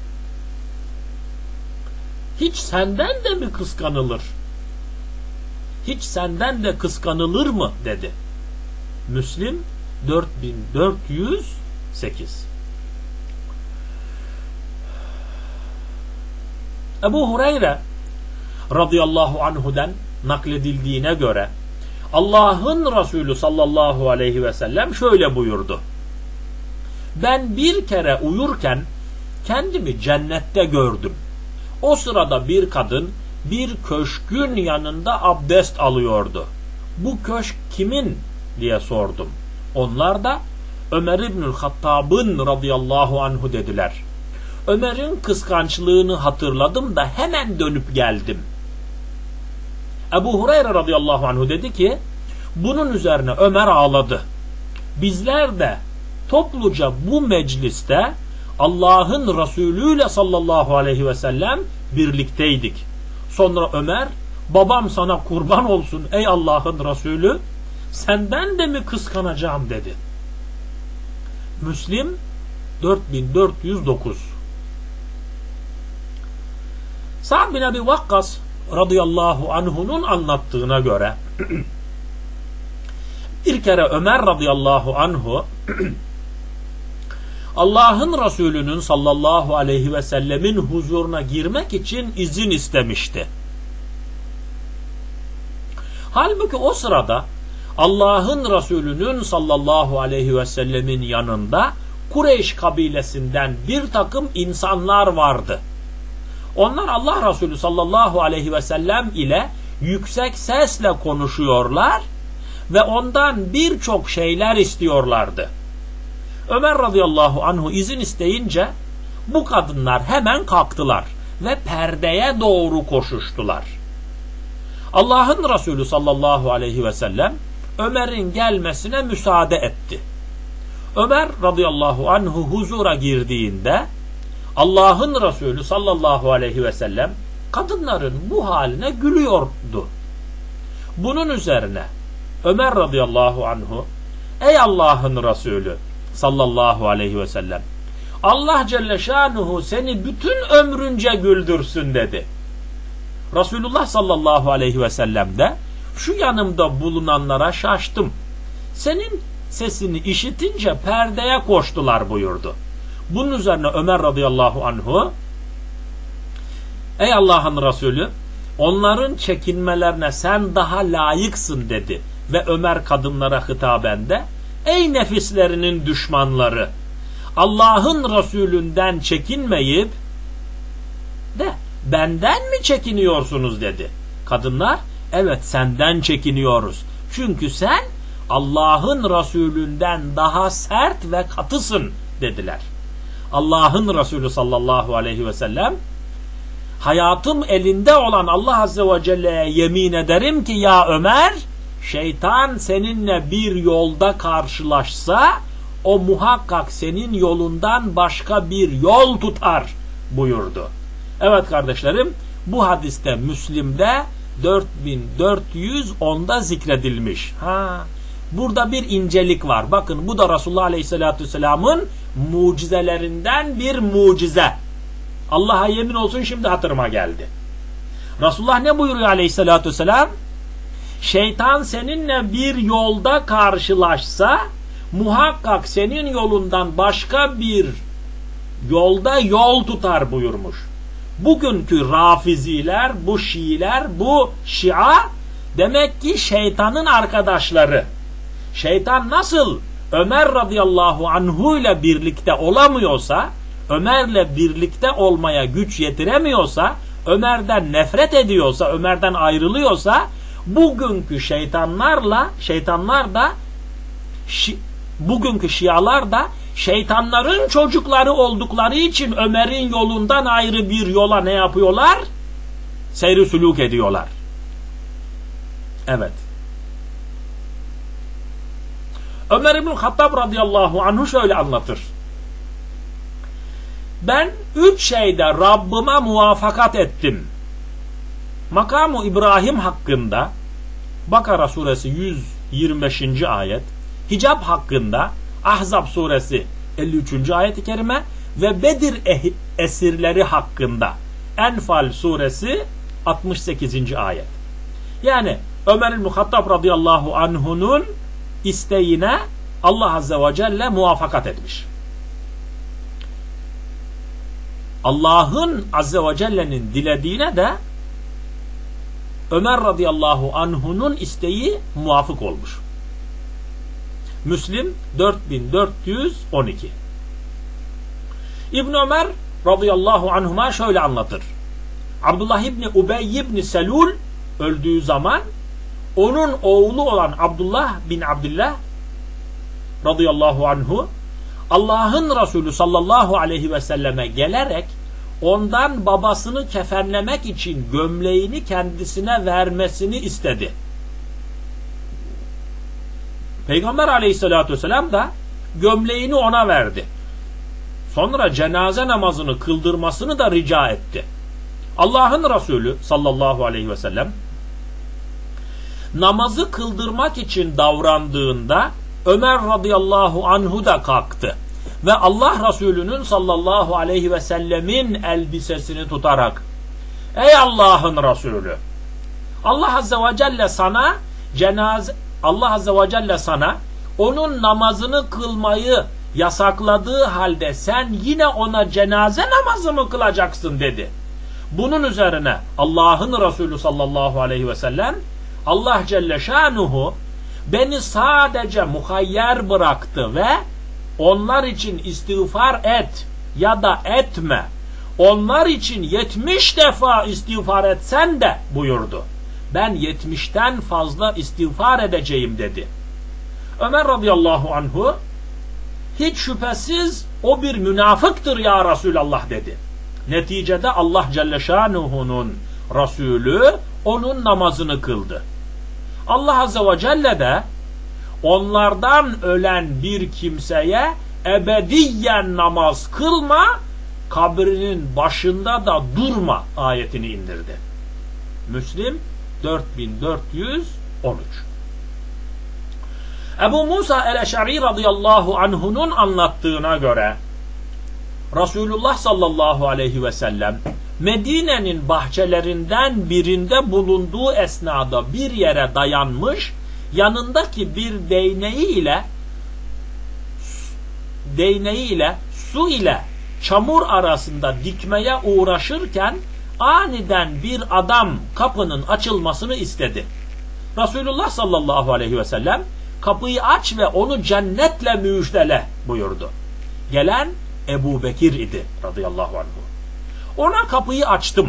hiç senden de mi kıskanılır? Hiç senden de kıskanılır mı? dedi. Müslim dört bin dört yüz sekiz. Ebu Hureyre radıyallahu anhu'dan nakledildiğine göre Allah'ın Resulü sallallahu aleyhi ve sellem şöyle buyurdu. Ben bir kere uyurken kendimi cennette gördüm. O sırada bir kadın bir köşkün yanında abdest alıyordu. Bu köşk kimin diye sordum. Onlar da Ömer İbnül Hattab'ın radıyallahu anhu dediler. Ömer'in kıskançlığını hatırladım da hemen dönüp geldim. Ebu Hureyre radıyallahu anhu dedi ki, bunun üzerine Ömer ağladı. Bizler de topluca bu mecliste Allah'ın Resulü ile sallallahu aleyhi ve sellem birlikteydik. Sonra Ömer, babam sana kurban olsun ey Allah'ın Resulü, senden de mi kıskanacağım dedi. Müslim dört bin dört yüz dokuz. Sa'd bin Ebi Vakkas radıyallahu anhu'nun anlattığına göre bir kere Ömer radıyallahu anhu Allah'ın Resulü'nün sallallahu aleyhi ve sellemin huzuruna girmek için izin istemişti. Halbuki o sırada Allah'ın Resulü'nün sallallahu aleyhi ve sellemin yanında Kureyş kabilesinden bir takım insanlar vardı. Onlar Allah Resulü sallallahu aleyhi ve sellem ile yüksek sesle konuşuyorlar ve ondan birçok şeyler istiyorlardı. Ömer radıyallahu anhu izin isteyince bu kadınlar hemen kalktılar ve perdeye doğru koşuştular. Allah'ın Resulü sallallahu aleyhi ve sellem Ömer'in gelmesine müsaade etti. Ömer radıyallahu anhu huzura girdiğinde Allah'ın Resulü sallallahu aleyhi ve sellem kadınların bu haline gülüyordu. Bunun üzerine Ömer radıyallahu anhu, ey Allah'ın Resulü sallallahu aleyhi ve sellem, Allah Celle Şanuhu seni bütün ömrünce güldürsün dedi. Resulullah sallallahu aleyhi ve sellem de şu yanımda bulunanlara şaştım. Senin sesini işitince perdeye koştular buyurdu. Bunun üzerine Ömer radıyallahu anhu, ey Allah'ın Resulü, onların çekinmelerine sen daha layıksın dedi. Ve Ömer kadınlara hitaben de, ey nefislerinin düşmanları, Allah'ın Resulünden çekinmeyip de benden mi çekiniyorsunuz dedi. Kadınlar, evet senden çekiniyoruz. Çünkü sen Allah'ın Resulünden daha sert ve katısın dediler. Allah'ın Resulü sallallahu aleyhi ve sellem, hayatım elinde olan Allah azze ve celle'ye yemin ederim ki ya Ömer, şeytan seninle bir yolda karşılaşsa o muhakkak senin yolundan başka bir yol tutar buyurdu. Evet kardeşlerim, bu hadiste Müslim'de dört bin dört yüz onda zikredilmiş. Ha, burada bir incelik var. Bakın bu da Resulullah Aleyhisselatü Vesselam'ın mucizelerinden bir mucize. Allah'a yemin olsun şimdi hatırıma geldi. Resulullah ne buyuruyor Aleyhisselatü Vesselam? Şeytan seninle bir yolda karşılaşsa muhakkak senin yolundan başka bir yolda yol tutar buyurmuş. Bugünkü Rafiziler, bu Şiiler, bu Şia demek ki şeytanın arkadaşları. Şeytan nasıl Ömer radıyallahu anhu ile birlikte olamıyorsa, Ömer'le birlikte olmaya güç yetiremiyorsa, Ömer'den nefret ediyorsa, Ömer'den ayrılıyorsa, bugünkü şeytanlarla, şeytanlar da, şi, bugünkü Şialar da şeytanların çocukları oldukları için Ömer'in yolundan ayrı bir yola ne yapıyorlar? Seyri sülûk ediyorlar. Evet. Ömer İbn Hattab radıyallahu anhu şöyle anlatır. Ben üç şeyde Rabbime muvafakat ettim. Makam-ı İbrahim hakkında Bakara suresi yüz yirmi beşinci ayet, hicab hakkında Ahzab suresi elli üçüncü ayet-i kerime ve Bedir esirleri hakkında Enfal suresi altmış sekizinci ayet. Yani Ömer İbn Hattab radıyallahu anhu'nun isteğine Allah azze ve celle muvafakat etmiş. Allah'ın azze ve celle'nin dilediğine de Ömer radıyallahu anhu'nun isteği muvafık olmuş. Müslim dört bin dört yüz on iki. İbn Ömer radıyallahu anhuma şöyle anlatır. Abdullah İbni Ubey İbni Selul öldüğü zaman onun oğlu olan Abdullah bin Abdullah radıyallahu anhu Allah'ın Resulü sallallahu aleyhi ve selleme gelerek ondan babasını kefenlemek için gömleğini kendisine vermesini istedi. Peygamber aleyhissalatü vesselam da gömleğini ona verdi. Sonra cenaze namazını kıldırmasını da rica etti. Allah'ın Resulü sallallahu aleyhi ve sellem namazı kıldırmak için davrandığında Ömer radıyallahu anhu da kalktı ve Allah Resulü'nün sallallahu aleyhi ve sellemin elbisesini tutarak ey Allah'ın Resulü, Allah azze ve celle sana cenaze Allah azze ve celle sana onun namazını kılmayı yasakladığı halde sen yine ona cenaze namazı mı kılacaksın dedi. Bunun üzerine Allah'ın Resulü sallallahu aleyhi ve sellem Allah Celle Şanuhu beni sadece muhayyer bıraktı ve onlar için istiğfar et ya da etme. Onlar için yetmiş defa istiğfar etsen de buyurdu. Ben yetmişten fazla istiğfar edeceğim dedi. Ömer radıyallahu anhu hiç şüphesiz o bir münafıktır ya Resulallah dedi. Neticede Allah Celle Şanuhu'nun Resulü onun namazını kıldı. Allah Azze ve Celle de onlardan ölen bir kimseye ebediyen namaz kılma, kabrinin başında da durma ayetini indirdi. Müslim dört bin dört yüz on üç. Ebu Musa el-Eş'ari radıyallahu anhu'nun anlattığına göre Resulullah sallallahu aleyhi ve sellem Medine'nin bahçelerinden birinde bulunduğu esnada bir yere dayanmış, yanındaki bir değneği ile değneği ile su ile çamur arasında dikmeye uğraşırken aniden bir adam kapının açılmasını istedi. Resulullah sallallahu aleyhi ve sellem kapıyı aç ve onu cennetle müjdele buyurdu. Gelen Ebu Bekir idi radıyallahu anh. Ona kapıyı açtım.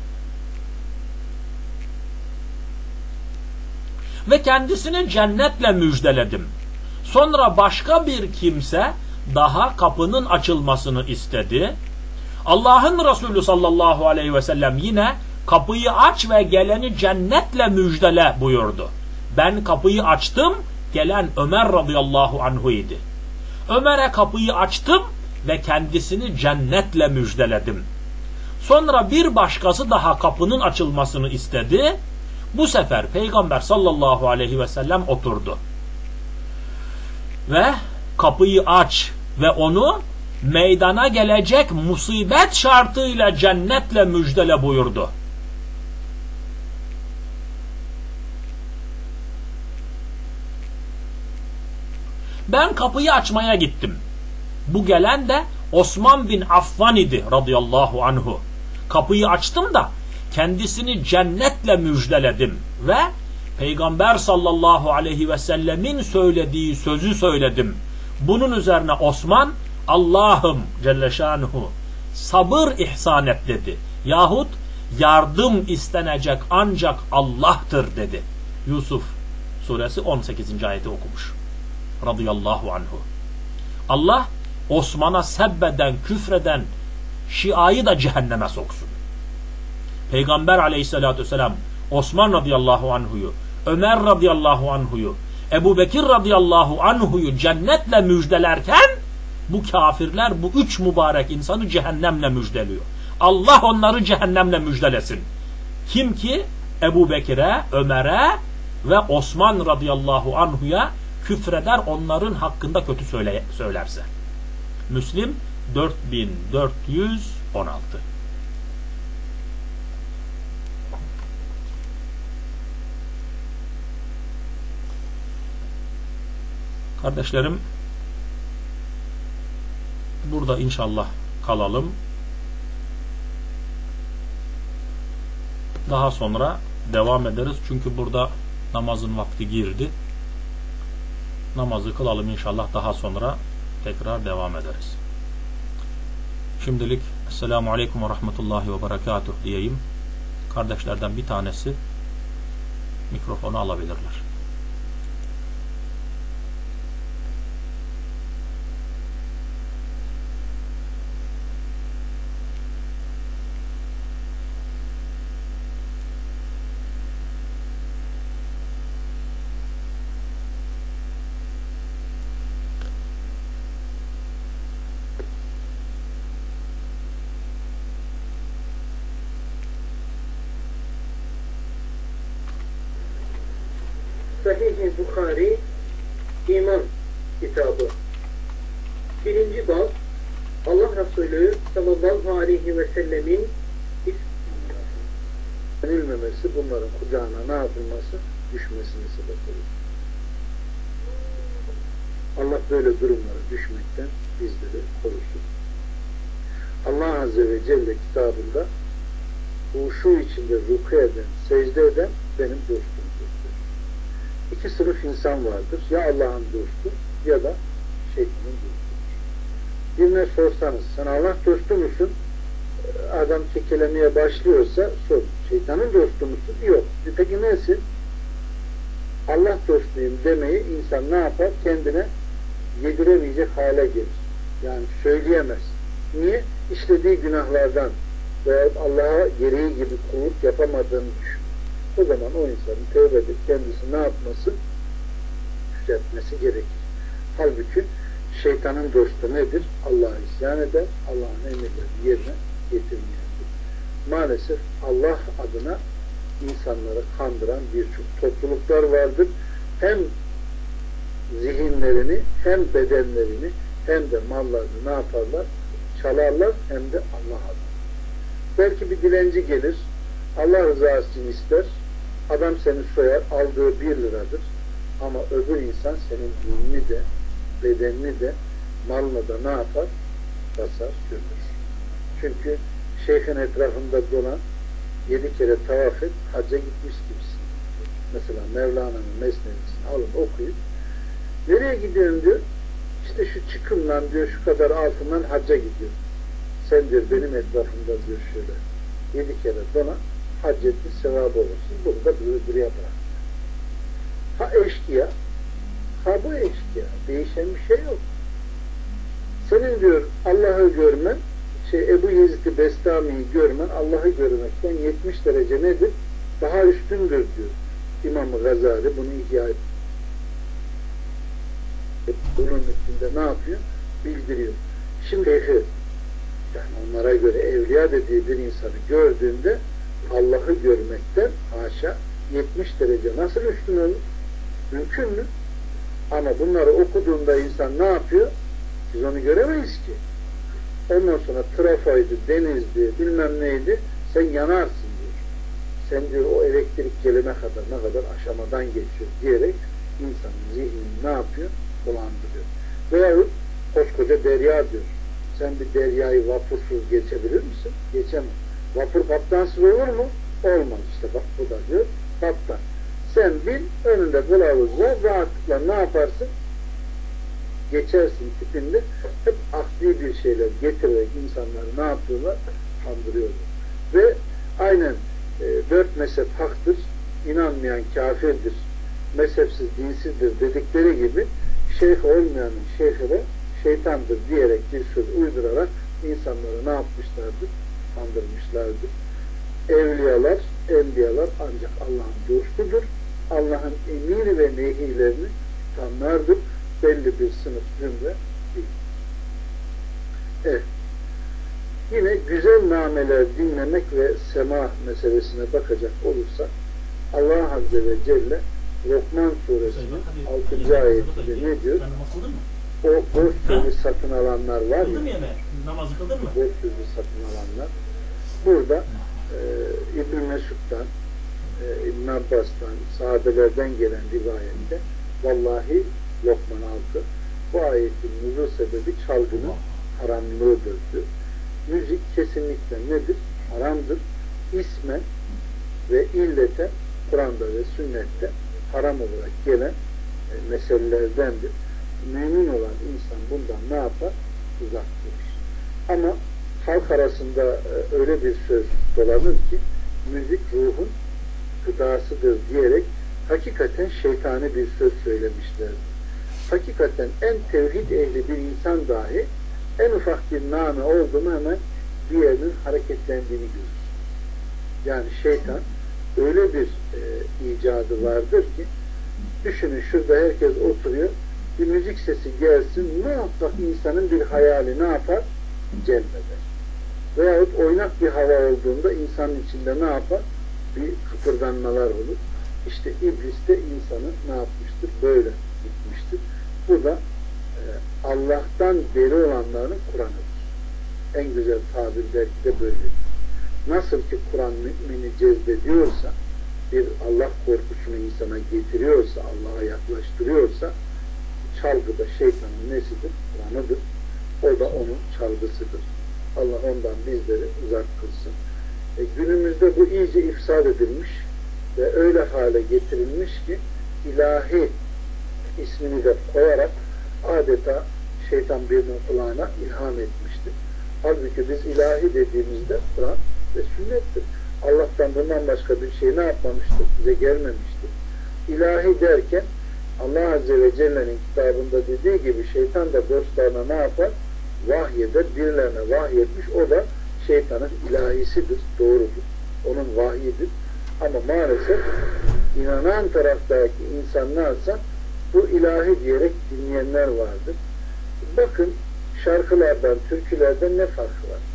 Ve kendisini cennetle müjdeledim. Sonra başka bir kimse daha kapının açılmasını istedi. Allah'ın Resulü sallallahu aleyhi ve sellem yine kapıyı aç ve geleni cennetle müjdele buyurdu. Ben kapıyı açtım, gelen Ömer radıyallahu anhu idi. Ömer'e kapıyı açtım ve kendisini cennetle müjdeledim. Sonra bir başkası daha kapının açılmasını istedi. Bu sefer Peygamber sallallahu aleyhi ve sellem oturdu. Ve kapıyı aç ve onu meydana gelecek musibet şartıyla cennetle müjdele buyurdu. Ben kapıyı açmaya gittim. Bu gelen de Osman bin Affan idi radıyallahu anhu. Kapıyı açtım da kendisini cennetle müjdeledim ve Peygamber sallallahu aleyhi ve sellemin söylediği sözü söyledim. Bunun üzerine Osman, Allah'ım Celle Şanuhu sabır ihsan et dedi. Yahut yardım istenecek ancak Allah'tır dedi. Yusuf suresi on sekizinci ayeti okumuş. Radıyallahu anhu. Allah Osman'a sebbeden, küfreden Şia'yı da cehenneme soksun. Peygamber aleyhissalatü vesselam Osman radıyallahu anhu'yu, Ömer radıyallahu anhu'yu, Ebu Bekir radıyallahu anhu'yu cennetle müjdelerken bu kafirler bu üç mübarek insanı cehennemle müjdeliyor. Allah onları cehennemle müjdelesin. Kim ki Ebu Bekir'e, Ömer'e ve Osman radıyallahu anhu'ya küfreder, onların hakkında kötü söyle, söylerse. Müslim dört bin dört yüz on altı. Kardeşlerim, burada inşallah kalalım. Daha sonra devam ederiz. Çünkü burada namazın vakti girdi. Namazı kılalım inşallah. Daha sonra tekrar devam ederiz. Şimdilik Esselamu Aleyküm ve Rahmetullahi ve Berekatuh diyeyim. Kardeşlerden bir tanesi mikrofonu alabilirler. Sahih-i Bukhari İman kitabı. Birinci bab, Allah Resulü sallallahu aleyhi ve sellemin istilmemesi, bunların kucağına ne yapılması? Düşmesine sebep olur. Allah böyle durumlara düşmekten bizleri korusun. Allah Azze ve Celle kitabında huşu içinde ruku eden, secde eden benim dostum. İki sınıf insan vardır. Ya Allah'ın dostu ya da şeytanın dostudur. Birine sorsanız sen Allah dostu musun? Adam kekelemeye başlıyorsa sorun. Şeytanın dostu musun? Yok. E peki nesin? Allah dostuyum demeyi insan ne yapar? Kendine yediremeyecek hale gelir. Yani söyleyemez. Niye? İşlediği günahlardan veya Allah'a gereği gibi kulluk yapamadığını düşün. O zaman o insanın tövbe edip kendisi ne yapması? Düzeltmesi gerekir. Halbuki şeytanın dostu nedir? Allah'a isyan eder, Allah'ın emirlerini yerine getirmeyendir. Maalesef Allah adına insanları kandıran birçok topluluklar vardır. Hem zihinlerini, hem bedenlerini, hem de mallarını ne yaparlar? Çalarlar, hem de Allah adına. Belki bir dilenci gelir, Allah rızası için ister, adam seni soyar, aldığı bir liradır. Ama öbür insan senin dinini de, bedenini de, malını da ne yapar? Basar, götürür. Çünkü şeyhin etrafında dolan, yedi kere tavaf et, hacca gitmiş gibisin. Mesela Mevlana'nın Mesnevisini alın okuyun. Nereye gidiyorsun diyor. İşte şu çıkımdan diyor, şu kadar altından hacca gidiyor. Sen diyor benim etrafımda diyor şöyle, yedi kere dolan, hac etmiş sevabı olursun. Bunu da buraya bırak. Ha eşkıya, ha bu eşkıya. Değişen bir şey yok. Senin diyor Allah'ı görmen, şey Ebu Yezid-i Bestami'yi görmen, Allah'ı görmekten yetmiş derece nedir? Daha üstündür diyor. İmam-ı Gazali bunu ihya ediyor. Bunun içinde ne yapıyor? Bildiriyor. Şimdi yani onlara göre evliya dediği bir insanı gördüğünde Allah'ı görmekten haşa yetmiş derece nasıl üstün olur? Mümkün mü? Ama bunları okuduğunda insan ne yapıyor? Biz onu göremeyiz ki. Ondan sonra trafoydu, denizdi, bilmem neydi, sen yanarsın diyor. Sen diyor o elektrik gelene kadar ne kadar aşamadan geçiyor diyerek insanın zihnini ne yapıyor? Dolandırıyor. Veyahut koskoca derya diyor. Sen bir deryayı vapursuz geçebilir misin? Geçemez. Vapur kaptansız olur mu? Olmaz. İşte bak bu da diyor. Kaptan. Sen bil, önünde kılavuz var, rahatlıkla ne yaparsın? Geçersin tipinde. Hep akli bir şeyler getirerek insanları ne yapıyorlar? Kandırıyorlar. Ve aynen e, dört mezhep haktır, inanmayan kafirdir, mezhepsiz dinsizdir dedikleri gibi şeyh olmayanın şeyhine şeytandır diyerek bir söz uydurarak insanları ne yapmışlardır? Kandırmışlardır. Evliyalar, enbiyalar ancak Allah'ın dostudur. Allah'ın emir ve nehilerini tutanlardır. Belli bir sınıf zümre değil. Evet. Yine güzel nameler dinlemek ve sema meselesine bakacak olursak Allah Azze ve Celle Lokman suresinin altıncı ayetinde ne diyor? O boş sözü satın alanlar var ya, boş sözü satın alanlar burada e, İbn Mesud'dan e, İbn Abbas'tan sahabelerden gelen rivayette vallahi Lokman altı bu ayetin nuzul sebebi çalgının haramlığıdır diyor. Müzik kesinlikle nedir? Haramdır. İsmen ve illeten Kur'an'da ve sünnette haram olarak gelen e, meselelerdendir. Mümin olan insan bundan ne yapar? Uzak durur. Ama halk arasında öyle bir söz dolanır ki müzik ruhun gıdasıdır diyerek hakikaten şeytani bir söz söylemişlerdir. Hakikaten en tevhid ehli bir insan dahi en ufak bir name oldu mu hemen bir yerinin hareketlendiğini görür. Yani şeytan öyle bir e, icadı vardır ki düşünün, şurada herkes oturuyor, bir müzik sesi gelsin, muhakkak insanın bir hayali ne yapar? Celbeder. Veyahut oynak bir hava olduğunda insanın içinde ne yapar? Bir kıpırdanmalar olur. İşte iblis de insanı ne yapmıştır? Böyle gitmiştir. Bu da e, Allah'tan beri olanların Kur'an'ıdır. En güzel tabir belki de böyle. Nasıl ki Kur'an mümini cezbediyorsa, bir Allah korkusunu insana getiriyorsa, Allah'a yaklaştırıyorsa, çalgı da şeytanın nesidir? Kur'an'ıdır. O da onun çalgısıdır. Allah ondan bizleri uzak kılsın. E, günümüzde bu iyice ifsad edilmiş ve öyle hale getirilmiş ki ilahi ismini de koyarak adeta şeytan birinin kulağına ilham etmiştir. Halbuki biz ilahi dediğimizde Kur'an ve sünnettir. Allah'tan bundan başka bir şey ne yapmamıştır? Bize gelmemiştir. İlahi derken Allah Azze ve Celle'nin kitabında dediği gibi şeytan da dostlarına ne yapar? Vahyeder, birilerine vahyetmiş. O da şeytanın ilahisidir, doğrudur. Onun vahyidir. Ama maalesef inanan taraftaki insanlarsa bu ilahi diyerek dinleyenler vardır. Bakın şarkılardan, türkülerden ne farkı var?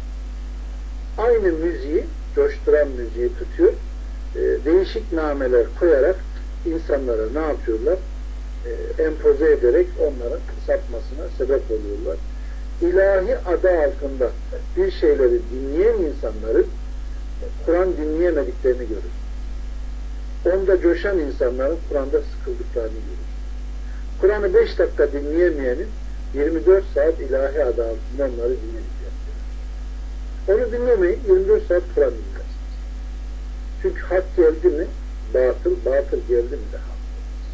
Aynı müziği, coşturan müziği tutuyor, e, değişik nameler koyarak insanlara ne yapıyorlar? E, empoze ederek onların sapmasına sebep oluyorlar. İlahi adı altında bir şeyleri dinleyen insanların Kur'an dinleyemediklerini görür. Onda coşan insanların Kur'an'da sıkıldıklarını görür. Kur'an'ı beş dakika dinleyemeyenin yirmi dört saat ilahi adı altında onları dinleyecekler. Onu dinlemeyin, yirmi dört saat Kur'an dinlersiniz. Çünkü hak geldi mi batıl, batıl geldi mi de hak.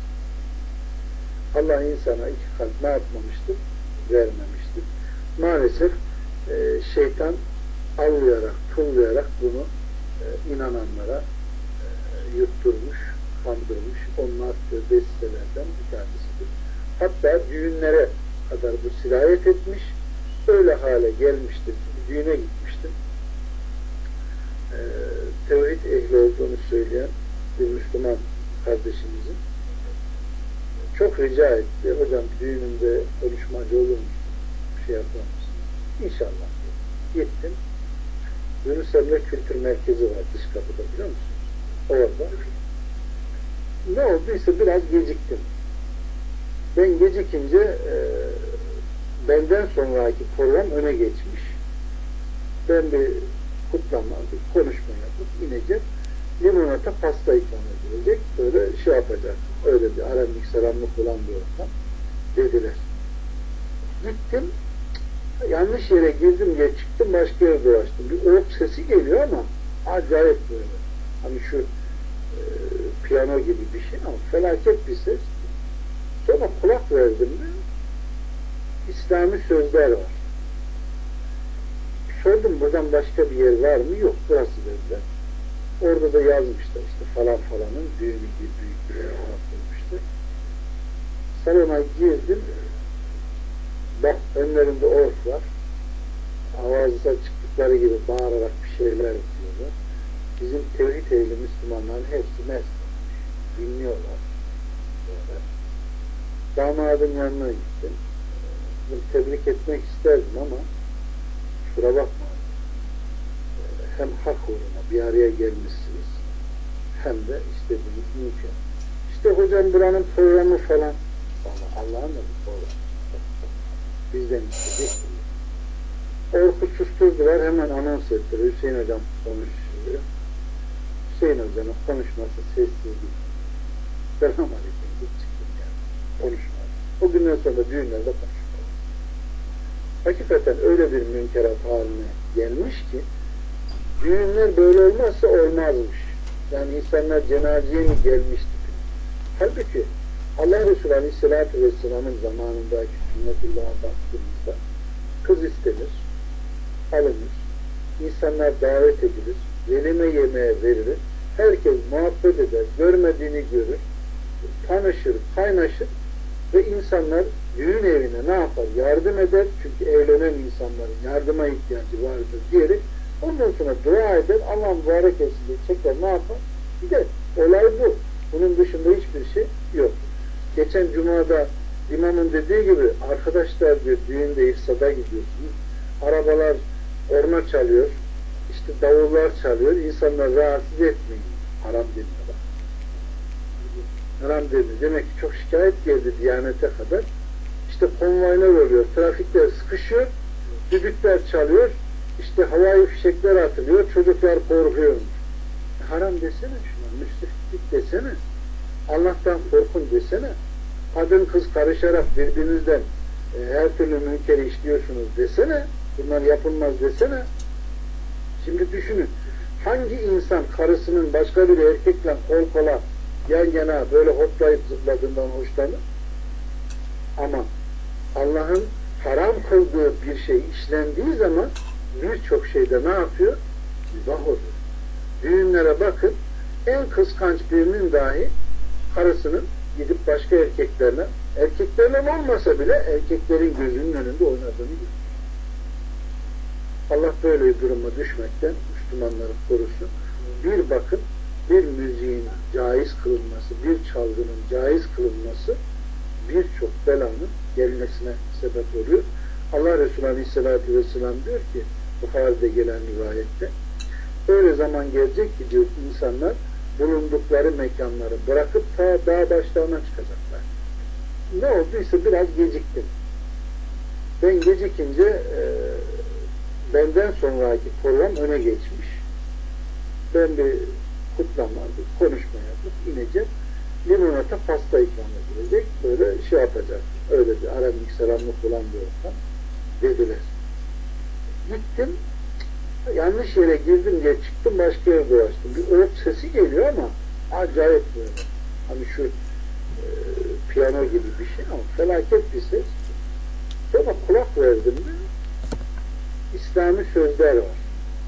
Allah insana iki kalp ne yapmamıştır? Vermemiştir. Maalesef e, şeytan avlayarak, tullayarak bunu e, inananlara e, yutturmuş, kandırmış. Onlar bestelerden bir tanesidir. Hatta düğünlere kadar bu sirayet etmiş, öyle hale gelmiştir. Düğüne gitmiştim. E, tevhid ehli olduğunu söyleyen bir Müslüman kardeşimizin çok rica etti. Hocam düğünümde konuşmacı olur musun? Bir şey yapar mısın? İnşallah. Gittim. Yunus Emre Kültür Merkezi var dış kapıda, biliyor musunuz? Orada. Ne olduysa biraz geciktim. Ben gecikince e, benden sonraki program öne geçmiş. Ben bir kutlama, bir konuşma yapıp inecek. Limonata pasta ikram edilecek. Böyle şey yapacak. Öyle bir aramlık selamlık olan bir ortam dediler. Gittim. Yanlış yere girdim diye çıktım, başka yere dolaştım. Bir ork sesi geliyor ama acayip böyle. Hani şu e, piyano gibi bir şey ama felaket bir ses. Sonra kulak verdim mi İslami sözler var. Sordum buradan başka bir yer var mı? Yok, burası dediler. Orada da yazmışlar işte falan falanın düğünü gibi büyük bir yer yapılmıştı. Salona girdim. Bak önlerinde ork var. Avazıza çıktıkları gibi bağırarak bir şeyler diyorlar. Bizim tevhid ehli Müslümanların hepsi mest dinliyorlar. Böyle. Damadın yanına gittim. Bunu tebrik etmek isterdim ama kusura bakma. Hem hak uğruna bir araya gelmişsiniz hem de istediğiniz mümkün. İşte hocam buranın programı falan. Allah'ın da bir program. Bizden isteyecek mi? Orku susturdular, hemen anons ettiler. Hüseyin hocam konuşuyor. Hüseyin hocanın konuşması sessizlik. Selam aleyküm. Çıktım yani. Konuşmadı. O günden sonra düğünlerde konuşmadı. Hakikaten öyle bir münkerat haline gelmiş ki düğünler böyle olmazsa olmazmış. Yani insanlar cenazeye mi gelmişti? Halbuki Allah Resulü Aleyhisselatü Vesselam'ın zamanındaki sünnetullah'a baktığımızda kız istenir. alınır. İnsanlar davet edilir. Velime yemeğe verilir. Herkes muhabbet eder. Görmediğini görür. Tanışır, kaynaşır ve insanlar düğün evine ne yapar? Yardım eder. Çünkü evlenen insanların yardıma ihtiyacı vardır diyerek ondan sonra dua eder. Allah mübarek etsin diye çeker ne yapar? Gider. Olay bu. Bunun dışında hiçbir şey yok. Geçen Cuma'da imamın dediği gibi arkadaşlar diyor düğünde ifsada gidiyorsunuz. Arabalar orna çalıyor. İşte davullar çalıyor. İnsanlar rahatsız etmeyin. Haram deniyor. Haram deniyor. Demek ki çok şikayet geldi Diyanete kadar. İşte konvoylar oluyor. Trafikler sıkışıyor. Düdükler çalıyor. İşte havai fişekler atılıyor. Çocuklar korkuyor. Haram desene şuna. Müsriflik desene. Allah'tan korkun desene. Kadın kız karışarak birbirinizden e, her türlü münkeri işliyorsunuz desene. Bunlar yapılmaz desene. Şimdi düşünün. Hangi insan karısının başka bir erkekle kol kola yan yana böyle hoplayıp zıpladığından hoşlanır? Ama Allah'ın haram kıldığı bir şey işlendiği zaman birçok şeyde ne yapıyor? Mübah oluyor. Düğünlere bakın, en kıskanç birinin dahi karısının gidip başka erkeklerle, erkeklerle olmasa bile erkeklerin gözünün önünde oynadığını görüyor. Allah böyle bir duruma düşmekten Müslümanları korusun. Bir bakın, bir müziğin caiz kılınması, bir çalgının caiz kılınması birçok belanın gelmesine sebep oluyor. Allah Resulü Aleyhisselatü Vesselam diyor ki, Bukhari'de gelen rivayette, öyle zaman gelecek ki diyor insanlar bulundukları mekanları bırakıp ta dağ başlarına çıkacaklar. Ne olduysa biraz geciktim. Ben gecikince e, benden sonraki program öne geçmiş. Ben bir kutlama, bir konuşma yapıp ineceğim. Limonata pasta ikram edilecek. Böyle şey yapacak. Öyle bir aramlık selamlık olan bir ortam. Dediler. Gittim. Yanlış yere girdim diye çıktım, başka yere dolaştım. Bir örp sesi geliyor ama acayip böyle. Hani şu e, piyano gibi bir şey ama felaket bir ses. Sonra kulak verdim de İslami sözler var.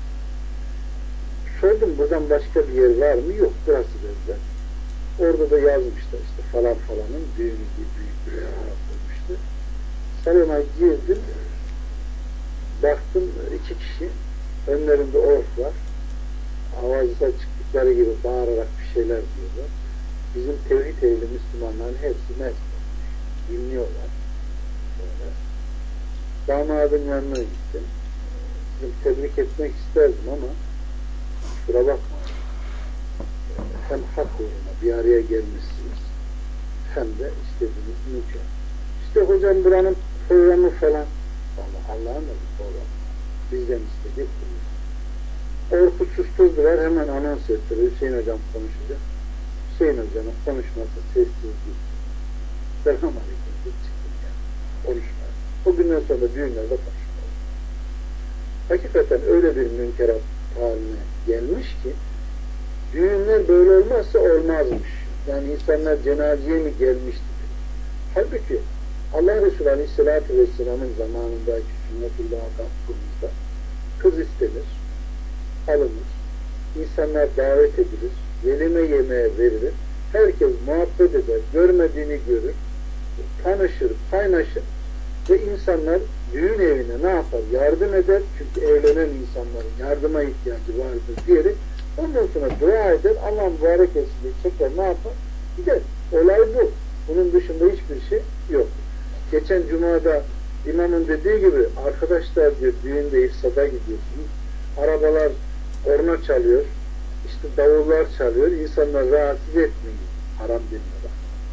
Sordum buradan başka bir yer var mı? Yok. Burası dediler. Orada da yazmışlar işte falan falanın düğünü gibi büyük bir yer yapılmıştı. Salona girdim. Baktım iki kişi. Önlerinde orf var. Avazda çıktıkları gibi bağırarak bir şeyler diyorlar. Bizim tevhid ehli Müslümanların hepsi mest olmuş. Dinliyorlar. Böyle. Damadın yanına gittim. Dedim, tebrik etmek isterdim ama kusura bakma. Hem hak uğruna bir araya gelmişsiniz hem de istediğiniz mümkün. İşte hocam buranın programı falan. Allah Allah'ın da bir programı. Bizden istedik. Orku susturdular, hemen anons ettiler. Hüseyin hocam konuşacak. Hüseyin hocanın konuşması sessiz değil. Selamünaleyküm diye çıktım yani. Konuşmaya. O günden sonra düğünlerde konuşmaya. Hakikaten öyle bir münkerat haline gelmiş ki düğünler böyle olmazsa olmazmış. Yani insanlar cenazeye mi gelmişti? Halbuki Allah Resulü Aleyhisselatü Vesselam'ın zamanındaki sünnetullah'a kalktığımızda kız istenir, alınır, insanlar davet edilir, velime yemeğe verilir, herkes muhabbet eder, görmediğini görür, tanışır, kaynaşır ve insanlar düğün evine ne yapar? Yardım eder. Çünkü evlenen insanların yardıma ihtiyacı vardır diyerek ondan sonra dua eder. Allah mübarek etsin diye çeker ne yapar? Gider. Olay bu. Bunun dışında hiçbir şey yok. Geçen Cuma'da imamın dediği gibi arkadaşlar diyor düğünde ifsada gidiyorsunuz. Arabalar orna çalıyor. İşte davullar çalıyor. İnsanlar rahatsız etmeyin. Haram deniyor.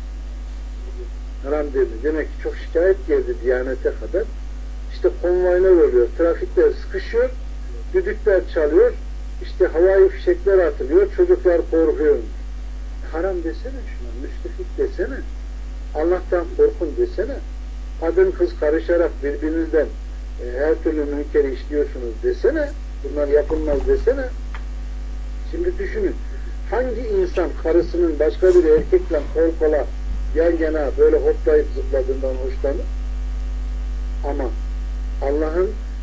Haram deniyor. Demek ki çok şikayet geldi Diyanete kadar. İşte konvoylar oluyor. Trafikler sıkışıyor. Düdükler çalıyor. İşte havai fişekler atılıyor. Çocuklar korkuyor. Haram desene şuna. Müsriflik desene. Allah'tan korkun desene. Kadın kız karışarak birbirinizden e, her türlü münkeri işliyorsunuz desene. Bunlar yapılmaz desene. Şimdi düşünün. Hangi insan karısının başka bir erkekle kol kola yan yana böyle hoplayıp zıpladığından hoşlanır? Ama Allah'ın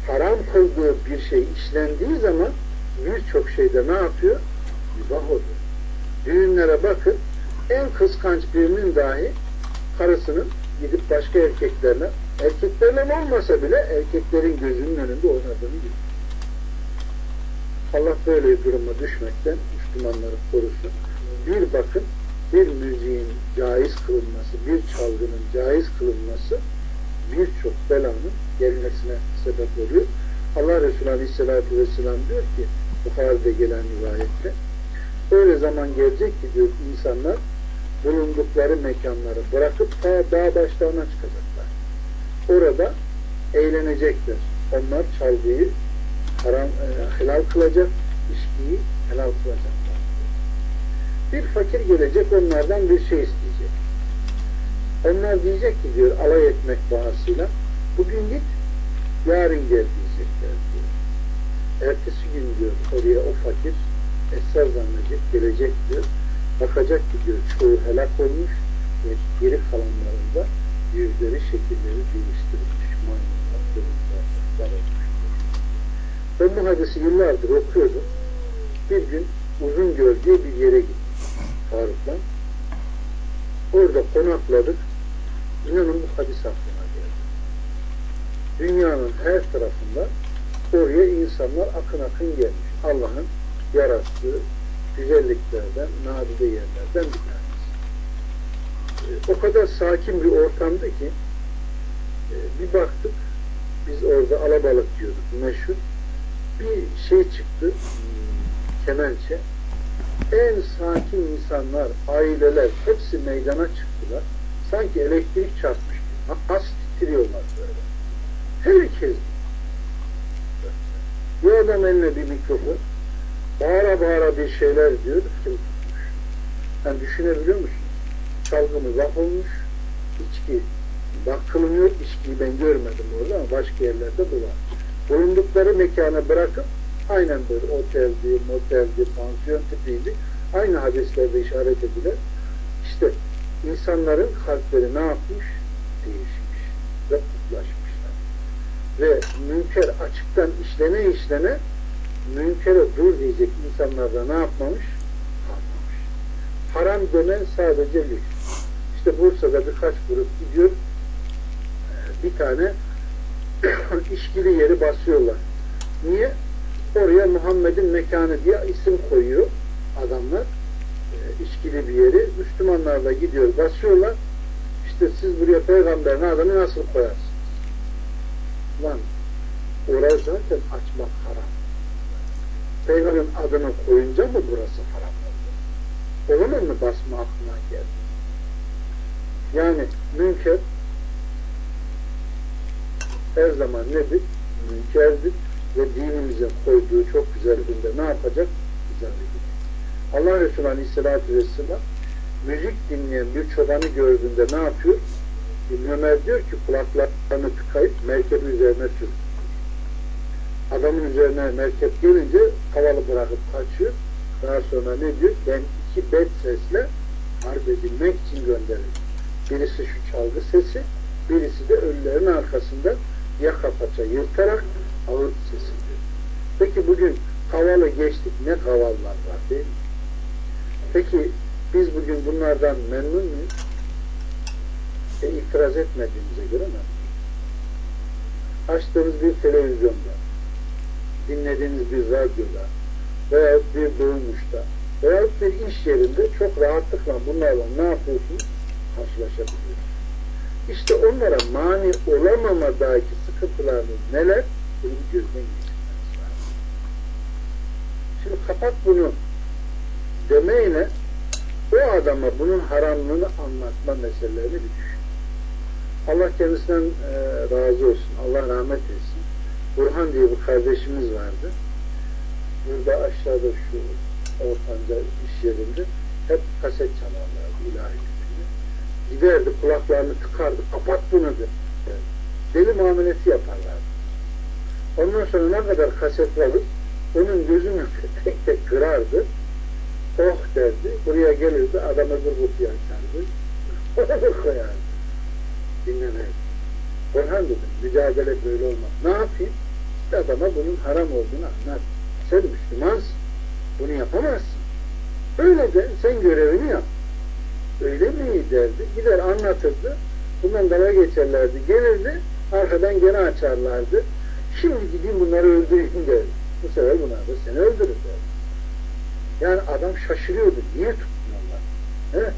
haram kıldığı bir şey işlendiği zaman birçok şeyde ne yapıyor? Mübah oluyor. Düğünlere bakın, en kıskanç birinin dahi karısının gidip başka erkeklerle, erkeklerle olmasa bile erkeklerin gözünün önünde oynadığını görüyor. Allah böyle bir duruma düşmekten Müslümanları korusun. Bir bakın, bir müziğin caiz kılınması, bir çalgının caiz kılınması birçok belanın gelmesine sebep oluyor. Allah Resulü Aleyhisselatü Vesselam diyor ki, Bukhari'de gelen rivayette, öyle zaman gelecek ki diyor, insanlar bulundukları mekanları bırakıp ta dağ başlarına çıkacaklar. Orada eğlenecekler. Onlar çalgıyı haram, e, helal kılacak, içkiyi helal kılacaklar. Bir fakir gelecek, onlardan bir şey isteyecek. Onlar diyecek ki diyor, alay etmek bahasıyla, bugün git, yarın gel diyecekler diyor. Ertesi gün diyor, oraya o fakir esrar zannedecek, gelecek diyor. Bakacak ki diyor, çoğu helak olmuş ve geri kalanlarında yüzleri, şekilleri değiştirilmiş. Maymunlar, kırmızılar, kırmızılar olmuş. Ben bu hadisi yıllardır okuyordum. Bir gün Uzungöl diye bir yere gittim Faruk'la. Orada konakladık. İnanın bu hadis aklıma geldi. Dünyanın her tarafında oraya insanlar akın akın gelmiş. Allah'ın yarattığı güzelliklerden, nadide yerlerden bir tanesi. O kadar sakin bir ortamdı ki bir baktık, biz orada alabalık diyorduk, meşhur. Bir şey çıktı, kemençe. En sakin insanlar, aileler hepsi meydana çıktılar. Sanki elektrik çarpmış gibi. Az titriyorlar böyle. Herkes. Bir adam eline bir mikrofon, bağıra bağıra bir şeyler diyor. Kim tutmuş? Yani düşünebiliyor musun? Çalgımı laf olmuş, içki bak kılınıyor, içkiyi ben görmedim orada ama başka yerlerde bu var. Bulundukları mekanı bırakıp aynen böyle oteldi, moteldi, pansiyon tipiydi. Aynı hadislerde işaret edilen işte insanların kalpleri ne yapmış? Değişmiş ve kutlaşmışlar. Ve münker açıktan işlene işlene münkere dur diyecek insanlar da ne yapmamış? Kalmamış. Haram denen sadece lüks. İşte Bursa'da birkaç grup gidiyor, bir tane içkili yeri basıyorlar. Niye? Oraya Muhammed'in mekanı diye isim koyuyor adamlar. E, içkili bir yeri. Müslümanlar da gidiyor, basıyorlar. İşte siz buraya peygamberin adını nasıl koyarsınız? Lan orayı zaten açmak haram. Peygamberin adını koyunca mı burası haram oldu? O zaman mı basma aklına geldi? Yani münker her zaman nedir? Münkerdir ve dinimize koyduğu çok güzel günde ne yapacak? Güzel bir gün. Allah Resulü Aleyhisselatü Vesselam müzik dinleyen bir çobanı gördüğünde ne yapıyor? İbn Ömer diyor ki kulaklarını tıkayıp merkebi üzerine sürüyor. Adamın üzerine merkep gelince havalı bırakıp kaçıyor. Daha sonra ne diyor? Ben iki bet sesle harp edilmek için gönderildim. Birisi şu çalgı sesi, birisi de ölülerin arkasında yaka paça yırtarak ağıt sesi diyor. Peki bugün havalı geçtik, ne kavallar var değil mi? Peki biz bugün bunlardan memnun muyuz? E, itiraz etmediğimize göre mi? Açtığınız bir televizyonda, dinlediğiniz bir radyoda veya bir dolmuşta veya bir iş yerinde çok rahatlıkla bunlarla ne yapıyorsunuz? Karşılaşabiliyorsunuz. İşte onlara mani olamamadaki sıkıntılarınız neler? Bunu gözden geçirmeniz lazım. Şimdi kapat bunu demeyle o adama bunun haramlığını anlatma meselelerini bir düşün. Allah kendisinden e, razı olsun. Allah rahmet etsin. Burhan diye bir kardeşimiz vardı. Burada aşağıda şu ortanca iş yerinde hep kaset çalarlardı ilahi kütüğünü. Giderdi, kulaklarını tıkardı, kapat bunu derdi. Deli muamelesi yaparlardı. Ondan sonra ne kadar kaset alıp onun gözünü tek tek kırardı. Oh derdi, buraya gelirdi, adam öbür kutuyu açardı. Onu koyardı. Dinlemez. Orhan dedim, mücadele böyle olmaz. Ne yapayım? Git adama bunun haram olduğunu anlat. Sen Müslümansın. Bunu yapamazsın. Öyle de sen görevini yap. Öyle mi derdi. Gider anlatırdı. Bundan dalga geçerlerdi. Gelirdi. Arkadan gene açarlardı. Şimdi gideyim bunları öldüreyim derdi. Bu sefer bunlar da seni öldürür derdi. Yani adam şaşırıyordu. Niye tutmuyorlar? Evet.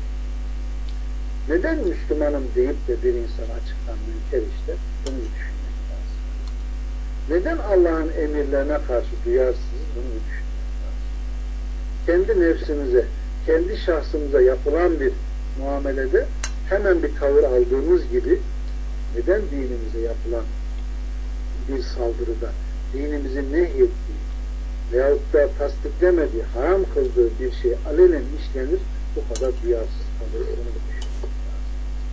Neden Müslümanım deyip de bir insan açıktan münker işte? Bunu düşünmek lazım. Neden Allah'ın emirlerine karşı duyarsınız? Bunu düşünmek lazım. Kendi nefsimize, kendi şahsımıza yapılan bir muamelede hemen bir tavır aldığımız gibi neden dinimize yapılan bir saldırıda dinimizin nehyettiği veyahut da tasdiklemediği, haram kıldığı bir şey alenen işlenir, bu kadar duyarsız kalır. Onu da düşünmek lazım.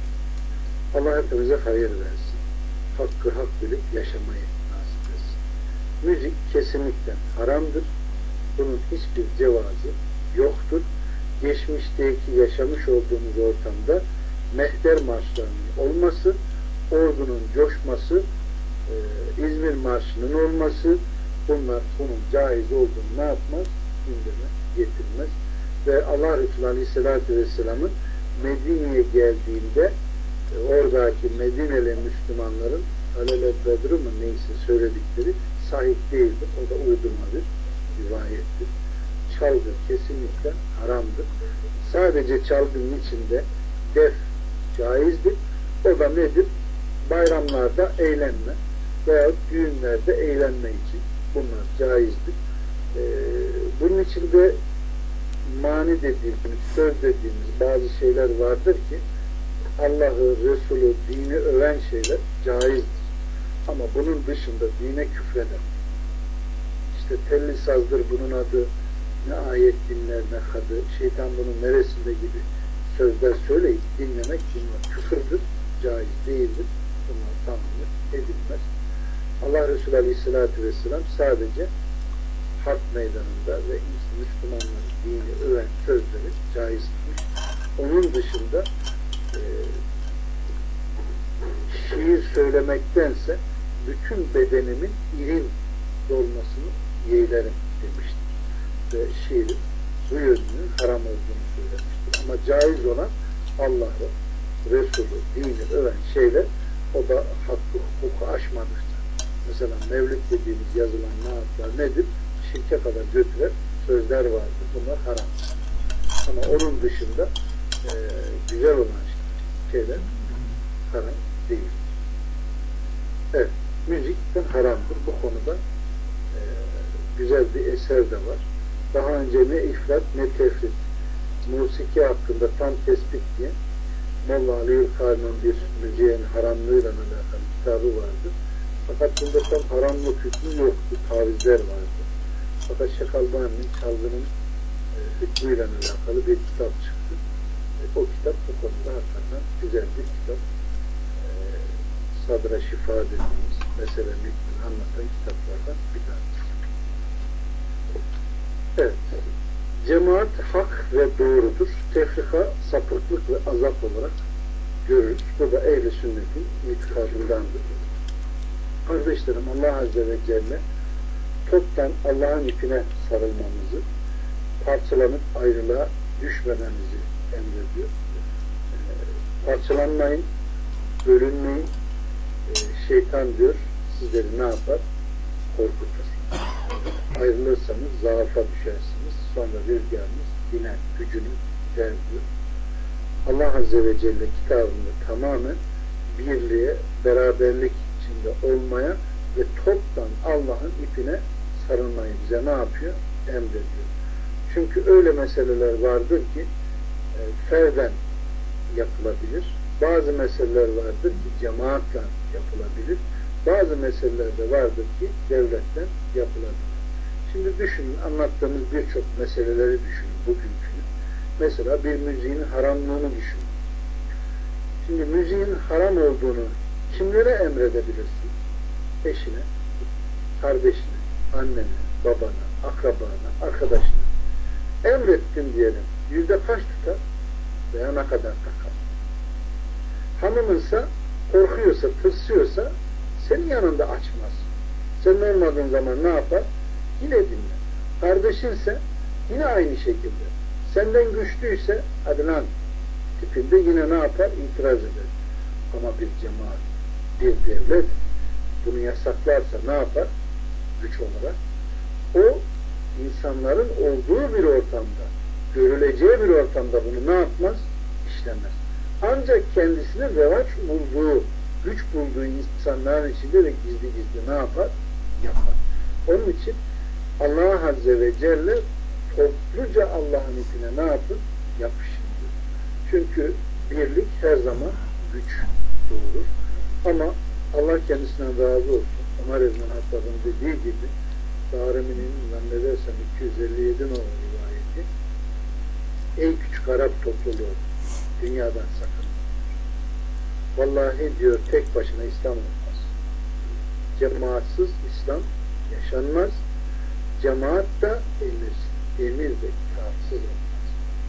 Allah hepimize hayır versin. Hakkı hak bilip yaşamayı nasip etsin. Müzik kesinlikle haramdır. Bunun hiçbir cevazı yoktur. Geçmişteki yaşamış olduğumuz ortamda mehter marşlarının olması, ordunun coşması, e, İzmir Marşı'nın olması, bunlar bunun caiz olduğunu ne yapmaz? Gündeme getirmez. Ve Allah Resulü Aleyhisselatü Vesselam'ın Medine'ye geldiğinde e, oradaki Medineli Müslümanların alele bedru mu neyse söyledikleri sahih değildir. O da uydurma bir rivayettir. Çalgı kesinlikle haramdır. Sadece çalgının içinde def caizdir. O da nedir? Bayramlarda eğlenme veya düğünlerde eğlenme için bunlar caizdir. Ee, bunun içinde mani dediğimiz, söz dediğimiz bazı şeyler vardır ki Allah'ı, Resulü, dini öven şeyler caizdir. Ama bunun dışında dine küfreder. İşte telli sazdır bunun adı, ne ayet dinler ne kadı, şeytan bunun neresinde gibi sözler söyleyip dinlemek bunlar küfürdür, caiz değildir. Bunlar tamamdır, edilmez. Allah Resulü Aleyhisselatü Vesselam sadece harp meydanında ve Müslümanların dini öven sözleri caiz tutmuş. Onun dışında e, şiir söylemektense bütün bedenimin irin dolmasını yeğlerim demiştir. Ve şiirin bu yönünün haram olduğunu söylemiştir. Ama caiz olan Allah'ı, Resulü, dini öven şeyler, o da hakkı, hukuku aşmamıştır. Mesela Mevlid dediğimiz yazılan naatlar nedir? Şirke kadar götüren sözler vardır. Bunlar haram. Ama onun dışında e, güzel olan şeyler haram değil. Evet. Müzikten haramdır. Bu konuda e, güzel bir eser de var. Daha önce ne ifrat ne tefrit. Musiki hakkında tam tespit diye Molla Ali Ülkari'nin bir müziğin haramlığıyla alakalı kitabı vardı. Fakat bunda tam haramlık hükmü yoktu. Tavizler vardı. Fakat Şeyh Albani'nin çalgının e, hükmüyle alakalı bir kitap çıktı. E, o kitap bu konuda hakikaten güzel bir kitap. E, Sadra Şifa dediğimiz meselenin hükmünü anlatan kitaplardan bir tanesi. Evet. Cemaat hak ve doğrudur. Tefrika sapıklık ve azap olarak görürüz. Bu da ehl-i sünnetin itikadındandır. Kardeşlerim, Allah Azze ve Celle toptan Allah'ın ipine sarılmamızı, parçalanıp ayrılığa düşmememizi emrediyor. E, parçalanmayın, bölünmeyin. E, şeytan diyor, sizleri ne yapar? Korkutur. Ayrılırsanız zaafa düşersiniz. Sonra rüzgarınız diner, gücünü gider diyor. Allah Azze ve Celle kitabında tamamen birliğe, beraberlik içinde olmaya ve toptan Allah'ın ipine sarılmayı bize ne yapıyor? Emrediyor. Çünkü öyle meseleler vardır ki e, ferden yapılabilir. Bazı meseleler vardır ki cemaatle yapılabilir. Bazı meseleler de vardır ki devletten yapılabilir. Şimdi düşünün, anlattığımız birçok meseleleri düşünün bugünkü. Mesela bir müziğin haramlığını düşünün. Şimdi müziğin haram olduğunu kimlere emredebilirsin? Eşine, kardeşine, annene, babana, akrabana, arkadaşına. Emrettin diyelim. Yüzde kaç tutar? Veya ne kadar takar? Hanımınsa, korkuyorsa, tırsıyorsa senin yanında açmaz. Sen olmadığın zaman ne yapar? Yine dinler. Kardeşinse yine aynı şekilde. Senden güçlüyse hadi lan tipinde yine ne yapar? İtiraz eder. Ama bir cemaat, bir devlet bunu yasaklarsa ne yapar? Güç olarak. O insanların olduğu bir ortamda, görüleceği bir ortamda bunu ne yapmaz? İşlemez. Ancak kendisine revaç bulduğu, güç bulduğu insanların içinde de gizli gizli ne yapar? Yapar. Onun için Allah Azze ve Celle topluca Allah'ın ipine ne yapın? Yapışın diyor. Çünkü birlik her zaman güç doğurur. Ama Allah kendisinden razı olsun. Ömer İbn Hattab'ın dediği gibi Darimi'nin zannedersem iki yüz elli yedi numaralı rivayeti, ey küçük Arap topluluğu, dünyadan sakın. Vallahi diyor tek başına İslam olmaz. Cemaatsız İslam yaşanmaz. Cemaat da emir, emir ve itaatsız olmaz.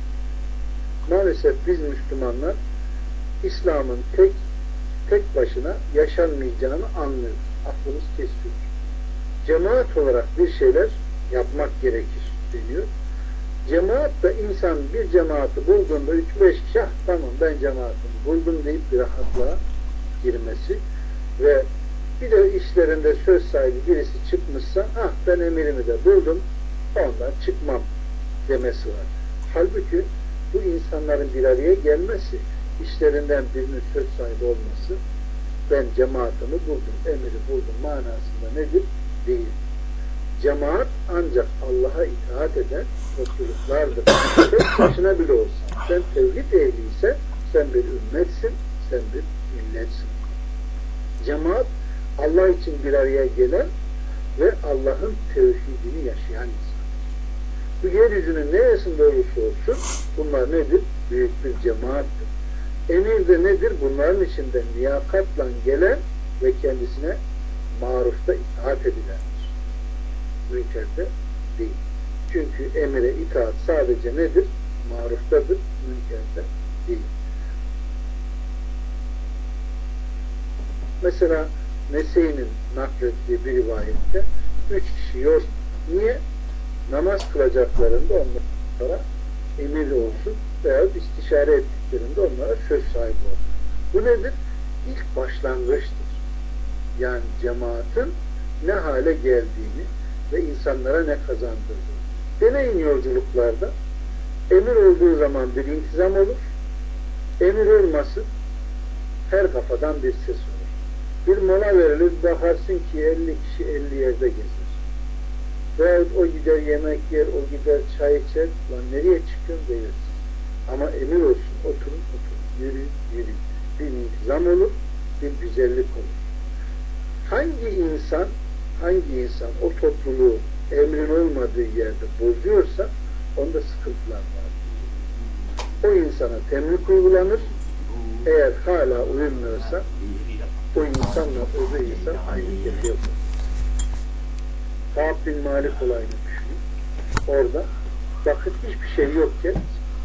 Maalesef biz Müslümanlar İslam'ın tek tek başına yaşanmayacağını anlıyoruz. Aklımız kesiyor. Cemaat olarak bir şeyler yapmak gerekir deniyor. Cemaat da insan bir cemaati bulduğunda üç beş kişi ah, tamam ben cemaatimi buldum deyip bir rahatlığa girmesi ve bir de işlerinde söz sahibi birisi çıkmışsa ah ben emirimi de buldum ondan çıkmam demesi var. Halbuki bu insanların bir araya gelmesi, işlerinden birinin söz sahibi olması, ben cemaatimi buldum, emiri buldum manasında nedir? Değil. Cemaat ancak Allah'a itaat eden topluluklardır. Tek başına bile olsa, sen tevhid ehliyse sen bir ümmetsin, sen bir milletsin. Cemaat Allah için bir araya gelen ve Allah'ın tevhidini yaşayan insan. Bu yeryüzünün neresinde olursa olsun bunlar nedir? Büyük bir cemaattir. Emir de nedir? Bunların içinde liyakatla gelen ve kendisine marufta itaat edilendir. Münkerde değil. Çünkü emire itaat sadece nedir? Maruftadır, münkerde değil. Mesela Nese'nin naklettiği bir rivayette üç kişi yok. Niye? Namaz kılacaklarında onlara emir olsun veya istişare ettiklerinde onlara söz sahibi olsun. Bu nedir? İlk başlangıçtır. Yani cemaatin ne hale geldiğini ve insanlara ne kazandırdığını. Deneyin yolculuklarda emir olduğu zaman bir intizam olur. Emir olmasın her kafadan bir ses olur. Bir mola verilir, bakarsın ki elli kişi elli yerde gezer. Veyahut o gider yemek yer, o gider çay içer, lan nereye çıkıyorsun deyirsin. Ama emir olsun, oturun, oturun, yürüyün, yürüyün. Bir intizam olur, bir güzellik olur. Hangi insan, hangi insan o topluluğu emrin olmadığı yerde bozuyorsa, onda sıkıntılar var. O insana temlik uygulanır, eğer hala uyulmuyorsa, o insanla öbür insan aynı yerde yapar. Kâb bin Malik olayını düşünün. Orada bakın hiçbir şey yokken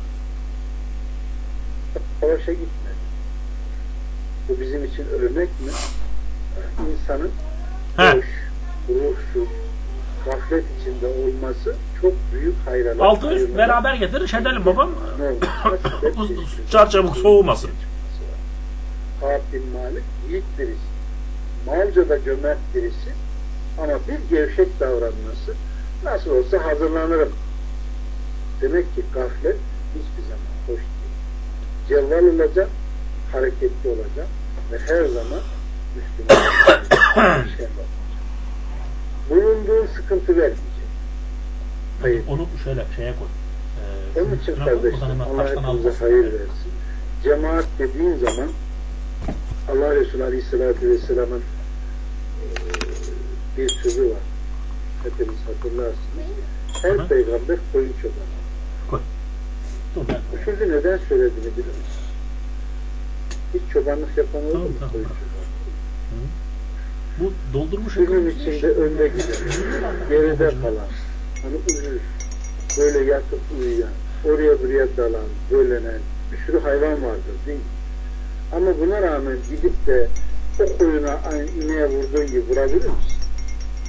savaşa gitmedi. Bu bizim için örnek mi? İnsanın boş, ruhsuz, gaflet içinde olması çok büyük hayralar. Altı üst beraber getirir, edelim babam. Çarçabuk soğumasın. Kâb bin Malik yiğit birisi. Malca da cömert birisi. Ama bir gevşek davranması nasıl olsa hazırlanırım. Demek ki gaflet hiçbir zaman hoş değil. Cevval olacak, hareketli olacak ve her zaman Müslüman şey olacak. Bulunduğun sıkıntı vermeyecek. Hayır. Onu şöyle şeye koy. Ee, Onun için kardeşlerim Allah hepimize hayır versin. Cemaat dediğin zaman Allah Resulü Aleyhisselatü Vesselam'ın bir sözü var. Hepiniz hatırlarsınız. Her Hı-hı. peygamber koyun çobanı. Koy. Dur, ben... Bu sözü neden söylediğini bilir misin? Hiç çobanlık yapan oldu mu? Tamam, koyun tamam. çobanı. Bu doldurmuş. Günün içinde önde gider. Geride kalan. Hani uyur. Böyle yatıp uyuyan. Oraya buraya dalan. Bölenen. Bir sürü hayvan vardır değil mi? Ama buna rağmen gidip de o koyuna aynı ineğe vurduğun gibi vurabilir misin?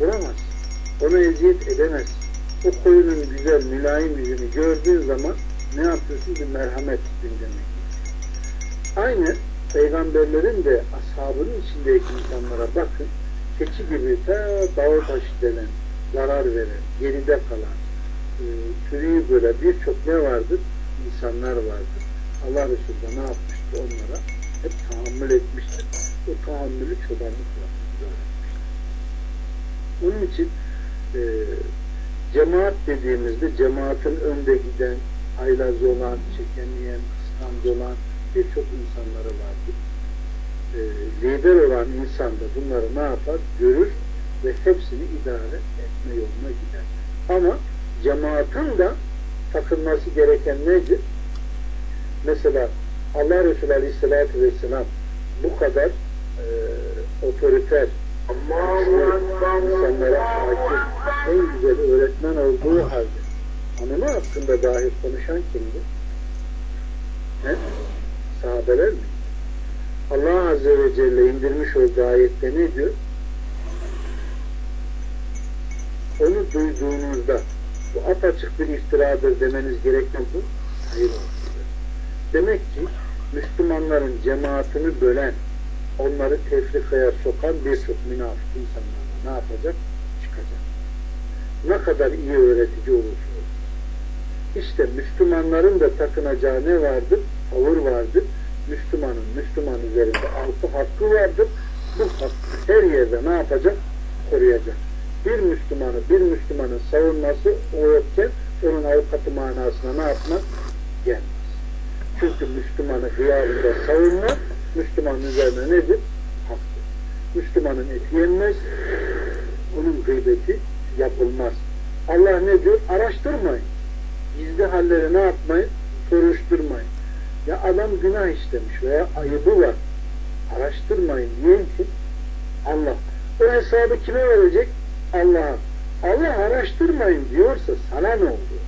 Vuramaz. Ona eziyet edemez. O koyunun güzel, mülayim yüzünü gördüğün zaman ne yapıyorsun? Bir merhamet gündeme. Aynı peygamberlerin de ashabının içindeki insanlara bakın. Keçi gibi ta dağı taşı delen, zarar veren, geride kalan, e, sürüyü böyle birçok ne vardır? İnsanlar vardır. Allah Resulü de ne yapmıştı onlara? Hep tahammül etmiştir. O tahammülü çobanlıkla öğretmiştir. Onun için e, cemaat dediğimizde cemaatin önde giden, haylaz olan, çekemeyen, kıskanç olan birçok insanları vardır. E, lider olan insan da bunları ne yapar? Görür ve hepsini idare etme yoluna gider. Ama cemaatin de takılması gereken nedir? Mesela Allah Resulü Aleyhisselatü Vesselam bu kadar e, otoriter, insanlara hakim, en güzel öğretmen olduğu halde hanımı hakkında dahi konuşan kimdi? He? Sahabeler mi? Allah Azze ve Celle indirmiş olduğu ayette ne diyor? Onu duyduğunuzda bu apaçık bir iftiradır demeniz gerekmez mi? Hayır olsun. Demek ki Müslümanların cemaatini bölen, onları tefrikaya sokan birçok münafık insanlarla ne yapacak? Çıkacak. Ne kadar iyi öğretici olursa olsun. İşte Müslümanların da takınacağı ne vardır? Tavır vardır. Müslümanın Müslüman üzerinde altı hakkı vardır. Bu hakkı her yerde ne yapacak? Koruyacak. Bir Müslümanı, bir Müslümanın savunması o yokken onun avukatı manasına ne yapmaz? Gelmez. Çünkü Müslümanı hıyarında savunma, Müslümanın üzerine nedir? Haktır. Müslümanın eti yenmez, onun gıybeti yapılmaz. Allah ne diyor? Araştırmayın. Gizli halleri ne yapmayın? Soruşturmayın. Ya adam günah işlemiş veya ayıbı var. Araştırmayın diyen ki Allah. O hesabı kime verecek? Allah'a. Allah araştırmayın diyorsa sana ne oluyor?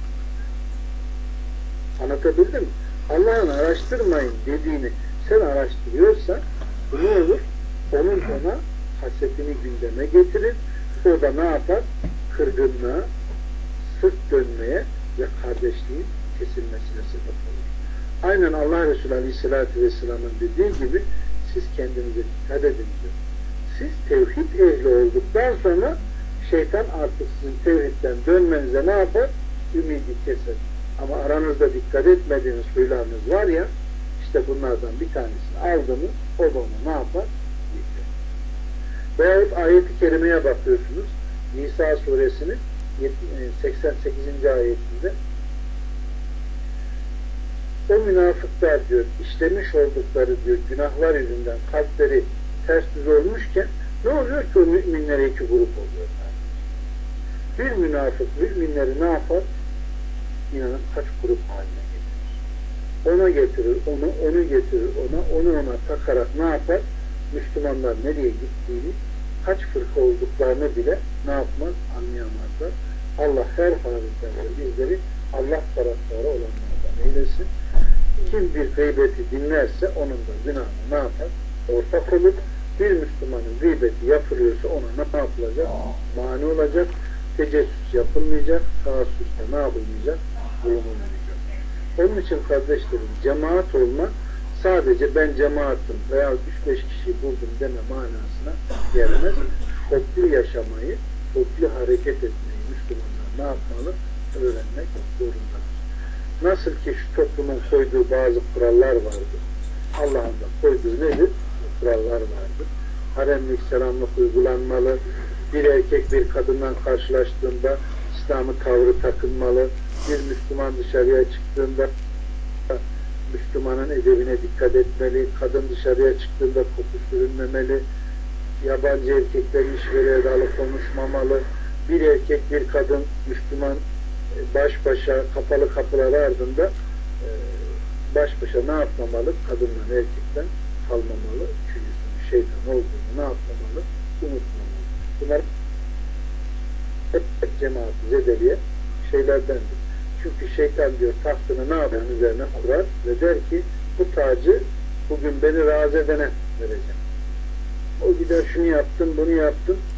Anlatabildim mi? Allah'ın araştırmayın dediğini sen araştırıyorsan ne olur? Onun ona hasetini gündeme getirir. O da ne yapar? Kırgınlığa, sırt dönmeye ve kardeşliğin kesilmesine sebep olur. Aynen Allah Resulü Aleyhisselatü Vesselam'ın dediği gibi siz kendinize dikkat edin diyor. Siz tevhid ehli olduktan sonra şeytan artık sizin tevhidden dönmenize ne yapar? Ümidi keser. Ama aranızda dikkat etmediğiniz huylarınız var ya, işte bunlardan bir tanesini aldı mı o da onu ne yapar? Yıkar. Veyahut ayet-i kerimeye bakıyorsunuz. Nisa suresinin seksen sekizinci ayetinde o münafıklar diyor, işlemiş oldukları diyor, günahlar yüzünden kalpleri ters düz olmuşken ne oluyor ki o müminlere iki grup oluyorlar. Bir münafık müminleri ne yapar? İnanın kaç grup haline getirir. Ona getirir, onu, onu getirir, ona, onu ona takarak ne yapar? Müslümanlar nereye gittiğini, kaç fırka olduklarını bile ne yapmaz? Anlayamazlar. Allah her halinde bizleri Allah taraftarı olanlardan eylesin. Kim bir gıybeti dinlerse onun da günahına ne yapar? Ortak olur. Bir Müslümanın gıybeti yapılıyorsa ona ne yapılacak? Mani olacak. Tecessüs yapılmayacak. Taassüste ne yapılmayacak? Bulunulmayacak. Onun için kardeşlerim cemaat olma sadece ben cemaatim veya üç beş kişi buldum deme manasına gelmez. Toplu yaşamayı, toplu hareket etmeyi Müslümanlar ne yapmalı? Öğrenmek zorundadır. Nasıl ki şu toplumun koyduğu bazı kurallar vardır. Allah'ın da koyduğu nedir? Kurallar vardır. Haremlik, selamlık uygulanmalı. Bir erkek bir kadından karşılaştığında İslam'ı tavrı takınmalı. Bir Müslüman dışarıya çıktığında Müslümanın edebine dikkat etmeli. Kadın dışarıya çıktığında koku sürünmemeli. Yabancı erkeklerin işveriye dalı konuşmamalı. Bir erkek bir kadın Müslüman baş başa kapalı kapılar ardında baş başa ne yapmamalı? Kadınla erkekten kalmamalı. Çünkü şeytan olduğunu ne yapmamalı? Unutmamalı. Bunlar hep cemaati zedeliye şeylerdendir. Çünkü şeytan diyor tahtını ne yapar? Üzerine kurar ve der ki bu tacı bugün beni razı edene vereceğim. O gider şunu yaptın, bunu yaptın.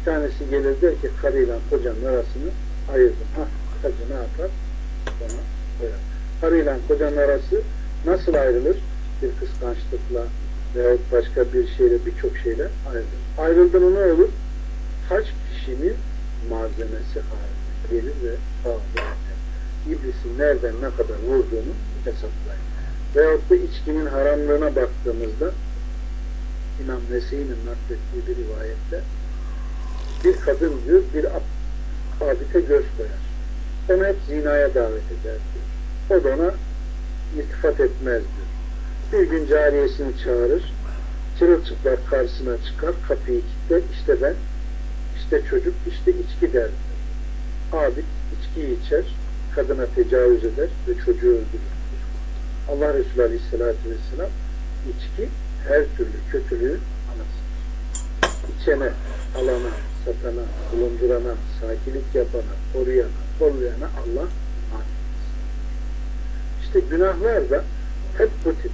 tanesi gelir der ki karıyla kocanın arasını ayırdım. Hah, hacı ne yapar? Bana koyar. Karıyla kocanın arası nasıl ayrılır? Bir kıskançlıkla veyahut başka bir şeyle, birçok şeyle ayrılır. Ayrıldı mı ne olur? Haç kişinin malzemesi haline gelir ve bağlı. İblisin nereden ne kadar vurduğunu hesaplayın. Veyahut da içkinin haramlığına baktığımızda İmam Nese'nin naklettiği bir rivayette bir kadın diyor bir abite göz koyar. Onu hep zinaya davet eder diyor. O da ona iltifat etmez diyor. Bir gün cariyesini çağırır, çırılçıplak karşısına çıkar, kapıyı kilitler, işte ben, işte çocuk, işte içki der diyor. Abid içkiyi içer, kadına tecavüz eder ve çocuğu öldürür. Allah Resulü Aleyhisselatü Vesselam içki her türlü kötülüğün anasıdır. İçene, alana, satana, bulundurana, sakinlik yapana, koruyana, kollayana Allah mahvetsin. İşte günahlar da hep bu tip.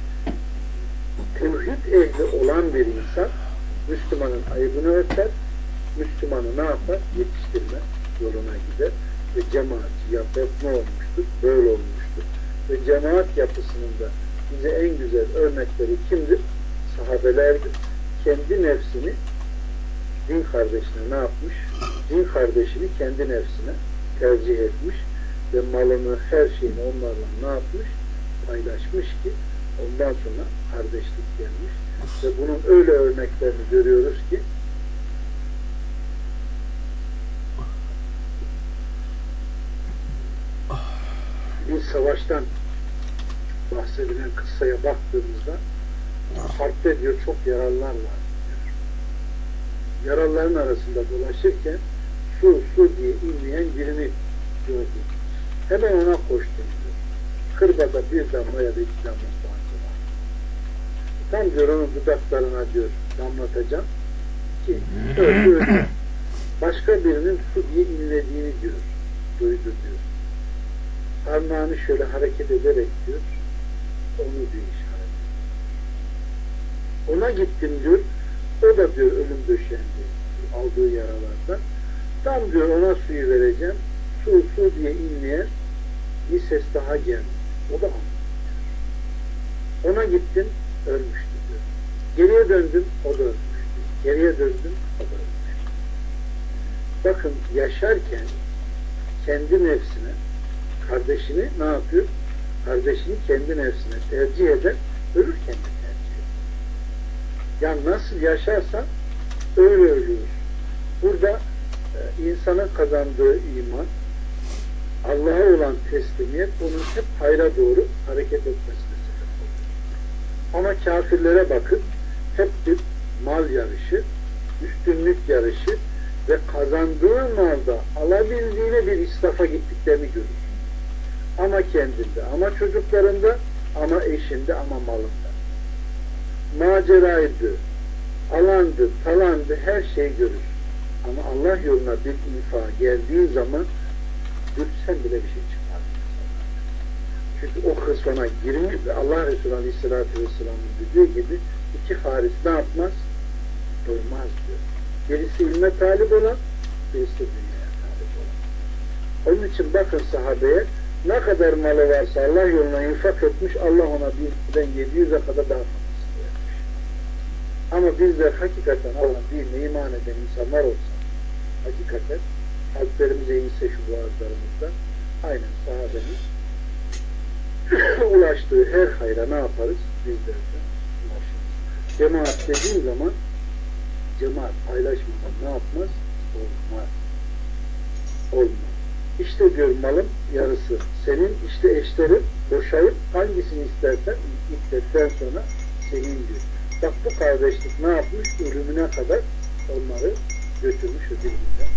Tevhid ehli olan bir insan Müslümanın ayıbını örter, Müslümanı ne yapar? Yetiştirme yoluna gider ve cemaatçi yapıp ne olmuştur? Böyle olmuştur. Ve cemaat yapısının da bize en güzel örnekleri kimdir? Sahabelerdir. Kendi nefsini din kardeşine ne yapmış? Din kardeşini kendi nefsine tercih etmiş ve malını, her şeyini onlarla ne yapmış? Paylaşmış ki ondan sonra kardeşlik gelmiş. Ve bunun öyle örneklerini görüyoruz ki bir savaştan bahsedilen kıssaya baktığımızda harpte diyor çok yaralılar var diyor. Yaralıların arasında dolaşırken su su diye inleyen birini gördüm. Hemen ona koştum diyor. Kırbada bir damla ya da iki damla suacı var. Tam diyor onun dudaklarına diyor damlatacağım ki öldü öldü. Başka birinin su diye inlediğini diyor. Duydu diyor. Parmağını şöyle hareket ederek diyor onu diyor işaret. Ona gittim diyor. O da diyor ölüm döşendi. Aldığı yaralardan. Tam diyor ona suyu vereceğim. Su su diye inleyen bir ses daha geldi. O da anlıyor. Ona gittim ölmüştü diyor. Geriye döndüm o da ölmüştü. Geriye döndüm o da ölmüştü. Bakın yaşarken kendi nefsine kardeşini ne yapıyor? Kardeşini kendi nefsine tercih eder, ölürken de tercih eder. Yani nasıl yaşarsan öyle ölüyor. Burada e, insanın kazandığı iman, Allah'a olan teslimiyet onun hep hayra doğru hareket etmesine sebep oluyor. Ama kafirlere bakın, hep bir mal yarışı, üstünlük yarışı ve kazandığı malda alabildiğine bir israfa gittiklerini görür. Ama kendinde, ama çocuklarında, ama eşinde, ama malında. Maceraydı, alandı, talandı, her şey görür. Ama Allah yoluna bir infa geldiği zaman dürtsen bile bir şey çıkmaz. Çünkü o hırs ona girmiş ve Allah Resulü Aleyhisselatü Vesselam'ın dediği gibi iki haris ne yapmaz? Doymaz diyor. Birisi ilme talip olan, birisi dünyaya talip olan. Onun için bakın sahabeye ne kadar malı varsa Allah yoluna infak etmiş, Allah ona birden yedi yüze kadar daha fazlasını vermiş. Ama bizler hakikaten Allah dinine iman eden insanlar olsa, hakikaten kalplerimize inse şu boğazlarımızda, aynen sahabenin ulaştığı her hayra ne yaparız? Bizler de ulaşırız. Cemaat dediği zaman cemaat paylaşmadan ne yapmaz? Olmaz. Olmaz. İşte diyor malın yarısı senin, işte eşlerin boşayıp hangisini istersen iddetten sonra senin diyor. Bak bu kardeşlik ne yapmış? Ölümüne kadar onları götürmüş ödülünden.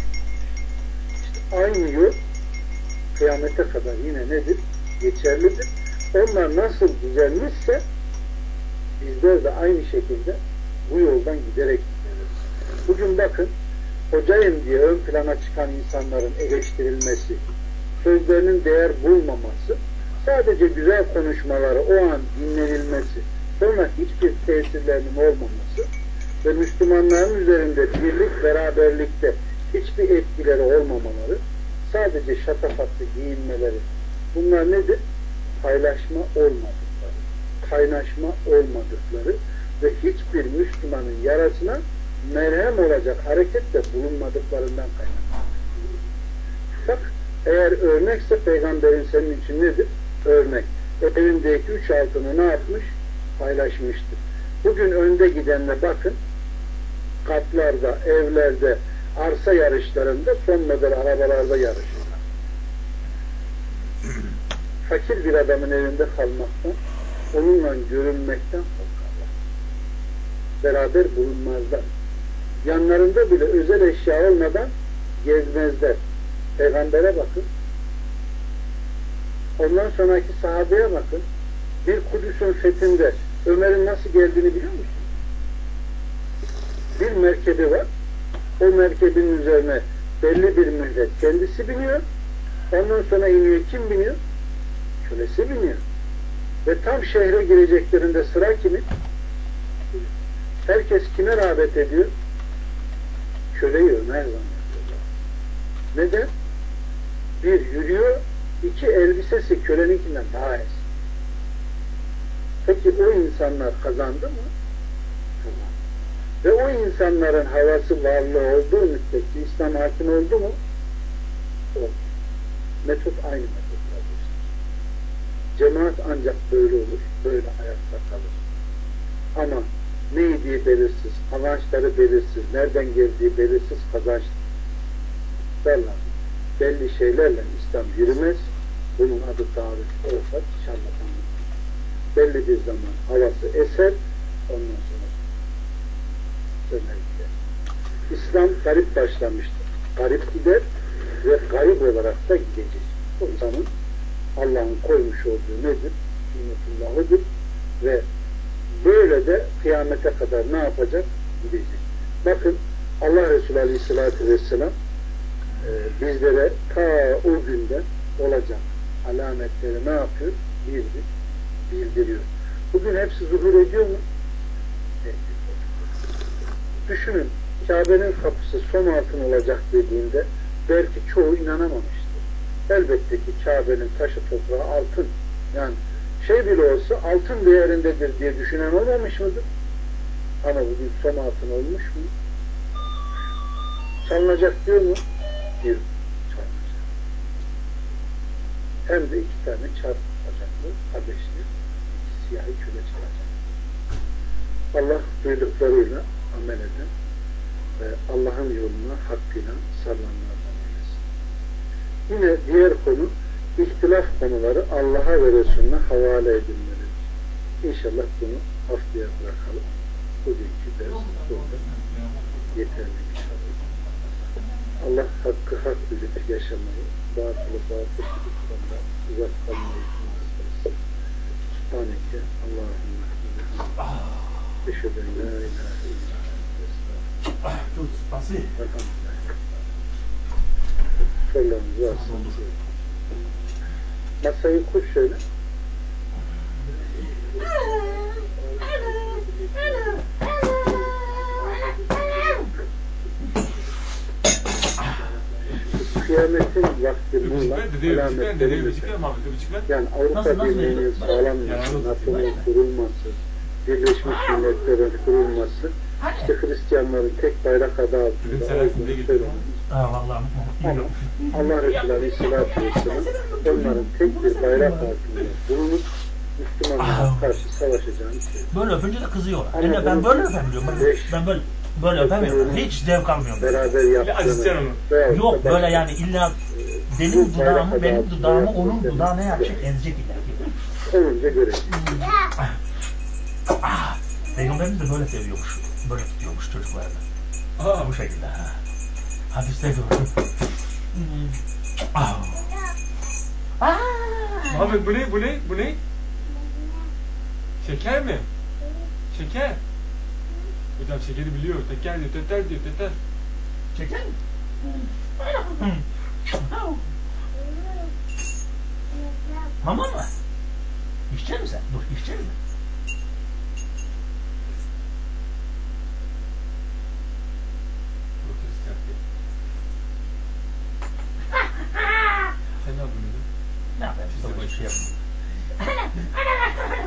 İşte aynı yol kıyamete kadar yine nedir? Geçerlidir. Onlar nasıl düzelmişse bizler de aynı şekilde bu yoldan giderek gideriz. Bugün bakın hocayım diye ön plana çıkan insanların eleştirilmesi, sözlerinin değer bulmaması, sadece güzel konuşmaları o an dinlenilmesi, sonra hiçbir tesirlerinin olmaması ve Müslümanların üzerinde birlik, beraberlikte hiçbir etkileri olmamaları, sadece şatafatlı giyinmeleri, bunlar nedir? Paylaşma olmadıkları, kaynaşma olmadıkları ve hiçbir Müslümanın yarasına merhem olacak harekette bulunmadıklarından kaynaklanır. Bak, eğer örnekse Peygamberin senin için nedir? Örnek. Evindeki üç altını ne yapmış? Paylaşmıştır. Bugün önde gidenle bakın, katlarda, evlerde, arsa yarışlarında son model arabalarda yarışırlar. Fakir bir adamın evinde kalmaktan, onunla görünmekten korkarlar. Beraber bulunmazlar. Yanlarında bile özel eşya olmadan gezmezler. Peygamber'e bakın. Ondan sonraki sahabeye bakın. Bir Kudüs'ün fethinde Ömer'in nasıl geldiğini biliyor musun? Bir merkebi var. O merkebin üzerine belli bir müddet kendisi biniyor. Ondan sonra iniyor. Kim biniyor? Kölesi biniyor. Ve tam şehre gireceklerinde sıra kimin? Herkes kime rağbet ediyor? Köleyi Ömer zannediyorlar. Neden? Bir, yürüyor. İki, elbisesi köleninkinden daha eski. Peki o insanlar kazandı mı? Kazandı. Ve o insanların havası varlığı olduğu müddetçe İslam hakim oldu mu? Oldu. Metot aynı metotlardır. Cemaat ancak böyle olur, böyle ayakta kalır. Ama neydi belirsiz, kazançları belirsiz, nereden geldiği belirsiz kazanç derler. Belli şeylerle İslam yürümez. Bunun adı davet olsa şarlatanlık. Belli bir zaman havası eser, ondan sonra döner gider. İslam garip başlamıştır. Garip gider ve garip olarak da gidecek. O insanın Allah'ın koymuş olduğu nedir? Kıymetullahıdır ve böyle de kıyamete kadar ne yapacak? Gidecek. Bakın Allah Resulü Aleyhisselatü Vesselam e, bizlere ta o günden olacak alametleri ne yapıyor? Bildir, bildiriyor. Bugün hepsi zuhur ediyor mu? Evet. Düşünün, Kabe'nin kapısı son altın olacak dediğinde belki çoğu inanamamıştır. Elbette ki Kabe'nin taşı toprağı altın. Yani şey bile olsa altın değerindedir diye düşünen olmamış mıdır? Ama bugün son altın olmuş mu? Çalınacak diyor mu? Diyor. Çalınacak. Hem de iki tane çarp bacaklı, kardeşli, iki siyahi köle çalacak. Allah duyduklarıyla amel eden ve Allah'ın yoluna hakkıyla sarılanlardan eylesin. Yine diğer konu ihtilaf konuları Allah'a ve Resulüne havale edilmelidir. İnşallah bunu haftaya bırakalım. Bugünkü ders burada yeterli inşallah. Allah hakkı hak bilip yaşamayı, batılı batıl biliplerden uzak kalmayı nasip etsin. Subhaneke Allahümme eşheden la ilahe illa Tut, pasi. Sorularınızı varsa masayı kur şöyle. Kıyametin vakti muğlak alametleri yani Avrupa Birliği'nin sağlanması, NATO'nun kurulması, Birleşmiş Milletler'in kurulması, işte Hristiyanların tek bayrak adı altında olduğunu söylüyor. Ama Allah Resulü Aleyhisselatü Vesselam onların tek bir bayrak altında bulunup Müslümanlara karşı savaşacağını söylüyor. Böyle öpünce de kızıyorlar. Yani ben böyle öpemiyorum. Ben böyle böyle öpemiyorum. Hiç zevk almıyorum. Beraber yaptığını. Yok böyle yani illa benim dudağımı, benim dudağımı onun dudağına yapacak, ezecek illa. Olunca göreceğiz. Ah, Peygamberimiz de böyle seviyormuş. Böyle tutuyormuş çocuklarını. Aa, bu şekilde. Hadiste gördüm. Ah. Ah. Muhammed bu ne? Bu ne? Bu ne? Şeker mi? Şeker. Hocam şekeri biliyor. Teker diyor, teter diyor, teter. Şeker mi? Mama mı? İçecek misin? Dur, içecek misin?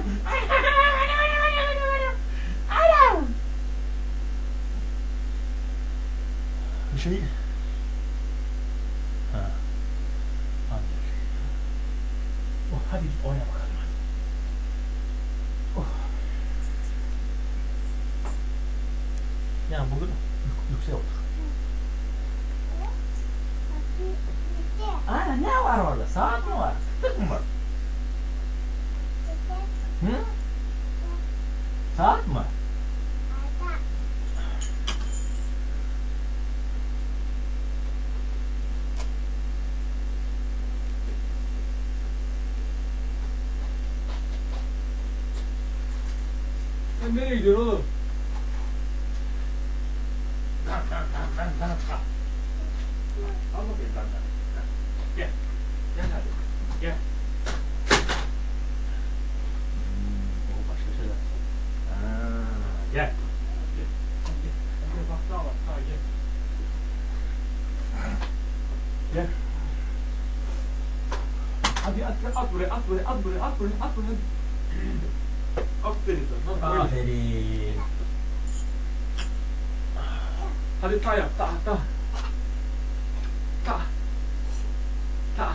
Bir şey. Ha. Hadi. Oh, hadi git oyna bakalım hadi. Oh. Yani bugün yük- yüksek otur. Aynen, ne var orada? Saat mi var? Tık mı var? Hı? Saat mı? Sen nereye gidiyorsun oğlum? Ben, ben, ben, ben, ben, ben. Al bakayım ben, ben. Gel. Gel hadi. Gel. Hmm, o başka şeyler. Ha, gel. Gel. Gel. Gel bak daha bak daha gel. Gel. Hadi at, at buraya at buraya at buraya at buraya at buraya. Aferin sana. Aferin. Aferin. Hadi ta yap ta ta. Ta. Ta.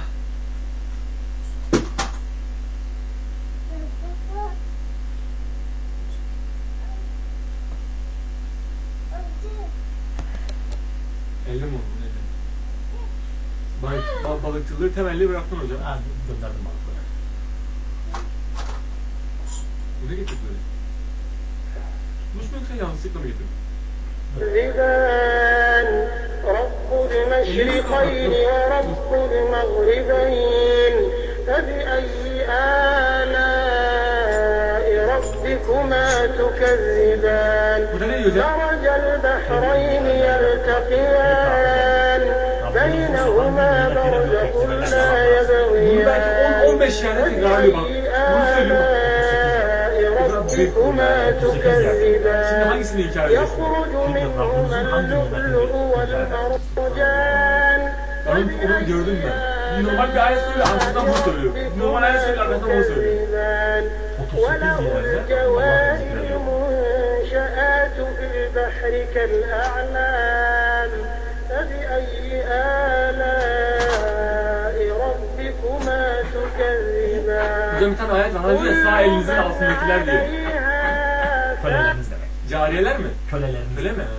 Elle mi oldu? Elle. Balık, bal, balıkçılığı temelli bıraktın hocam. Ha, gönderdim balıkları. Bu ne getirdi böyle? Tutmuş mu yoksa yanlışlıkla mı getirdin? ربان رب المشرقين ورب المغربين فبأي آلاء ربكما تكذبان مرج البحرين يلتقيان بينهما برزخ لا يبغيان فبأي آلاء ربكما تكذبان يخرج منهما اللؤلؤ والمرجان Onu, onu gördüm ben. Normal bir ayet söyle, arkasından bunu söylüyor. Normal ayet söyle, arkasından bunu söylüyor. وله الجوار المنشآت في البحر كالأعلام فبأي آلاء ربكما تكذبان Hocam bir tane ayet var. Hani diyor ya, sağ elinizin altındakiler diye. Köleleriniz demek. Cariyeler mi? Köleleriniz. Öyle mi?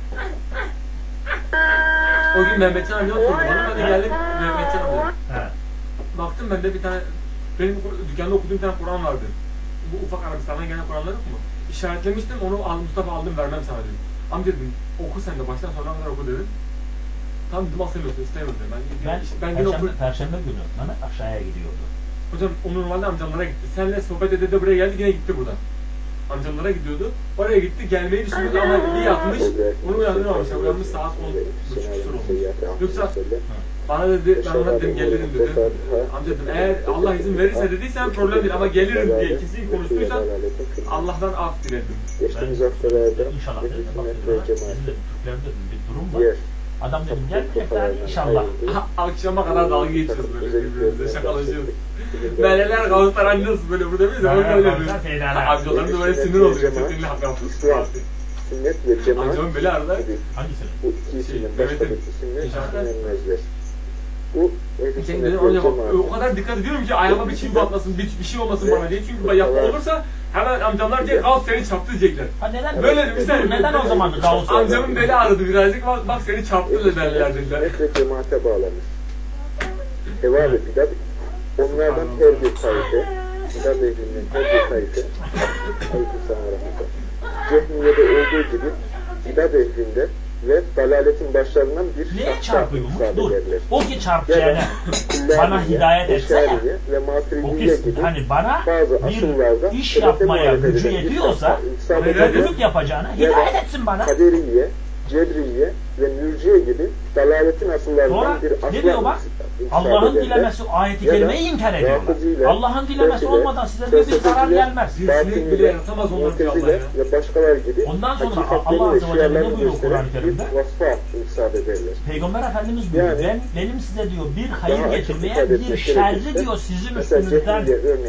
O gün Mehmetcan amca oturdu bana, ben de geldim Mehmetcan amca. He. Baktım ben de bir tane, benim dükkanda okuduğum bir tane Kur'an vardı. Bu ufak Arabistan'dan gelen Kur'anlar yok mu? İşaretlemiştim, onu al, Mustafa aldım vermem sana dedim. Amca dedim, oku sen de baştan sonuna kadar oku dedim. Tam dedim asılmıyorsun, istemiyorum dedim. Ben, Ben, ben yine perşembe, oku... perşembe günü Mehmet aşağıya gidiyordu. Hocam o normalde amcamlara gitti. Seninle sohbet ede de buraya geldi, yine gitti buradan. Amcamlara gidiyordu. Oraya gitti, gelmeyi düşünüyordu ama iyi yatmış. Onu uyandırmamışlar. Uyanmış saat on buçuk küsur olmuş. Yoksa bana dedi, ben ona dedim gelirim dedim. Amca dedim, eğer Allah izin verirse dediysen problem değil ama gelirim diye kesin konuştuysan Allah'tan af diledim. Geçtiğimiz haftalarda İnşallah dedim. Bak hükümet dedim, ve cemaat sizin de Türklerde dedim, bir durum var. yer Adam dedim gelmeyecekler inşallah. Akşama kadar dalga geçiyoruz böyle birbirimize, şakalaşıyoruz. Meleler kavuşlar annesi böyle burada biz de böyle öyle yapıyoruz. Amcalarım da böyle sinir oluyor. Seninle hakikaten. sünnet ve cemaat Amcamın beli arada. Hangisini? bu iki isimden başka bir isimle dinlenmezler. Bu ehl-i Sen sünnet dedim ve hocam o cemaat kadar dikkat ediyorum ki ayağıma bir çivi batmasın, bir, bir şey olmasın bana diye. Çünkü yapma olursa hemen amcamlar diye kalk seni çarptı diyecekler. Ha neden? Böyle demişler. Neden o zaman da Davut? Amcamın beli ağrıdı birazcık, bak, bak seni çarptı derler dediler. sünnet ve cemaate bağlanır. Heva ve bidat onlardan her bir tayfe, bidat ehlinden her bir tayfe, aleykümselam ve rahmetullah. Cehmiye'de olduğu gibi bidat ehlinde ve dalaletin başlarından bir Neye şahsa çarpıyormuş? ifade Dur. ederler. O ki çarpacağına bana hidayet etse ya, Eşariye ve o Maturidiye ki gibi hani bana bazı bir asıllarda iş sebebe yapmaya muhalefet gücü eden bir yetiyorsa, şahsa intisap Neden? eden kötülük yapacağına ya da hidayet etsin bana. Kaderiye, Cebriye ve Mürciye gibi dalaletin asıllarından Sonra bir ne diyor bak? asla Allah'ın dilemesi, ayet-i kerimeyi inkar ediyorlar. Allah'ın dilemesi olmadan size bir zarar gelmez. Sinek bile yaratamaz onlar diyor Allah ya. Ve başkalar gibi ondan sonra Allah Azze ve Celle ne buyuruyor Kur'an-ı Kerim'de? Peygamber Efendimiz buyuruyor. Ben, benim size diyor bir hayır getirmeye, bir şerri diyor sizin üstünüzden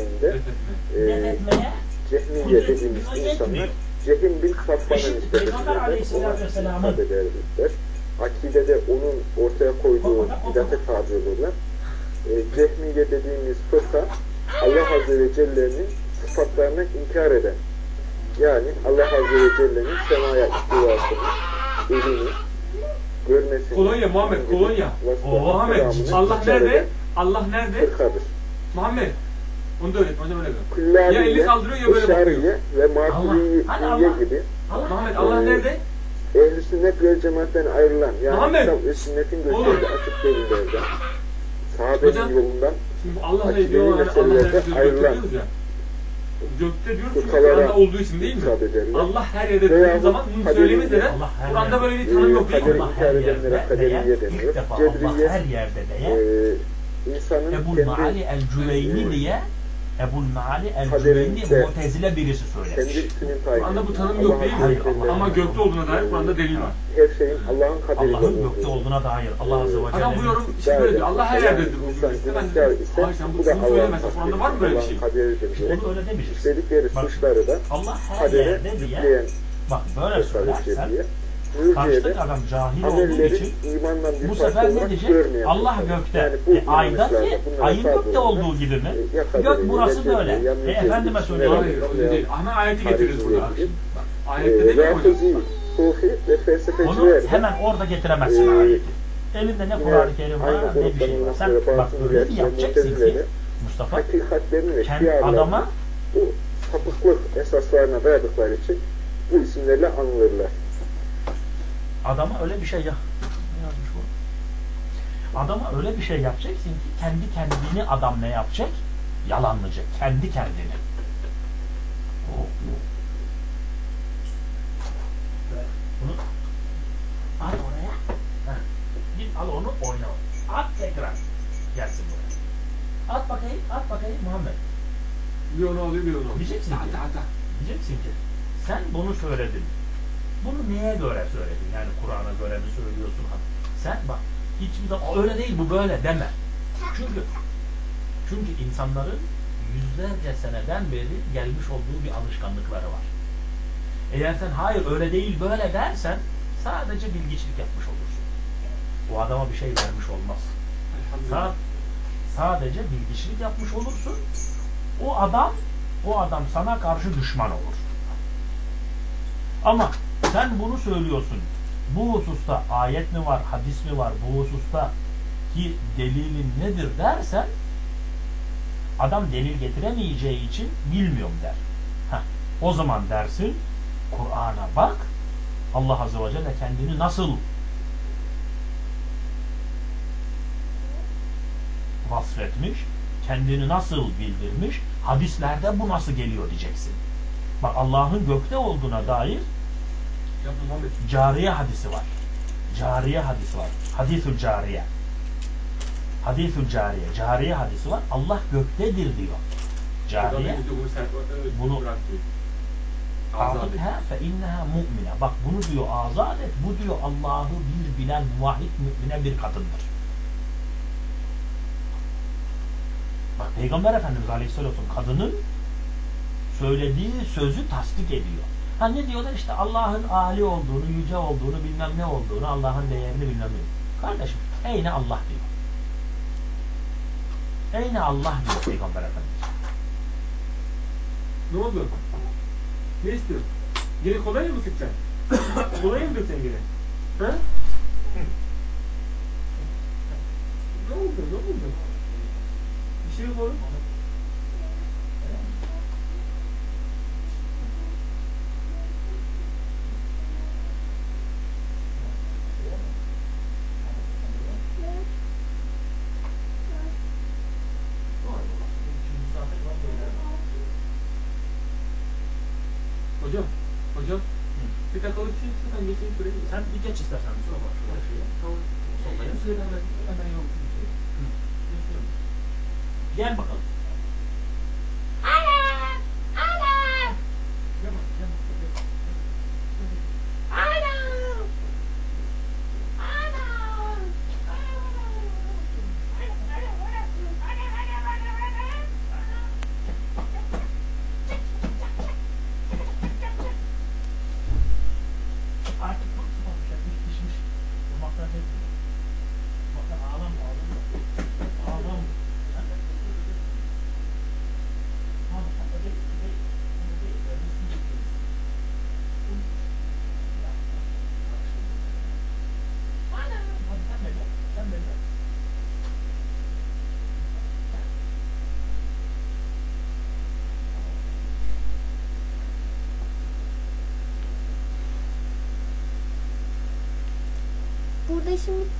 defetmeye Cehmiye dediğimiz insanlar Cehim bin Safvan'ın Peygamber Aleyhisselatü Vesselam'ın akidede onun ortaya koyduğu bidate tabi olurlar. E, Cehmiye dediğimiz fırka Allah Azze ve Celle'nin sıfatlarını inkar eden, yani Allah Azze ve Celle'nin semaya istivasını, elini, görmesini, kolonya Muhammed, kolonya. Muhammed, Allah nerede? Allah nerede? Fırkadır. Muhammed. Onu da öğret, hocam öyle gör. Ya eli kaldırıyor ya böyle bakıyor. Ve Maturidiye gibi. Muhammed, Allah nerede? Ehl-i sünnet ve cemaatten ayrılan, yani Muhammed. kitap ve sünnetin gösterdiği açık delillerden, sahabenin yolundan, şimdi Allah'la ilgili olan Allah nerede ayrılan diyoruz ya. Gökte diyoruz ki Kur'an'da olduğu için değil mi? Allah her yerde dediğimiz zaman bunu söylemeyiz de Kur'an'da böyle bir tanım yok değil mi? Allah her yerde veya ilk defa Allah her yerde diye Ebul Maali el-Cüveyni diye Ebul Maali el-Cüveyni Mu'tezile birisi söylemiş. Kur'an'da bu tanım yok değil mi? Hayır, ama gökte olduğuna dair Kur'an'da delil var. Her şeyin Allah'ın kaderiyle Allah'ın gökte olduğuna dair Allah Azze ve Celle'nin. Adam bu yorum işte böyle diyor. Allah her yerdedir. Hayır sen bu bunu söylemezsin. Kur'an'da var mı böyle bir şey? Onu öyle demeyeceksin. İstedikleri suçları da Allah her yerde diye. Bak böyle söylersen karşıdaki adam cahil olduğu için bu sefer ne diyecek? Allah gökte. E, aydaki, ayın gökte olduğu gibi mi? Gök burası böyle. E efendime söylüyorum. Hayır, öyle değil. Ama ayeti getiririz burada. Ayette demiyor mu hocam? Onu hemen orada getiremezsin ayeti. Elinde ne Kur'an-ı Kerim var ne bir şey var. Sen bak öyle bir yapacaksın ki Mustafa kendi adama bu sapıklık esaslarına dayadıkları için bu isimlerle anılırlar. Adama öyle bir şey yap. Adama öyle bir şey yapacaksın ki kendi kendini adam ne yapacak? Yalanlayacak. Kendi kendini. Bunu at oraya. Heh. Git al onu oyna. At tekrar. Gelsin buraya. At bakayım. At bakayım Muhammed. Bir onu alıyor bir onu alıyor. Diyeceksin ki. Diyeceksin ki. Sen bunu söyledin. Bunu neye göre söyledin? Yani Kur'an'a göre mi söylüyorsun? Sen bak hiçbir zaman öyle değil bu böyle deme. Çünkü çünkü insanların yüzlerce seneden beri gelmiş olduğu bir alışkanlıkları var. Eğer sen hayır öyle değil böyle dersen sadece bilgiçlik yapmış olursun. O adama bir şey vermiş olmaz. Sa sadece bilgiçlik yapmış olursun. O adam o adam sana karşı düşman olur. Ama sen bunu söylüyorsun. Bu hususta ayet mi var, hadis mi var, bu hususta ki delilin nedir dersen adam delil getiremeyeceği için bilmiyorum der. Heh, o zaman dersin Kur'an'a bak Allah Azze ve Celle kendini nasıl vasfetmiş, kendini nasıl bildirmiş, hadislerde bu nasıl geliyor diyeceksin. Bak Allah'ın gökte olduğuna dair cariye hadisi var. Cariye hadisi var. Hadisül cariye. Hadisül cariye. Cariye hadisi var. Allah göktedir diyor. Cariye. Bunu azatha fe inneha mu'mine. Bak bunu diyor azat et. Bu diyor Allah'ı bir bilen muvahhid mümine bir kadındır. Bak Peygamber Efendimiz Aleyhisselatü kadının söylediği sözü tasdik ediyor. Ha ne diyorlar işte Allah'ın âli olduğunu, yüce olduğunu, bilmem ne olduğunu, Allah'ın değerini bilmem ne. Kardeşim, eyne Allah diyor. Eyne Allah diyor Peygamber Efendimiz. Ne oldu? Ne istiyorsun? Geri kolonya mı sıkacaksın? Kolonya mı dökeceksin geri? Ha? Ne oldu? Ne oldu? Bir şey yok oğlum. Hocam, hocam. Bir dakikalık şey sen geçeyim şuraya. Sen bir geç istersen. Sonra bak şuraya şeye. Tamam. Sofraya. Hemen, hemen yok. Gel bakalım. Artık çok sıkılmış, yapmış, pişmiş. Durmaktan hep diyor. Bakın ağlam mı, ağlam mı? Ağlam mı? Ağlam, sen öde, öde, öde, ölmüşsün bekliyorsun. Hadi sen de gel, sen de gel. Burada şimdi